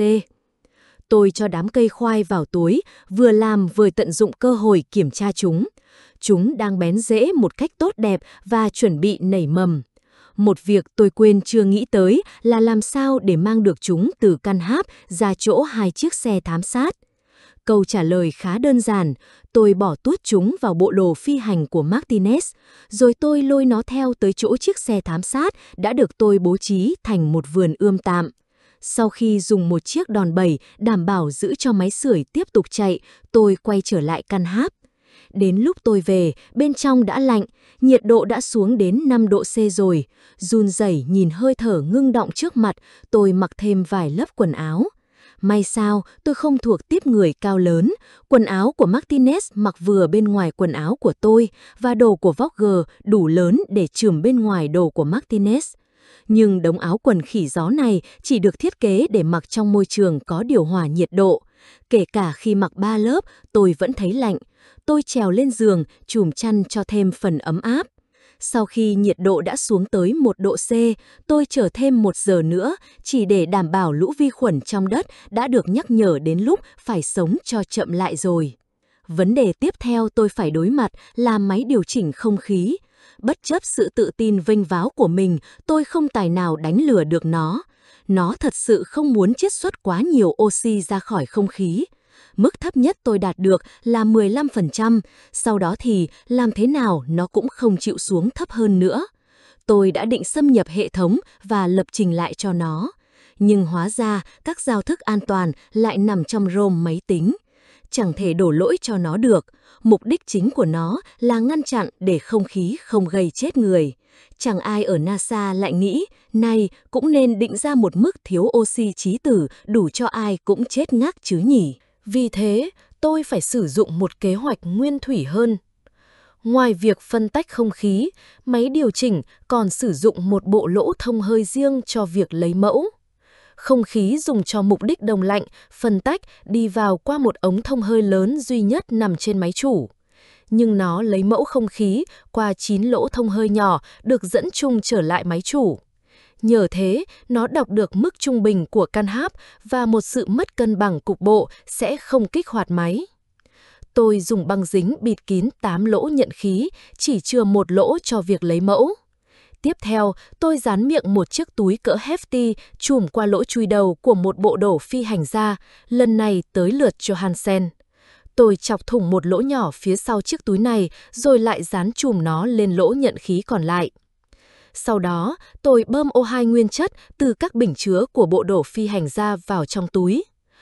Tôi cho đám cây khoai vào túi, vừa làm vừa tận dụng cơ hội kiểm tra chúng. Chúng đang bén rễ một cách tốt đẹp và chuẩn bị nảy mầm. Một việc tôi quên chưa nghĩ tới là làm sao để mang được chúng từ căn háp ra chỗ hai chiếc xe thám sát. Câu trả lời khá đơn giản, tôi bỏ tuốt chúng vào bộ đồ phi hành của Martinez, rồi tôi lôi nó theo tới chỗ chiếc xe thám sát đã được tôi bố trí thành một vườn ươm tạm. Sau khi dùng một chiếc đòn bẩy đảm bảo giữ cho máy sưởi tiếp tục chạy, tôi quay trở lại căn háp. Đến lúc tôi về, bên trong đã lạnh, nhiệt độ đã xuống đến năm độ C rồi. Run rẩy nhìn hơi thở ngưng đọng trước mặt, tôi mặc thêm vài lớp quần áo. May sao tôi không thuộc tiếp người cao lớn, quần áo của Martinez mặc vừa bên ngoài quần áo của tôi và đồ của Vogger đủ lớn để chườm bên ngoài đồ của Martinez. Nhưng đống áo quần khỉ gió này chỉ được thiết kế để mặc trong môi trường có điều hòa nhiệt độ. Kể cả khi mặc ba lớp, tôi vẫn thấy lạnh. Tôi trèo lên giường, chùm chăn cho thêm phần ấm áp. Sau khi nhiệt độ đã xuống tới một độ C, tôi chờ thêm một giờ nữa, chỉ để đảm bảo lũ vi khuẩn trong đất đã được nhắc nhở đến lúc phải sống cho chậm lại rồi. Vấn đề tiếp theo tôi phải đối mặt là máy điều chỉnh không khí. Bất chấp sự tự tin vênh váo của mình, tôi không tài nào đánh lừa được nó. Nó thật sự không muốn chiết xuất quá nhiều oxy ra khỏi không khí. Mức thấp nhất tôi đạt được là mười lăm phần trăm, sau đó thì làm thế nào nó cũng không chịu xuống thấp hơn nữa. Tôi đã định xâm nhập hệ thống và lập trình lại cho nó. Nhưng hóa ra các giao thức an toàn lại nằm trong ROM máy tính. chẳng thể đổ lỗi cho nó được. Mục đích chính của nó là ngăn chặn để không khí không gây chết người. Chẳng ai ở NASA lại nghĩ, này cũng nên định ra một mức thiếu oxy chí tử đủ cho ai cũng chết ngắc chứ nhỉ. Vì thế, tôi phải sử dụng một kế hoạch nguyên thủy hơn. Ngoài việc phân tách không khí, máy điều chỉnh còn sử dụng một bộ lỗ thông hơi riêng cho việc lấy mẫu. Không khí dùng cho mục đích đông lạnh, phân tách đi vào qua một ống thông hơi lớn duy nhất nằm trên máy chủ. Nhưng nó lấy mẫu không khí qua chín lỗ thông hơi nhỏ được dẫn chung trở lại máy chủ. Nhờ thế, nó đọc được mức trung bình của căn háp và một sự mất cân bằng cục bộ sẽ không kích hoạt máy. Tôi dùng băng dính bịt kín tám lỗ nhận khí, chỉ chừa một lỗ cho việc lấy mẫu. Tiếp theo, tôi dán miệng một chiếc túi cỡ hefty chùm qua lỗ chui đầu của một bộ đồ phi hành gia, lần này tới lượt Johansen. Tôi chọc thủng một lỗ nhỏ phía sau chiếc túi này rồi lại dán chùm nó lên lỗ nhận khí còn lại. Sau đó, tôi bơm O hai nguyên chất từ các bình chứa của bộ đồ phi hành gia vào trong túi.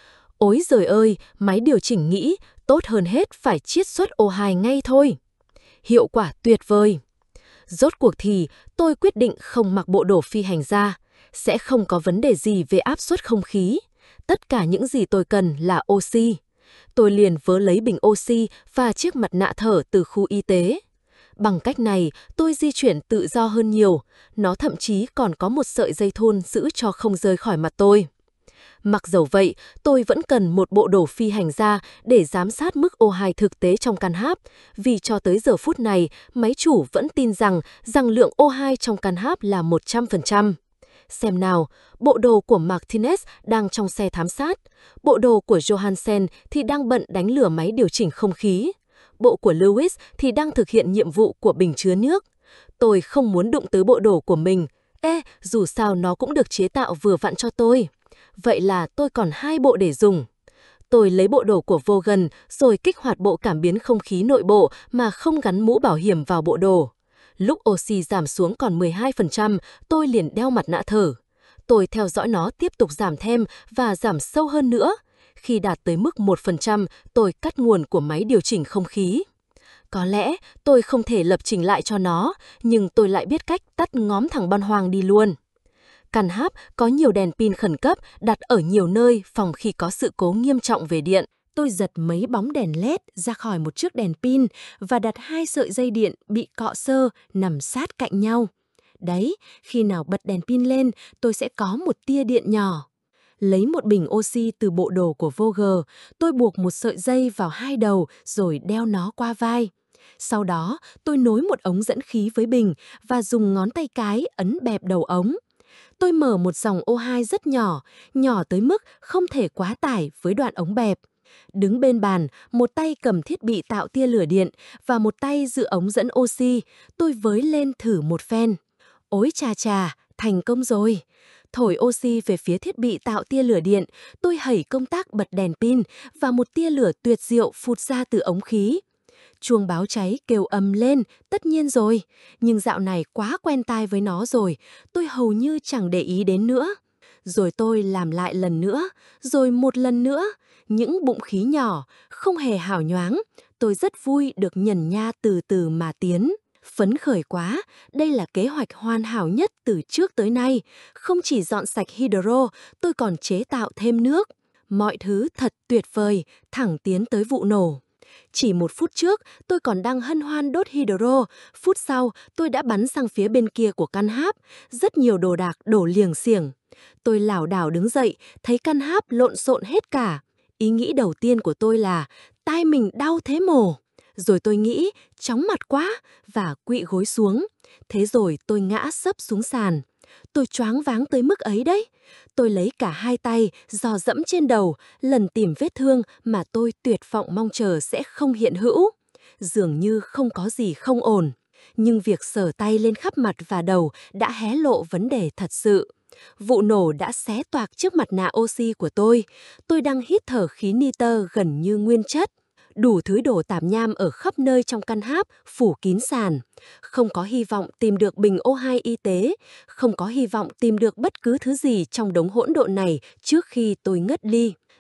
Ối giời ơi, máy điều chỉnh nghĩ tốt hơn hết phải chiết xuất O hai ngay thôi. Hiệu quả tuyệt vời. Rốt cuộc thì tôi quyết định không mặc bộ đồ phi hành gia, sẽ không có vấn đề gì về áp suất không khí. Tất cả những gì tôi cần là oxy. Tôi liền vớ lấy bình oxy và chiếc mặt nạ thở từ khu y tế. Bằng cách này, tôi di chuyển tự do hơn nhiều, nó thậm chí còn có một sợi dây thun giữ cho không rơi khỏi mặt tôi. Mặc dầu vậy, tôi vẫn cần một bộ đồ phi hành gia để giám sát mức O hai thực tế trong căn háp, vì cho tới giờ phút này, máy chủ vẫn tin rằng rằng lượng O hai trong căn háp là một trăm phần trăm. Xem nào, bộ đồ của Martinez đang trong xe thám sát, bộ đồ của Johansen thì đang bận đánh lửa máy điều chỉnh không khí, bộ của Lewis thì đang thực hiện nhiệm vụ của bình chứa nước. Tôi không muốn đụng tới bộ đồ của mình, ê, dù sao nó cũng được chế tạo vừa vặn cho tôi. Vậy là tôi còn hai bộ để dùng. Tôi lấy bộ đồ của Vaughan rồi kích hoạt bộ cảm biến không khí nội bộ mà không gắn mũ bảo hiểm vào bộ đồ. Lúc oxy giảm xuống còn mười hai phần trăm, tôi liền đeo mặt nạ thở. Tôi theo dõi nó tiếp tục giảm thêm và giảm sâu hơn nữa. Khi đạt tới mức một phần trăm, tôi cắt nguồn của máy điều chỉnh không khí. Có lẽ tôi không thể lập trình lại cho nó, nhưng tôi lại biết cách tắt ngóm thằng Ban Hoang đi luôn. Căn háp có nhiều đèn pin khẩn cấp đặt ở nhiều nơi phòng khi có sự cố nghiêm trọng về điện. Tôi giật mấy bóng đèn led ra khỏi một chiếc đèn pin và đặt hai sợi dây điện bị cọ xơ nằm sát cạnh nhau. Đấy, khi nào bật đèn pin lên, tôi sẽ có một tia điện nhỏ. Lấy một bình oxy từ bộ đồ của Vogel, tôi buộc một sợi dây vào hai đầu rồi đeo nó qua vai. Sau đó, tôi nối một ống dẫn khí với bình và dùng ngón tay cái ấn bẹp đầu ống. Tôi mở một dòng O hai rất nhỏ, nhỏ tới mức không thể quá tải với đoạn ống bẹp. Đứng bên bàn, một tay cầm thiết bị tạo tia lửa điện và một tay giữ ống dẫn oxy, tôi với lên thử một phen. Ối chà chà, thành công rồi. Thổi oxy về phía thiết bị tạo tia lửa điện, tôi hẩy công tắc bật đèn pin và một tia lửa tuyệt diệu phụt ra từ ống khí. Chuông báo cháy kêu ầm lên, tất nhiên rồi, nhưng dạo này quá quen tai với nó rồi, tôi hầu như chẳng để ý đến nữa. Rồi tôi làm lại lần nữa, rồi một lần nữa, những bụng khí nhỏ, không hề hào nhoáng, tôi rất vui được nhần nha từ từ mà tiến. Phấn khởi quá, đây là kế hoạch hoàn hảo nhất từ trước tới nay, không chỉ dọn sạch hydro, tôi còn chế tạo thêm nước. Mọi thứ thật tuyệt vời, thẳng tiến tới vụ nổ. Chỉ một phút trước, tôi còn đang hân hoan đốt hydro, phút sau tôi đã bắn sang phía bên kia của căn háp, rất nhiều đồ đạc đổ liềng xiềng. Tôi lảo đảo đứng dậy, thấy căn háp lộn xộn hết cả. Ý nghĩ đầu tiên của tôi là, tai mình đau thế mồ. Rồi tôi nghĩ, chóng mặt quá, và quỵ gối xuống. Thế rồi tôi ngã sấp xuống sàn. Tôi choáng váng tới mức ấy đấy. Tôi lấy cả hai tay, dò dẫm trên đầu, lần tìm vết thương mà tôi tuyệt vọng mong chờ sẽ không hiện hữu. Dường như không có gì không ổn. Nhưng việc sờ tay lên khắp mặt và đầu đã hé lộ vấn đề thật sự. Vụ nổ đã xé toạc chiếc mặt nạ oxy của tôi. Tôi đang hít thở khí nitơ gần như nguyên chất. Đủ thứ đồ tạp nham ở khắp nơi trong căn háp phủ kín sàn. Không có hy vọng tìm được bình O hai y tế, không có hy vọng tìm được bất cứ thứ gì trong đống hỗn độn này trước khi tôi ngất đi.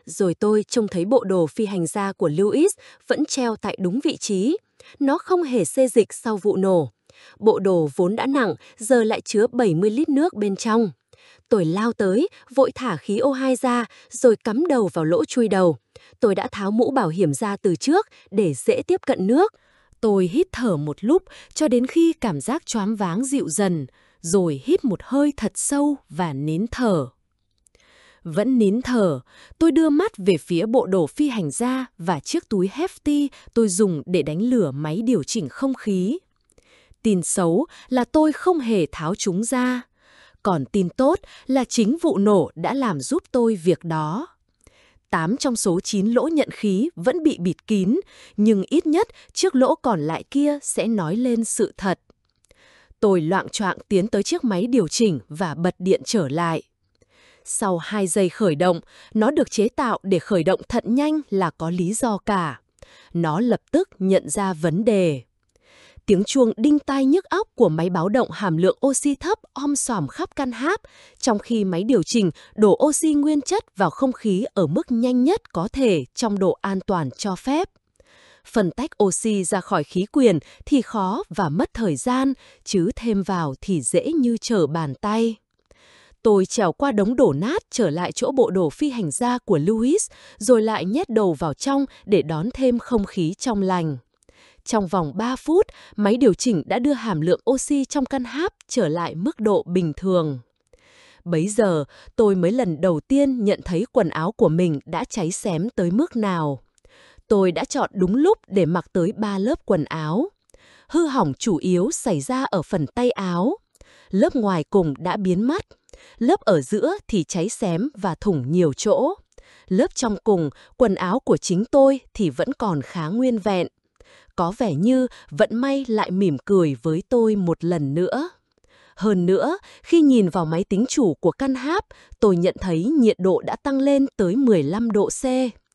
Rồi tôi trông thấy bộ đồ phi hành gia của Louis vẫn treo tại đúng vị trí. Nó không hề xê dịch sau vụ nổ. Bộ đồ vốn đã nặng, giờ lại chứa bảy mươi lít nước bên trong. Tôi lao tới, vội thả khí ô hai ra, rồi cắm đầu vào lỗ chui đầu. Tôi đã tháo mũ bảo hiểm ra từ trước để dễ tiếp cận nước. Tôi hít thở một lúc cho đến khi cảm giác choáng váng dịu dần, rồi hít một hơi thật sâu và nín thở. Vẫn nín thở, tôi đưa mắt về phía bộ đồ phi hành gia và chiếc túi hefty tôi dùng để đánh lửa máy điều chỉnh không khí. Tin xấu là tôi không hề tháo chúng ra. Còn tin tốt là chính vụ nổ đã làm giúp tôi việc đó. Tám trong số chín lỗ nhận khí vẫn bị bịt kín, nhưng ít nhất chiếc lỗ còn lại kia sẽ nói lên sự thật. Tôi loạng choạng tiến tới chiếc máy điều chỉnh và bật điện trở lại. Sau hai giây khởi động, nó được chế tạo để khởi động thật nhanh là có lý do cả. Nó lập tức nhận ra vấn đề. Tiếng chuông đinh tai nhức óc của máy báo động hàm lượng oxy thấp om sòm khắp căn háp, trong khi máy điều chỉnh đổ oxy nguyên chất vào không khí ở mức nhanh nhất có thể trong độ an toàn cho phép. Phân tách oxy ra khỏi khí quyển thì khó và mất thời gian, chứ thêm vào thì dễ như trở bàn tay. Tôi trèo qua đống đổ nát trở lại chỗ bộ đồ phi hành gia của Louis, rồi lại nhét đầu vào trong để đón thêm không khí trong lành. Trong vòng ba phút, máy điều chỉnh đã đưa hàm lượng oxy trong căn háp trở lại mức độ bình thường. Bấy giờ, tôi mới lần đầu tiên nhận thấy quần áo của mình đã cháy xém tới mức nào. Tôi đã chọn đúng lúc để mặc tới ba lớp quần áo. Hư hỏng chủ yếu xảy ra ở phần tay áo. Lớp ngoài cùng đã biến mất. Lớp ở giữa thì cháy xém và thủng nhiều chỗ. Lớp trong cùng, quần áo của chính tôi thì vẫn còn khá nguyên vẹn. Có vẻ như vận may lại mỉm cười với tôi một lần nữa. Hơn nữa, khi nhìn vào máy tính chủ của căn háp, tôi nhận thấy nhiệt độ đã tăng lên tới mười lăm độ C.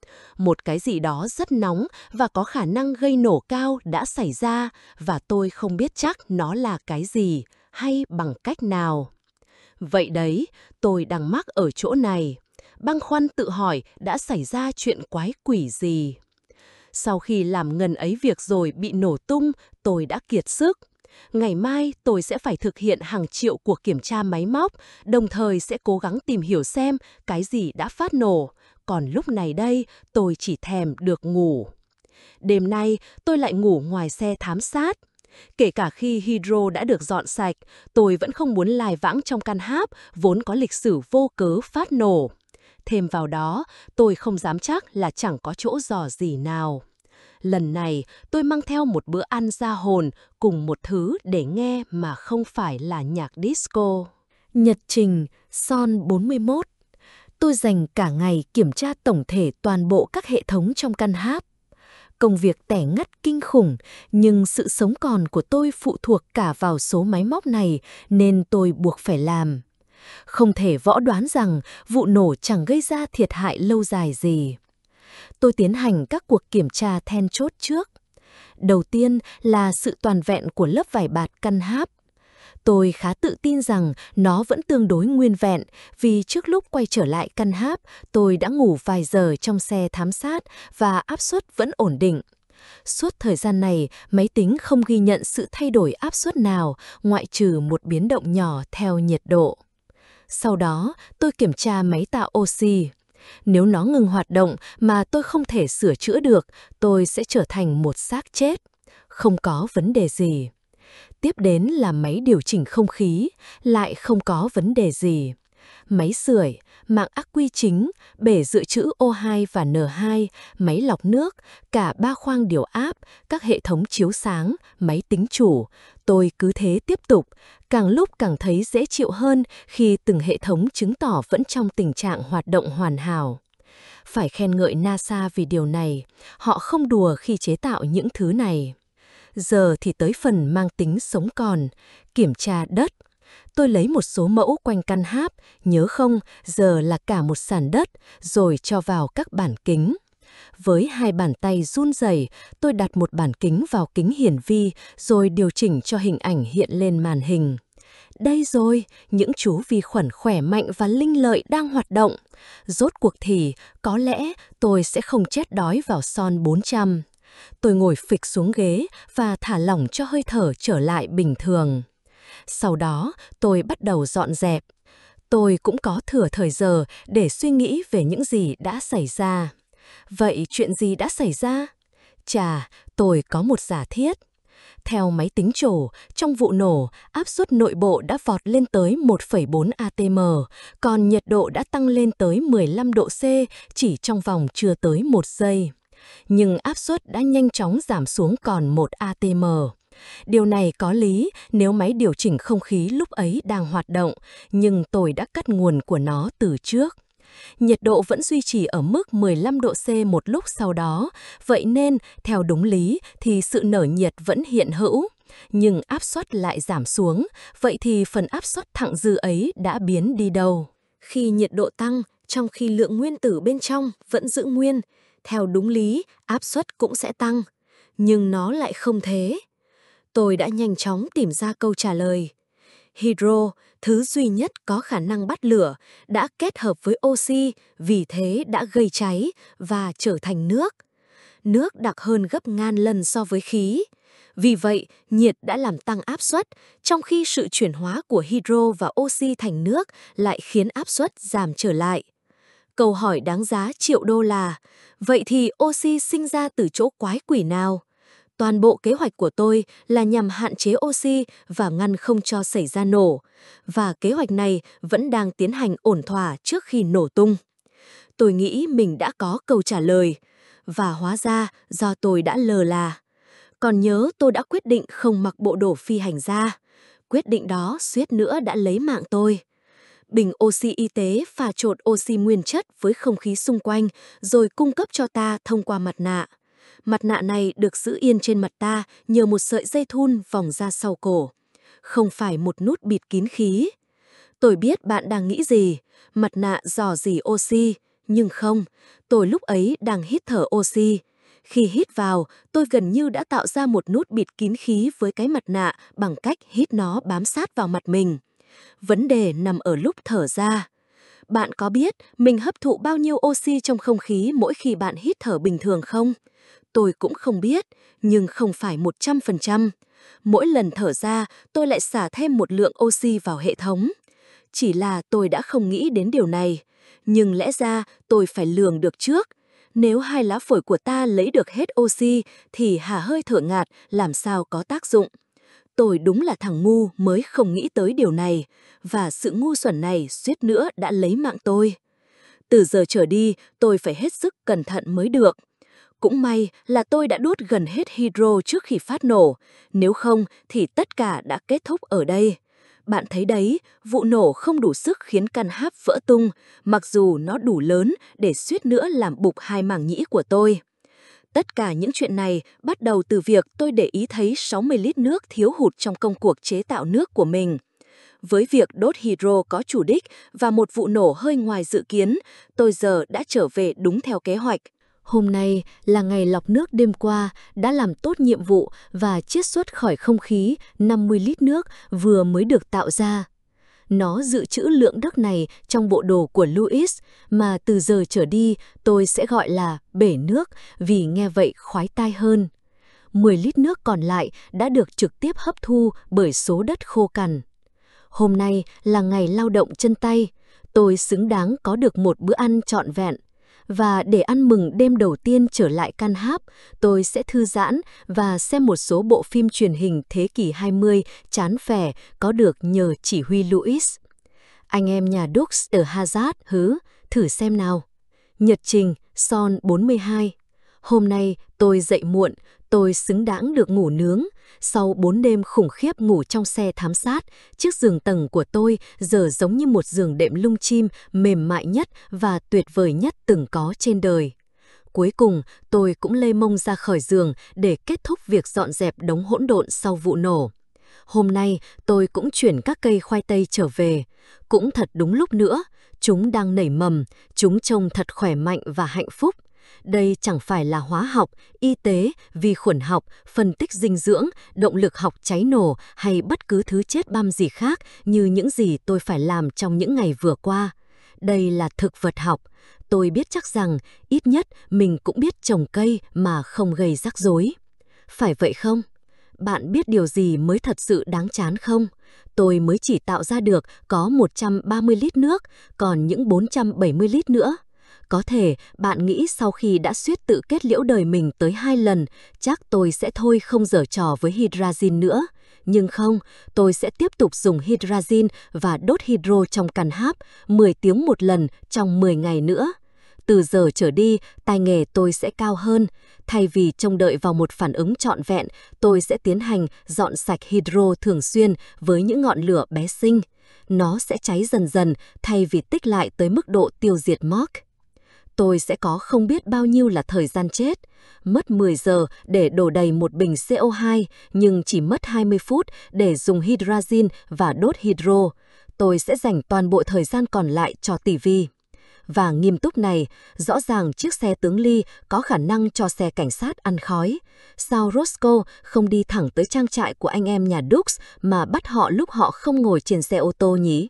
Một cái gì đó rất nóng và có khả năng gây nổ cao đã xảy ra và tôi không biết chắc nó là cái gì hay bằng cách nào. Vậy đấy, tôi đang mắc ở chỗ này. Băn khoăn tự hỏi đã xảy ra chuyện quái quỷ gì. Sau khi làm ngần ấy việc rồi bị nổ tung, tôi đã kiệt sức. Ngày mai tôi sẽ phải thực hiện hàng triệu cuộc kiểm tra máy móc, đồng thời sẽ cố gắng tìm hiểu xem cái gì đã phát nổ. Còn lúc này đây, tôi chỉ thèm được ngủ. Đêm nay, tôi lại ngủ ngoài xe thám sát. Kể cả khi hydro đã được dọn sạch, tôi vẫn không muốn lài vãng trong căn háp vốn có lịch sử vô cớ phát nổ. Thêm vào đó, tôi không dám chắc là chẳng có chỗ dò gì nào. Lần này, tôi mang theo một bữa ăn ra hồn cùng một thứ để nghe mà không phải là nhạc disco. Nhật trình Son bốn mươi mốt. Tôi dành cả ngày kiểm tra tổng thể toàn bộ các hệ thống trong căn háp. Công việc tẻ ngắt kinh khủng, nhưng sự sống còn của tôi phụ thuộc cả vào số máy móc này nên tôi buộc phải làm. Không thể võ đoán rằng vụ nổ chẳng gây ra thiệt hại lâu dài gì. Tôi tiến hành các cuộc kiểm tra then chốt trước. Đầu tiên là sự toàn vẹn của lớp vải bạt căn háp. Tôi khá tự tin rằng nó vẫn tương đối nguyên vẹn vì trước lúc quay trở lại căn háp, tôi đã ngủ vài giờ trong xe thám sát và áp suất vẫn ổn định. Suốt thời gian này, máy tính không ghi nhận sự thay đổi áp suất nào ngoại trừ một biến động nhỏ theo nhiệt độ. Sau đó, tôi kiểm tra máy tạo oxy. Nếu nó ngừng hoạt động mà tôi không thể sửa chữa được, tôi sẽ trở thành một xác chết. Không có vấn đề gì. Tiếp đến là máy điều chỉnh không khí, lại không có vấn đề gì. Máy sưởi, mạng ắc quy chính, bể dự trữ O hai và N hai, máy lọc nước, cả ba khoang điều áp, các hệ thống chiếu sáng, máy tính chủ. Tôi cứ thế tiếp tục, càng lúc càng thấy dễ chịu hơn khi từng hệ thống chứng tỏ vẫn trong tình trạng hoạt động hoàn hảo. Phải khen ngợi NASA vì điều này, họ không đùa khi chế tạo những thứ này. Giờ thì tới phần mang tính sống còn, kiểm tra đất. Tôi lấy một số mẫu quanh căn háp, nhớ không, giờ là cả một sàn đất, rồi cho vào các bản kính. Với hai bàn tay run rẩy, tôi đặt một bản kính vào kính hiển vi, rồi điều chỉnh cho hình ảnh hiện lên màn hình. Đây rồi, những chú vi khuẩn khỏe mạnh và linh lợi đang hoạt động. Rốt cuộc thì, có lẽ tôi sẽ không chết đói vào Son bốn trăm. Tôi ngồi phịch xuống ghế và thả lỏng cho hơi thở trở lại bình thường. Sau đó, tôi bắt đầu dọn dẹp. Tôi cũng có thừa thời giờ để suy nghĩ về những gì đã xảy ra. Vậy chuyện gì đã xảy ra? Chà, tôi có một giả thiết. Theo máy tính trổ, trong vụ nổ, áp suất nội bộ đã vọt lên tới một phẩy bốn atm, còn nhiệt độ đã tăng lên tới mười lăm độ C chỉ trong vòng chưa tới một giây. Nhưng áp suất đã nhanh chóng giảm xuống còn một atm. Điều này có lý nếu máy điều chỉnh không khí lúc ấy đang hoạt động, nhưng tôi đã cắt nguồn của nó từ trước. Nhiệt độ vẫn duy trì ở mức mười lăm độ C một lúc sau đó, vậy nên, theo đúng lý, thì sự nở nhiệt vẫn hiện hữu. Nhưng áp suất lại giảm xuống, vậy thì phần áp suất thặng dư ấy đã biến đi đâu? Khi nhiệt độ tăng, trong khi lượng nguyên tử bên trong vẫn giữ nguyên, theo đúng lý, áp suất cũng sẽ tăng. Nhưng nó lại không thế. Tôi đã nhanh chóng tìm ra câu trả lời. Hydro, thứ duy nhất có khả năng bắt lửa, đã kết hợp với oxy, vì thế đã gây cháy và trở thành nước. Nước đặc hơn gấp ngàn lần so với khí. Vì vậy, nhiệt đã làm tăng áp suất, trong khi sự chuyển hóa của hydro và oxy thành nước lại khiến áp suất giảm trở lại. Câu hỏi đáng giá triệu đô là, vậy thì oxy sinh ra từ chỗ quái quỷ nào? Toàn bộ kế hoạch của tôi là nhằm hạn chế oxy và ngăn không cho xảy ra nổ, và kế hoạch này vẫn đang tiến hành ổn thỏa trước khi nổ tung. Tôi nghĩ mình đã có câu trả lời, và hóa ra do tôi đã lờ là. Còn nhớ tôi đã quyết định không mặc bộ đồ phi hành gia. Quyết định đó suýt nữa đã lấy mạng tôi. Bình oxy y tế pha trộn oxy nguyên chất với không khí xung quanh rồi cung cấp cho ta thông qua mặt nạ. Mặt nạ này được giữ yên trên mặt ta nhờ một sợi dây thun vòng ra sau cổ. Không phải một nút bịt kín khí. Tôi biết bạn đang nghĩ gì, mặt nạ rò rỉ oxy, nhưng không, tôi lúc ấy đang hít thở oxy. Khi hít vào, tôi gần như đã tạo ra một nút bịt kín khí với cái mặt nạ bằng cách hít nó bám sát vào mặt mình. Vấn đề nằm ở lúc thở ra. Bạn có biết mình hấp thụ bao nhiêu oxy trong không khí mỗi khi bạn hít thở bình thường không? Tôi cũng không biết, nhưng không phải một trăm phần trăm. Mỗi lần thở ra, tôi lại xả thêm một lượng oxy vào hệ thống. Chỉ là tôi đã không nghĩ đến điều này. Nhưng lẽ ra tôi phải lường được trước. Nếu hai lá phổi của ta lấy được hết oxy, thì hả hơi thở ngạt làm sao có tác dụng. Tôi đúng là thằng ngu mới không nghĩ tới điều này, và sự ngu xuẩn này suýt nữa đã lấy mạng tôi. Từ giờ trở đi, tôi phải hết sức cẩn thận mới được. Cũng may là tôi đã đốt gần hết hydro trước khi phát nổ, nếu không thì tất cả đã kết thúc ở đây. Bạn thấy đấy, vụ nổ không đủ sức khiến căn háp vỡ tung, mặc dù nó đủ lớn để suýt nữa làm bục hai màng nhĩ của tôi. Tất cả những chuyện này bắt đầu từ việc tôi để ý thấy sáu mươi lít nước thiếu hụt trong công cuộc chế tạo nước của mình. Với việc đốt hydro có chủ đích và một vụ nổ hơi ngoài dự kiến, tôi giờ đã trở về đúng theo kế hoạch. Hôm nay là ngày lọc nước đêm qua đã làm tốt nhiệm vụ và chiết xuất khỏi không khí năm mươi lít nước vừa mới được tạo ra. Nó dự trữ lượng nước này trong bộ đồ của Louis mà từ giờ trở đi tôi sẽ gọi là bể nước vì nghe vậy khoái tai hơn. mười lít nước còn lại đã được trực tiếp hấp thu bởi số đất khô cằn. Hôm nay là ngày lao động chân tay, tôi xứng đáng có được một bữa ăn trọn vẹn. Và để ăn mừng đêm đầu tiên trở lại căn háp, tôi sẽ thư giãn và xem một số bộ phim truyền hình thế kỷ hai mươi chán phẻ có được nhờ chỉ huy Louis. Anh em nhà Dukes ở Hazard hứ, thử xem nào. Nhật trình, Son bốn mươi hai. Hôm nay tôi dậy muộn, tôi xứng đáng được ngủ nướng. Sau bốn đêm khủng khiếp ngủ trong xe thám sát, chiếc giường tầng của tôi giờ giống như một giường đệm lung chim mềm mại nhất và tuyệt vời nhất từng có trên đời. Cuối cùng, tôi cũng lê mông ra khỏi giường để kết thúc việc dọn dẹp đống hỗn độn sau vụ nổ. Hôm nay, tôi cũng chuyển các cây khoai tây trở về. Cũng thật đúng lúc nữa, chúng đang nảy mầm, chúng trông thật khỏe mạnh và hạnh phúc. Đây chẳng phải là hóa học, y tế, vi khuẩn học, phân tích dinh dưỡng, động lực học cháy nổ hay bất cứ thứ chết băm gì khác như những gì tôi phải làm trong những ngày vừa qua. Đây là thực vật học. Tôi biết chắc rằng ít nhất mình cũng biết trồng cây mà không gây rắc rối. Phải vậy không? Bạn biết điều gì mới thật sự đáng chán không? Tôi mới chỉ tạo ra được có một trăm ba mươi lít nước, còn những bốn trăm bảy mươi lít nữa. Có thể bạn nghĩ sau khi đã suýt tự kết liễu đời mình tới hai lần, chắc tôi sẽ thôi không giở trò với hydrazine nữa. Nhưng không, tôi sẽ tiếp tục dùng hydrazine và đốt hydro trong căn háp mười tiếng một lần trong mười ngày nữa. Từ giờ trở đi, tay nghề tôi sẽ cao hơn. Thay vì trông đợi vào một phản ứng trọn vẹn, tôi sẽ tiến hành dọn sạch hydro thường xuyên với những ngọn lửa bé xinh. Nó sẽ cháy dần dần thay vì tích lại tới mức độ tiêu diệt Mach. Tôi sẽ có không biết bao nhiêu là thời gian chết. Mất mười giờ để đổ đầy một bình xê o hai, nhưng chỉ mất hai mươi phút để dùng hydrazine và đốt hydro. Tôi sẽ dành toàn bộ thời gian còn lại cho tỷ vi. Và nghiêm túc này, rõ ràng chiếc xe tướng Lee có khả năng cho xe cảnh sát ăn khói. Sao Roscoe không đi thẳng tới trang trại của anh em nhà Dukes mà bắt họ lúc họ không ngồi trên xe ô tô nhỉ?